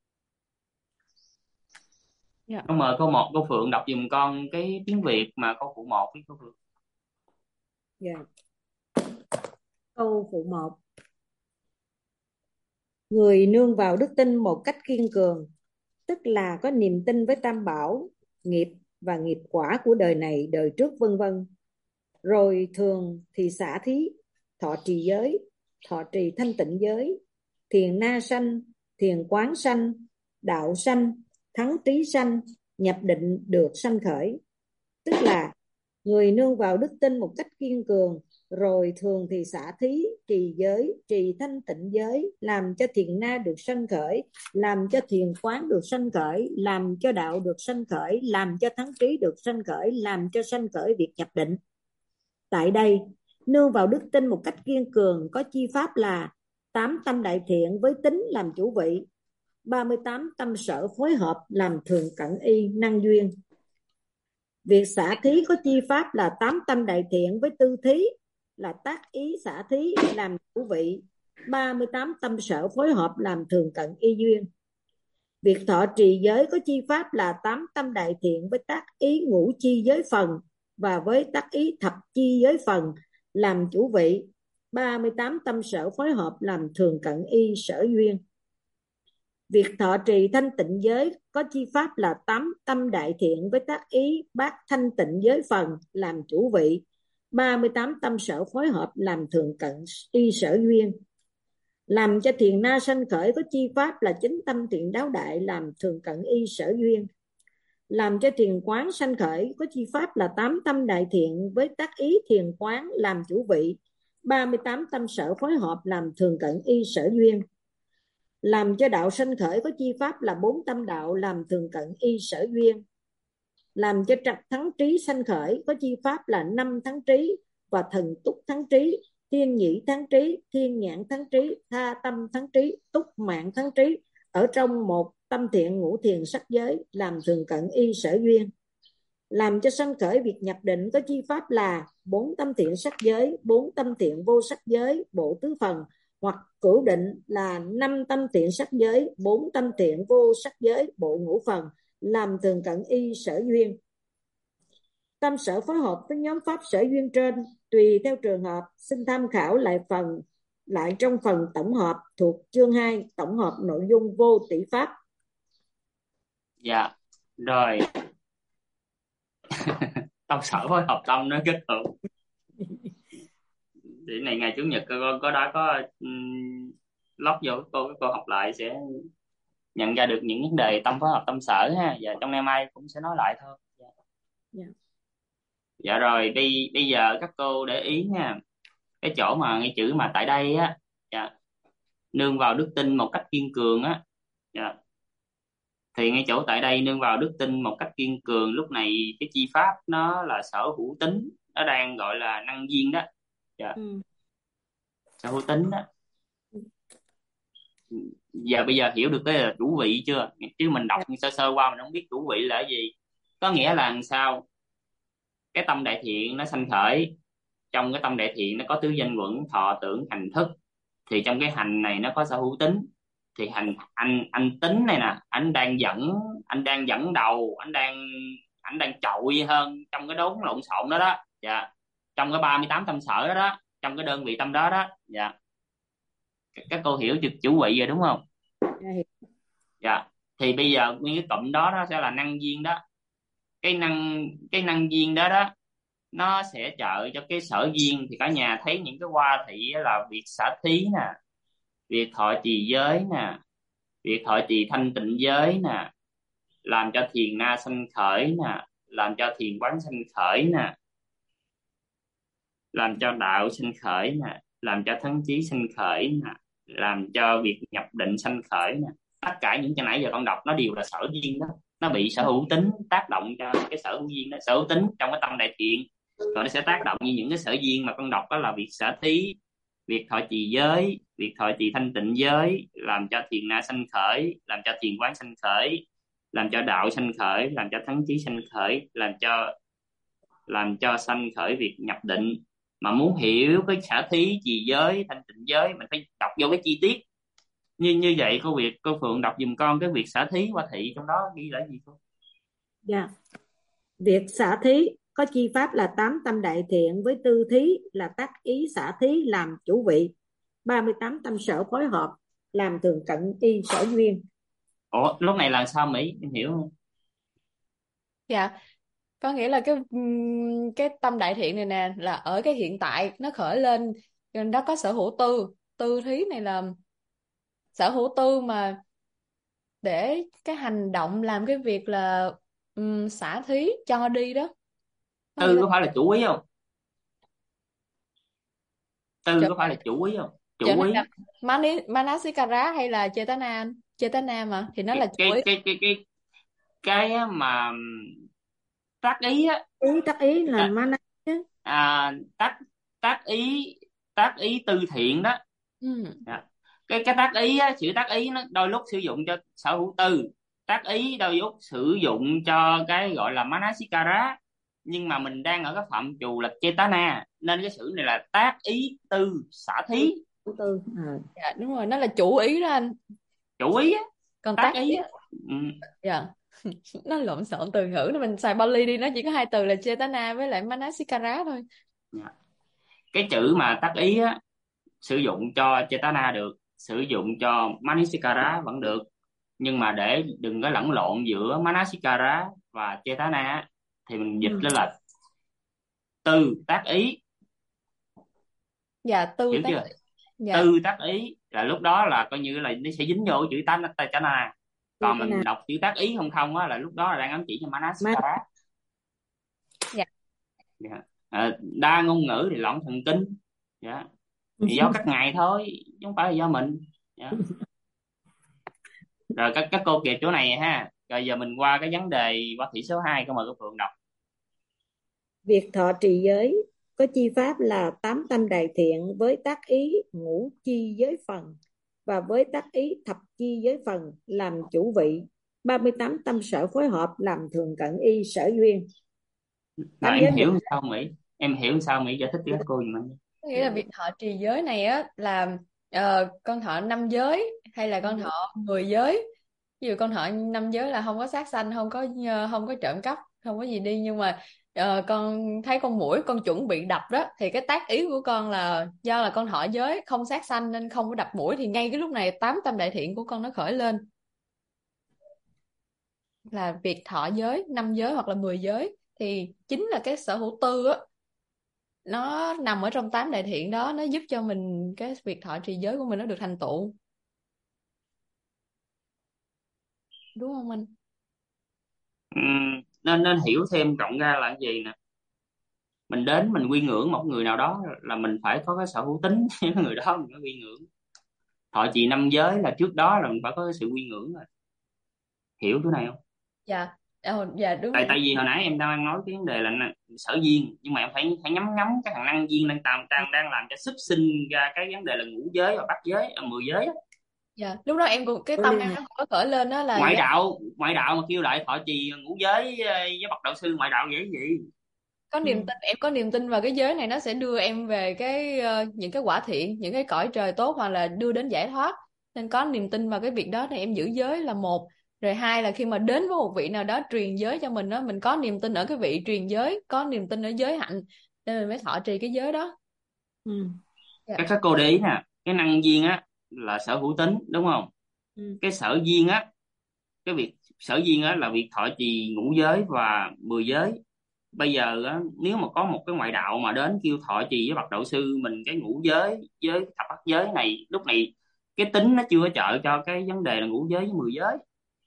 Dạ. Con mời cô Phượng đọc giùm con cái tiếng Việt mà câu phụ 1 với cô Phượng. Dạ. Câu phụ 1. Người nương vào đức tin một cách kiên cường, tức là có niềm tin với tam bảo, nghiệp và nghiệp quả của đời này, đời trước vân vân. Rồi thường thì xả thí, thọ trì giới, thọ trì thanh tịnh giới, thiền na sanh, thiền quán sanh, đạo sanh, thắng trí sanh, nhập định được sanh khởi. Tức là người nương vào đức tin một cách kiên cường, rồi thường thì xả thí, trì giới, trì thanh tịnh giới, làm cho thiền na được sanh khởi, làm cho thiền quán được sanh khởi, làm cho đạo được sanh khởi, làm cho thắng trí được sanh khởi, làm cho sanh khởi việc nhập định. Tại đây, nương vào đức tin một cách kiên cường có chi pháp là 8 tâm đại thiện với tính làm chủ vị, 38 tâm sở phối hợp làm thường cận y năng duyên. Việc xả thí có chi pháp là 8 tâm đại thiện với tư thí là tác ý xả thí làm chủ vị, 38 tâm sở phối hợp làm thường cận y duyên. Việc thọ trì giới có chi pháp là 8 tâm đại thiện với tác ý ngũ chi giới phần và với tác ý thập chi giới phần làm chủ vị, 38 tâm sở phối hợp làm thường cận y sở duyên. Việc thọ trì thanh tịnh giới có chi pháp là 8 tâm đại thiện với tác ý bát thanh tịnh giới phần làm chủ vị, 38 tâm sở phối hợp làm thường cận y sở duyên. Làm cho thiền na sanh khởi có chi pháp là chính tâm thiện đáo đại, làm thường cận y sở duyên. Làm cho thiền quán sanh khởi có chi pháp là 8 tâm đại thiện với tác ý thiền quán làm chủ vị, 38 tâm sở phối hợp làm thường cận y sở duyên. Làm cho đạo sanh khởi có chi pháp là 4 tâm đạo làm thường cận y sở duyên. Làm cho trạch thắng trí sanh khởi có chi pháp là 5 thắng trí và thần túc thắng trí, thiên nhĩ thắng trí, thiên nhãn thắng trí, tha tâm thắng trí, túc mạng thắng trí ở trong một tâm thiện ngũ thiền sắc giới làm thường cận y sở duyên. Làm cho sanh khởi việc nhập định có chi pháp là 4 tâm thiện sắc giới, 4 tâm thiện vô sắc giới, bộ tứ phần, hoặc cửu định là 5 tâm thiện sắc giới, 4 tâm thiện vô sắc giới, bộ ngũ phần làm thường cận y sở duyên. Tâm sở phối hợp với nhóm pháp sở duyên trên tùy theo trường hợp, xin tham khảo lại trong phần tổng hợp thuộc chương 2 tổng hợp nội dung vô tỷ pháp. Dạ rồi. Tâm sở phối hợp tâm nó kết hợp. Để này ngày chủ nhật có đó có lót vô cái cô học lại sẽ nhận ra được những vấn đề tâm phối hợp tâm sở ha. Dạ trong ngày mai cũng sẽ nói lại thôi. Dạ. Dạ rồi bây giờ các cô để ý nha, cái chỗ mà ngay chữ mà tại đây á, dạ, nương vào đức tin một cách kiên cường á, dạ, thì ngay chỗ tại đây nương vào đức tin một cách kiên cường, lúc này cái chi pháp nó là sở hữu tính, nó đang gọi là năng duyên đó, dạ. Sở hữu tính đó. Giờ bây giờ hiểu được cái là chủ vị chưa? Chứ mình đọc sơ sơ qua mình không biết chủ vị là cái gì. Có nghĩa là làm sao? Cái tâm đại thiện nó sanh khởi, trong cái tâm đại thiện nó có tứ danh quẩn thọ tưởng hành thức, thì trong cái hành này nó có sở hữu tính, thì anh tính này nè, anh đang dẫn đầu, anh đang trội hơn trong cái đốn lộn xộn đó đó, dạ, trong cái 38 tâm sở đó đó, trong cái đơn vị tâm đó đó, dạ. Các cô hiểu được chủ vị rồi đúng không? Dạ. Thì bây giờ nguyên cái cụm đó nó sẽ là năng duyên đó. Cái năng duyên đó đó nó sẽ trợ cho cái sở duyên. Thì cả nhà thấy những cái hoa thị là việc xả thí nè, việc thọ trì giới nè, việc thọ trì thanh tịnh giới nè, làm cho thiền na sanh khởi nè, làm cho thiền quán sanh khởi nè, làm cho đạo sanh khởi nè, làm cho thắng trí sanh khởi nè, làm cho việc nhập định sanh khởi nè. Tất cả những cái nãy giờ con đọc nó đều là sở duyên đó, nó bị sở hữu tính tác động cho cái sở hữu duyên đó, sở hữu tính trong cái tâm đại thiện, rồi nó sẽ tác động như những cái sở duyên mà con đọc, đó là việc xả thí, việc thọ trì giới, việc thọ trì thanh tịnh giới, làm cho thiền na sanh khởi, làm cho thiền quán sanh khởi, làm cho đạo sanh khởi, làm cho thắng trí sanh khởi, làm cho sanh khởi việc nhập định. Mà muốn hiểu cái xả thí, trì giới, thanh tịnh giới, mình phải đọc vô cái chi tiết như vậy. Cô Phượng đọc giùm con cái việc xả thí hoa thị trong đó ghi là gì cô? Dạ. Việc xả thí có chi pháp là 8 tâm đại thiện với tư thí là tác ý xả thí làm chủ vị, 38 tâm sở phối hợp làm thường cận y sở duyên. Ủa lúc này là sao Mỹ, em hiểu không? Dạ, có nghĩa là cái tâm đại thiện này nè là ở cái hiện tại nó khởi lên, nên đó có sở hữu tư thí này là sở hữu tư mà để cái hành động làm cái việc là xả thí cho đi đó. Tư có phải là chủ ý không? Tư có phải là Chỗ chủ ý không? chỗ Chủ này ý. là Manasikara hay là Chetana mà thì nó là chủ ý. Cái mà tác ý á, Tác ý là mana chứ. Tác ý tư thiện đó. Dạ. Cái tác ý á, chữ tác ý nó đôi lúc sử dụng cho sở hữu tư, tác ý đôi lúc sử dụng cho cái gọi là manasikara, nhưng mà mình đang ở cái phạm trù là chetana, nên cái sự này là tác ý tư xả thí. Tư. Dạ đúng rồi, nó là chủ ý đó anh. Chủ ý á, Còn tác ý á. Dạ. Nó lộn xộn từ ngữ, nó mình xài Pali đi, nó chỉ có 2 từ là Chetana với lại Manasikara thôi. Dạ. Cái chữ mà tác ý á sử dụng cho Chetana được, sử dụng cho Manasikara vẫn được, nhưng mà để đừng có lẫn lộn giữa Manasikara và Chetana thì mình dịch lên là tư tác ý. Dạ, tư hiểu tác chưa? ý. Dạ. Tư tác ý là lúc đó là coi như là nó sẽ dính vô chữ Tana. Còn cái nào mình đọc chữ tác ý không không á là lúc đó là đang ám chỉ cho má Manasikara. Dạ. Dạ. Đa ngôn ngữ thì loạn thần kinh. Dạ. Thì do các ngài thôi chứ không phải là do mình. Dạ. Rồi các cô kịp chỗ này ha. Rồi giờ mình qua cái vấn đề qua thị số 2, câu mời cô Phượng đọc. việc thọ trì giới có chi pháp là 8 tâm đại thiện với tác ý ngũ chi giới phần và với tác ý thập chi giới phần làm chủ vị, 38 tâm sở phối hợp làm thường cận y sở duyên. Rồi Tám em giới hiểu sao Mỹ? Em hiểu sao Mỹ giải thích cho các cô giùm anh. Có nghĩa là việc thọ trì giới này á là con thọ 5 giới hay là con thọ 10 giới. Ví dụ con thọ 5 giới là không có sát sanh, không có trộm cắp, không có gì đi, nhưng mà con thấy con muỗi con chuẩn bị đập đó, thì cái tác ý của con là do là con thọ giới không sát sanh nên không có đập muỗi, thì ngay cái lúc này 8 tâm đại thiện của con nó khởi lên. Là việc thọ giới 5 giới hoặc là 10 giới thì chính là cái sở hữu tư á, nó nằm ở trong 8 đại thiện đó, nó giúp cho mình cái việc thọ trì giới của mình nó được thành tựu, đúng không anh? Nên hiểu thêm rộng ra là cái gì nè. Mình đến mình quy ngưỡng một người nào đó là mình phải có cái sở hữu tính với người đó mình mới quy ngưỡng. Thọ trì 5 giới là trước đó là mình phải có cái sự quy ngưỡng rồi. Hiểu chỗ này không? Dạ. Dạ đúng. Tại vì hồi nãy em đang nói cái vấn đề là sở duyên, nhưng mà em phải nhắm ngắm cái thằng năng duyên đang làm cho xuất sinh ra cái vấn đề là ngũ giới và bát giới, 10 giới á. Dạ lúc đó em cũng cái có tâm liên em hệ. nó có khởi lên đó là Ngoại đạo mà kêu lại thọ trì ngũ giới với bậc đạo sư, ngoại đạo vậy gì? có niềm tin, em có niềm tin vào cái giới này nó sẽ đưa em về cái những cái quả thiện, những cái cõi trời tốt, hoặc là đưa đến giải thoát, nên có niềm tin vào cái việc đó thì em giữ giới là một. Rồi hai là khi mà đến với một vị nào đó truyền giới cho mình đó, mình có niềm tin ở cái vị truyền giới, có niềm tin ở giới hạnh, nên mình mới thọ trì cái giới đó. Dạ. Các cô để ý nè, cái năng duyên á là sở hữu tính đúng không? Cái sở duyên á, cái việc sở duyên á là việc thọ trì ngũ giới và 10 giới. Bây giờ á, nếu mà có một cái ngoại đạo mà đến kêu thọ trì với bậc đạo sư mình cái ngũ giới với thập bát giới này, lúc này cái tính nó chưa có trợ cho cái vấn đề là ngũ giới với 10 giới.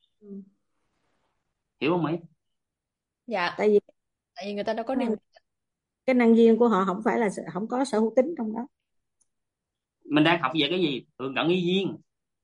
Hiểu không Mỹ? Dạ. Tại vì người ta đâu có niềm. cái năng duyên của họ không phải là không có sở hữu tính trong đó. Mình đang học về cái gì? Thường cận y duyên.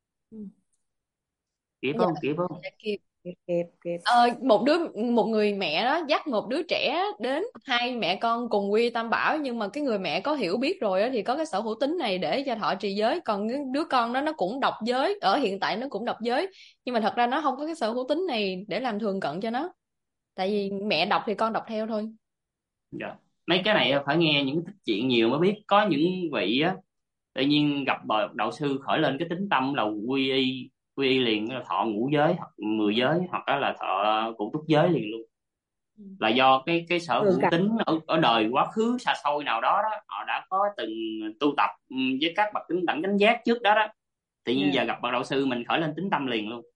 Kịp không? Kịp không? Dạ, kịp. Kịp. Một người mẹ đó dắt một đứa trẻ đến, hai mẹ con cùng quy tam bảo, nhưng mà cái người mẹ có hiểu biết rồi đó, thì có cái sở hữu tính này để cho thọ trì giới. Còn cái đứa con đó nó cũng đọc giới, ở hiện tại nó cũng đọc giới, nhưng mà thật ra nó không có cái sở hữu tính này để làm thường cận cho nó, tại vì mẹ đọc thì con đọc theo thôi. Dạ. Mấy cái này phải nghe những cái chuyện nhiều mới biết. Có những vị á tự nhiên gặp bậc đạo sư khởi lên cái tính tâm là quy y liền, là thọ ngũ giới hoặc 10 giới, hoặc là thọ cụ túc giới liền luôn. Là do cái sở hữu tính ở đời quá khứ xa xôi nào đó đó, họ đã có từng tu tập với các bậc tính đẳng chánh giác trước đó đó, tự nhiên giờ gặp bậc đạo sư mình khởi lên tính tâm liền luôn.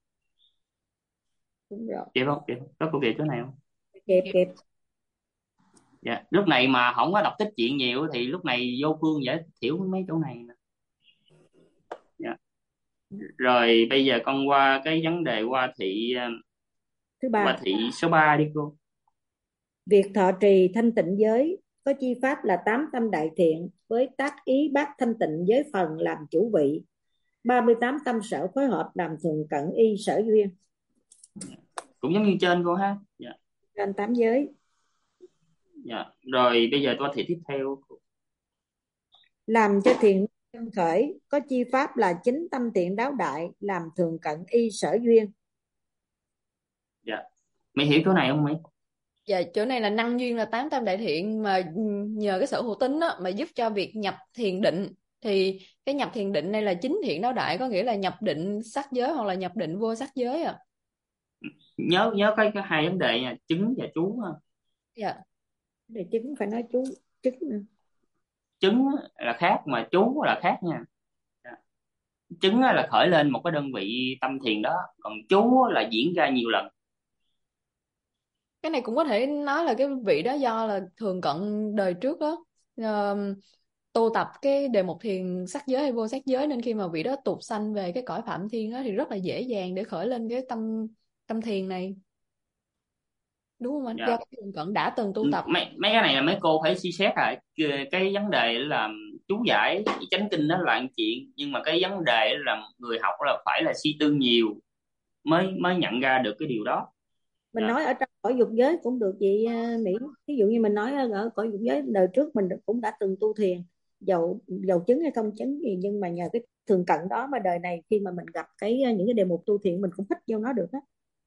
Đúng rồi. Kịp không? Có câu kịp chỗ này không? Kịp. Dạ. Lúc này mà không có đọc tích chuyện nhiều thì lúc này vô phương giải thiểu mấy chỗ này nè. Dạ. Rồi bây giờ con qua cái vấn đề qua thị Thứ ba. qua thị số 3 đi cô. Việc thọ trì thanh tịnh giới có chi pháp là 8 tâm đại thiện với tác ý bát thanh tịnh giới phần làm chủ vị, 38 tâm sở phối hợp làm thường cận y sở duyên. Cũng giống như trên cô ha. Dạ. Trên 8 giới. Dạ. Rồi bây giờ qua thị tiếp theo. Làm cho thiện nhân khởi có chi pháp là 9 tâm thiện đáo đại làm thường cận y sở duyên. Dạ. Mày hiểu chỗ này không Mỹ? Dạ, chỗ này là năng duyên là 8 tâm đại thiện, mà nhờ cái sở hữu tính đó, mà giúp cho việc nhập thiền định. Thì cái nhập thiền định này là 9 thiện đáo đại, có nghĩa là nhập định sắc giới hoặc là nhập định vô sắc giới à. Nhớ cái hai vấn đề nha, chứng và chú ha. Dạ. Để chứng phải nói chú chứng nữa. Chứng là khác mà chú là khác nha. Chứng là khởi lên một cái đơn vị tâm thiền đó, còn chú là diễn ra nhiều lần. Cái này cũng có thể nói là cái vị đó do là thường cận đời trước đó, tu tập cái đề mục thiền sắc giới hay vô sắc giới, nên khi mà vị đó tụt sanh về cái cõi Phạm Thiên đó thì rất là dễ dàng để khởi lên cái tâm tâm thiền này, đúng không anh? Do Dạ. cái thiền cận đã từng tu tập. Mấy cái này là mấy cô phải suy xét lại cái vấn đề là chú giải cái chánh kinh đó là một chuyện, nhưng mà cái vấn đề là người học là phải là suy tư nhiều mới mới nhận ra được cái điều đó. Mình Dạ. nói ở trong cõi dục giới cũng được chị Mỹ. Ví dụ như mình nói ở cõi dục giới đời trước mình cũng đã từng tu thiền, dầu chứng hay không chứng gì, nhưng mà nhờ cái thường cận đó mà đời này khi mà mình gặp những cái đề mục tu thiền mình cũng thích vô nó được đó.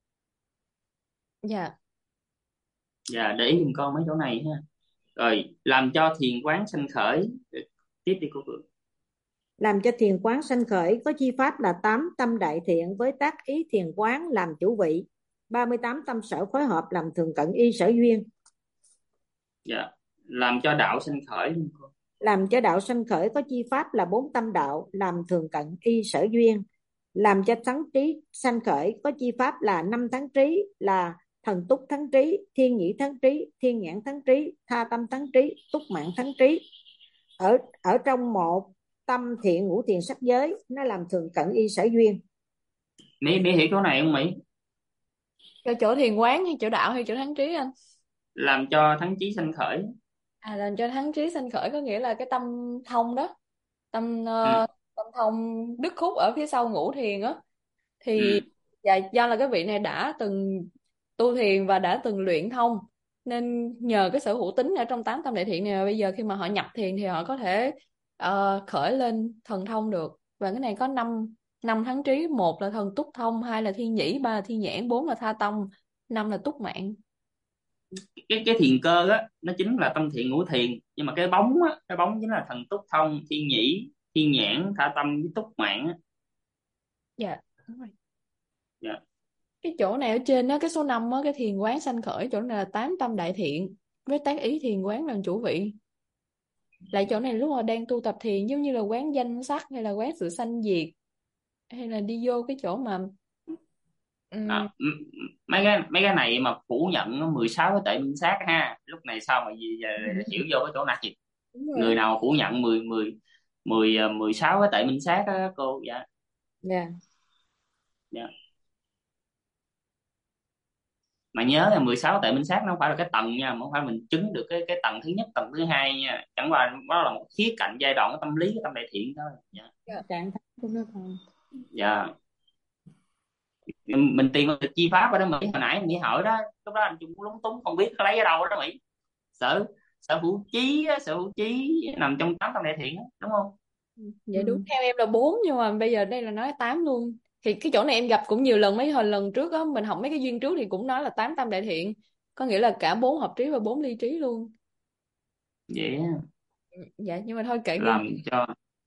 Dạ. Dạ, để ý giùm con mấy chỗ này ha. Rồi, làm cho thiền quán sanh khởi. Tiếp đi cô Phượng. Làm cho thiền quán sanh khởi có chi pháp là 8 tâm đại thiện với tác ý thiền quán làm chủ vị, 38 tâm sở phối hợp làm thường cận y sở duyên. Dạ, làm cho đạo sanh khởi. Làm cho đạo sanh khởi có chi pháp là 4 tâm đạo làm thường cận y sở duyên. Làm cho thắng trí sanh khởi có chi pháp là 5 thắng trí là thần túc thắng trí, thiên nhĩ thắng trí, thiên nhãn thắng trí, tha tâm thắng trí, túc mạng thắng trí. Ở trong một tâm thiện ngũ thiện sắc giới nó làm thường cận y sở duyên. Mỹ hiểu chỗ này không Mỹ? Cho chỗ thiền quán hay chỗ đạo hay chỗ thắng trí anh? Làm cho thắng trí sanh khởi. Làm cho thắng trí sanh khởi có nghĩa là cái tâm thông đó, tâm Ừ. tâm thông đức khúc ở phía sau ngũ thiền á, thì Ừ. do là cái vị này đã từng tu thiền và đã từng luyện thông, nên nhờ cái sở hữu tính ở trong 8 tâm đại thiện này, bây giờ khi mà họ nhập thiền thì họ có thể khởi lên thần thông được. Và cái này có 5 thắng trí: một là thần túc thông, hai là thiên nhĩ, ba là thiên nhãn, bốn là tha tâm, năm là túc mạng. Cái thiền cơ á nó chính là tâm thiện ngũ thiền, nhưng mà cái bóng á, cái bóng chính là thần túc thông, thiên nhĩ, thiên nhãn, tha tâm với túc mạng á. Dạ, đúng rồi. Dạ. Cái chỗ này ở trên đó, cái số 5 á, cái thiền quán sanh khởi, chỗ này là 8 tâm đại thiện với tác ý thiền quán làm chủ vị. Lại chỗ này lúc mà đang tu tập thiền giống như là quán danh sắc hay là quán sự sanh diệt, hay là đi vô cái chỗ mà À, mấy cái này mà phủ nhận 16 cái tệ minh sát ha, lúc này sao mà giờ hiểu vô cái chỗ này. đúng rồi. Người nào phủ nhận 16 cái tệ minh sát á cô. Dạ. Yeah. Dạ. Mà nhớ là 16 tệ minh sát nó không phải là cái tầng nha, mà không phải mình chứng được cái tầng thứ nhất, tầng thứ hai nha, chẳng qua đó là một khía cạnh giai đoạn của tâm lý, cái tâm đại thiện thôi. Dạ. Trạng thái của nó thôi. Dạ. Mình tìm được chi pháp ở đó Mỹ, hồi nãy Mỹ hỏi đó, lúc đó anh chung cũng lúng túng không biết lấy ở đâu đó Mỹ. sở sở hữu trí á, sở hữu trí nằm trong 8 tâm đại thiện á, đúng không? Vậy đúng, theo em là 4 nhưng mà bây giờ đây là nói 8 luôn. Thì cái chỗ này em gặp cũng nhiều lần, mấy hồi lần trước á mình học mấy cái duyên trước thì cũng nói là 8 tâm đại thiện, có nghĩa là cả 4 hợp trí và 4 ly trí luôn. Vậy á, Dạ, nhưng mà thôi kệ Ngưng. làm cho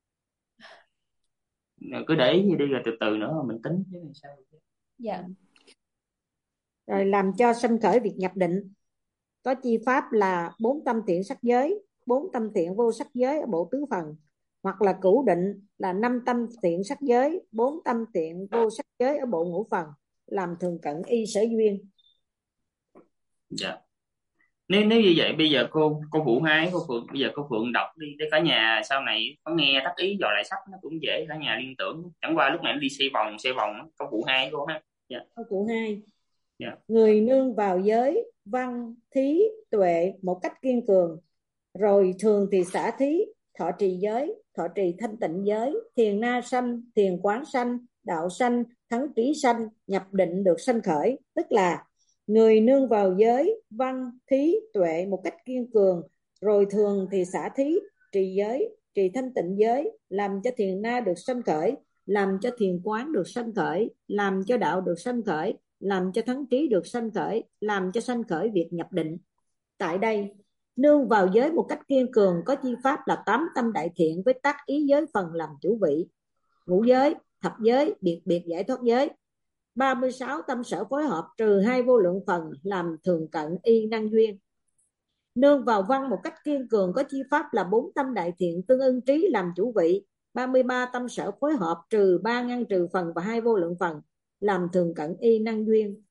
cứ để ý đi rồi từ từ nữa mình tính chứ sao. Dạ. Rồi làm cho sanh khởi việc nhập định có chi pháp là 4 tâm thiện sắc giới, 4 tâm thiện vô sắc giới ở bộ tứ phần, hoặc là cửu định là 5 tâm thiện sắc giới, 4 tâm thiện vô sắc giới ở bộ ngũ phần, làm thường cận y sở duyên. Dạ. Nếu như vậy bây giờ cô Phụ hai, cô Phượng, bây giờ cô Phượng đọc đi để cả nhà sau này có nghe tác ý dò lại sách nó cũng dễ, cả nhà liên tưởng, chẳng qua lúc này nó đi xoay vòng cô Phụ hai cô ha. Dạ. Câu cụ 2. Dạ. Người nương vào giới văn thí tuệ một cách kiên cường, rồi thường thì xả thí, thọ trì giới, thọ trì thanh tịnh giới, thiền na sanh, thiền quán sanh, đạo sanh, thắng trí sanh, nhập định được sanh khởi. Tức là người nương vào giới văn thí tuệ một cách kiên cường, rồi thường thì xả thí, trì giới, trì thanh tịnh giới, làm cho thiền na được sanh khởi, làm cho thiền quán được sanh khởi, làm cho đạo được sanh khởi, làm cho thắng trí được sanh khởi, làm cho sanh khởi việc nhập định. Tại đây nương vào giới một cách kiên cường có chi pháp là 8 tâm đại thiện với tác ý giới phần làm chủ vị, ngũ giới, thập giới, biệt biệt giải thoát giới, 36 tâm sở phối hợp trừ 2 vô lượng phần làm thường cận y năng duyên. Nương vào văn một cách kiên cường có chi pháp là 4 tâm đại thiện tương ưng trí làm chủ vị, 33 tâm sở phối hợp trừ 3 ngăn trừ phần và 2 vô lượng phần làm thường cận y năng duyên.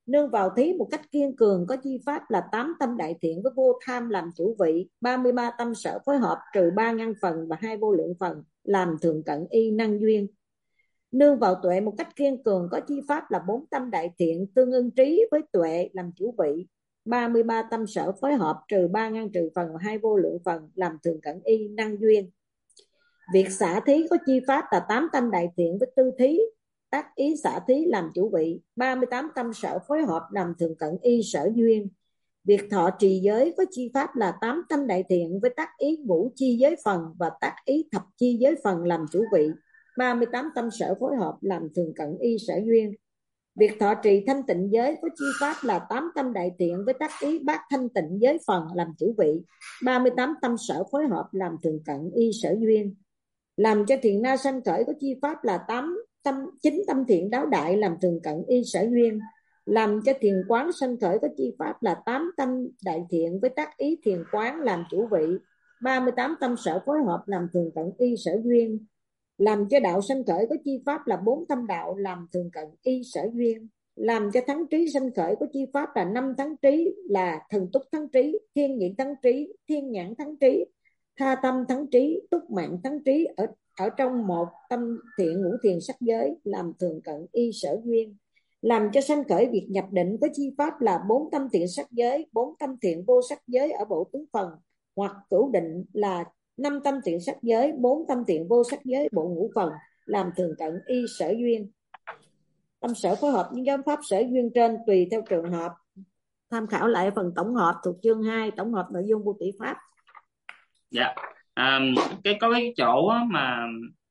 Nương vào thí một cách kiên cường, có chi pháp là 8 tâm đại thiện với vô tham làm chủ vị, 33 tâm sở phối hợp trừ 3 ngăn phần và 2 vô lượng phần làm thường cận y năng duyên. Nương vào tuệ một cách kiên cường, có chi pháp là 4 tâm đại thiện tương ưng trí với tuệ làm chủ vị, 33 tâm sở phối hợp trừ 3 ngăn trừ phần và 2 vô lượng phần làm thường cận y năng duyên. Việc xả thí có chi pháp là 8 tâm đại thiện với tư thí tác ý xả thí làm chủ vị, 38 tâm sở phối hợp làm thường cận y sở duyên. Việc thọ trì giới có chi pháp là 8 tâm đại thiện với tác ý ngũ chi giới phần và tác ý thập chi giới phần làm chủ vị, 38 tâm sở phối hợp làm thường cận y sở duyên. Việc thọ trì thanh tịnh giới có chi pháp là 8 tâm đại thiện với tác ý bát thanh tịnh giới phần làm chủ vị, 38 tâm sở phối hợp làm thường cận y sở duyên. Làm cho thiện na sanh khởi có chi pháp là 9 tâm thiện đáo đại làm thường cận y sở duyên. Làm cho thiền quán sanh khởi có chi pháp là 8 tâm đại thiện với tác ý thiền quán làm chủ vị, 38 tâm sở phối hợp làm thường cận y sở duyên. Làm cho đạo sanh khởi có chi pháp là 4 tâm đạo làm thường cận y sở duyên. Làm cho thắng trí sanh khởi có chi pháp là 5 thắng trí là thần túc thắng trí, thiên nhãn thắng trí, thiên nhãn thắng trí, tha tâm thắng trí, túc mạng thắng trí ở trong một tâm thiện ngũ thiền sắc giới làm thường cận y sở duyên. Làm cho sanh khởi việc nhập định có chi pháp là 4 tâm thiện sắc giới, 4 tâm thiện vô sắc giới ở bộ tướng phần, hoặc cửu định là 5 tâm thiện sắc giới, 4 tâm thiện vô sắc giới bộ ngũ phần làm thường cận y sở duyên. Tâm sở phối hợp những giáo pháp sở duyên trên tùy theo trường hợp. Tham khảo lại phần tổng hợp thuộc chương 2, tổng hợp nội dung của tỷ pháp. Dạ. Có cái chỗ mà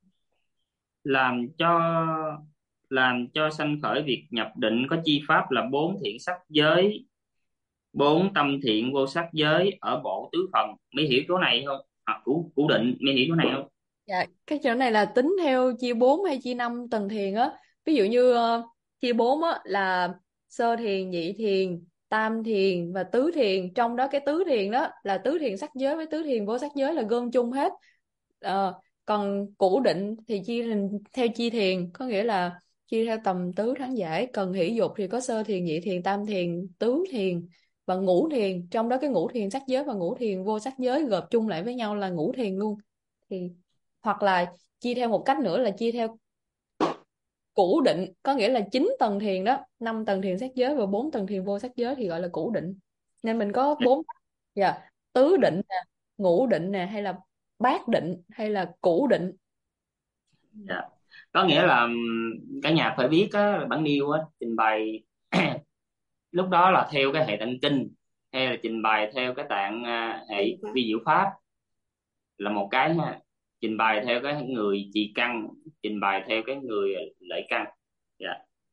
làm cho sanh khởi việc nhập định có chi pháp là 4 thiện sắc giới, 4 tâm thiện vô sắc giới ở bộ tứ phần. Mới hiểu chỗ này không? Cũ định mới hiểu chỗ này không? Dạ, cái chỗ này là tính theo chia 4 hay chia 5 tầng thiền á. Ví dụ như chia 4 á là sơ thiền, nhị thiền, tam thiền và tứ thiền. Trong đó cái tứ thiền đó là tứ thiền sắc giới với tứ thiền vô sắc giới là gom chung hết. Còn cũ định thì chia theo chia thiền, có nghĩa là chia theo tầm tứ thắng giải. Cần hỷ dục thì có sơ thiền, nhị thiền, tam thiền, tứ thiền và ngũ thiền. Trong đó cái ngũ thiền sắc giới và ngũ thiền vô sắc giới gộp chung lại với nhau là ngũ thiền luôn. Thì hoặc là chia theo một cách nữa là chia theo cũ định, có nghĩa là 9 tầng thiền đó, 5 tầng thiền sắc giới và 4 tầng thiền vô sắc giới thì gọi là cũ định. Nên mình có 4 tứ định nè, ngũ định nè, hay là bát định hay là cũ định. Dạ. Có nghĩa là cả nhà phải biết á, bản điêu á trình bày lúc đó là theo cái hệ tạng kinh hay là trình bày theo cái tạng hệ vi diệu pháp là một cái ha. Trình bày theo cái người trì căn, trình bày theo cái người lợi căn. Dạ.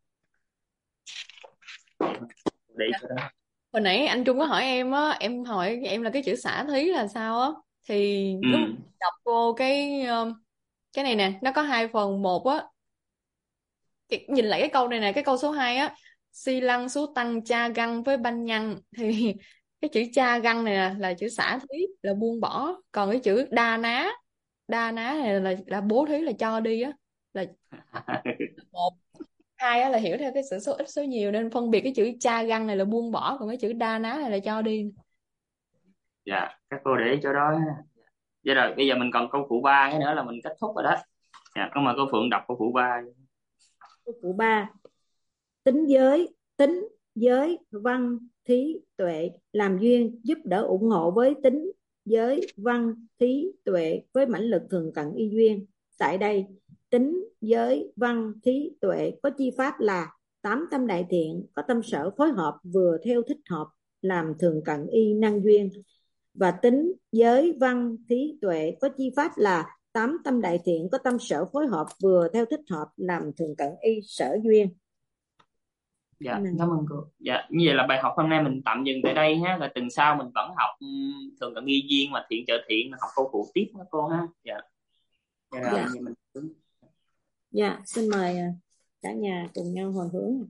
Đi cái đó. Hồi nãy anh Trung có hỏi em á, em hỏi em là cái chữ xả thí là sao á, thì lúc đọc vô cái này nè, nó có 2 phần. Một á, nhìn lại cái câu này nè, cái câu số 2 á, si lăng sú tăng cha găng với banh nhăng, thì cái chữ cha găng này nè là chữ xả thí, là buông bỏ. Còn cái chữ đa ná này là bố thí, là cho đi á, là một. Hai á là hiểu theo cái sự số ít số nhiều, nên phân biệt cái chữ cha găng này là buông bỏ, còn cái chữ đa ná này là cho đi. Dạ, các cô để ý chỗ đó ha. Dạ rồi, bây giờ mình còn câu phụ 3 cái nữa là mình kết thúc rồi đó. Dạ, con mời cô Phượng đọc câu phụ 3. Câu phụ 3. Tính giới văn thí tuệ làm duyên, giúp đỡ ủng hộ với tính giới văn thí tuệ với mãnh lực thường cận y duyên. Tại đây tính giới văn thí tuệ có chi pháp là 8 tâm đại thiện, có tâm sở phối hợp vừa theo thích hợp làm thường cận y năng duyên. Và tính giới văn thí tuệ có chi pháp là 8 tâm đại thiện, có tâm sở phối hợp vừa theo thích hợp làm thường cận y sở duyên. Dạ, cảm ơn cô. Dạ, như vậy là bài học hôm nay mình tạm dừng tại đây ha, rồi tuần sau mình vẫn học thường cận y duyên mà thiện trợ thiện, học câu phụ tiếp đó cô ha. Dạ. Dạ. Dạ, xin mời cả nhà cùng nhau hồi hướng.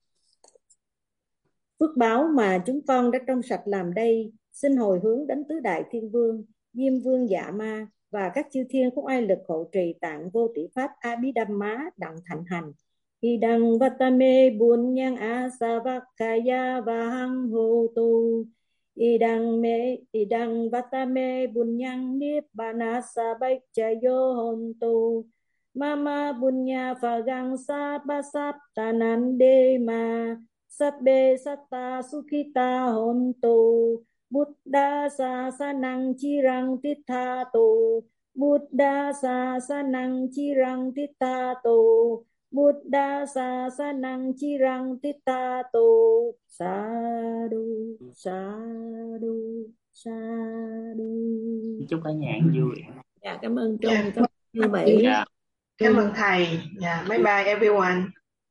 Phước báo mà chúng con đã trong sạch làm đây, xin hồi hướng đến tứ đại thiên vương, Diêm Vương Dạ Ma và các chư thiên không ai lực hộ trì tạng vô tỷ pháp Abhidhamma đặng thạnh hành, Idang vatame bunyang asavakaya vahang hotu. Idang vatame bunyang nibbanasa baichayo hontu. Mama bunya fagang sabasap tanande ma. Sabbe satta sukhita hontu. Buddha sasanang chirang tithatu. Buddha sasanang chirang tithatu. Buddha sasanang chirang tithatu. Sadhu, sadhu, sadhu. Chúc cả nhà ăn vui. Dạ, cảm ơn Trung, Dạ. cảm ơn Bảy. Dạ. Cảm ơn thầy. Dạ, bye bye everyone.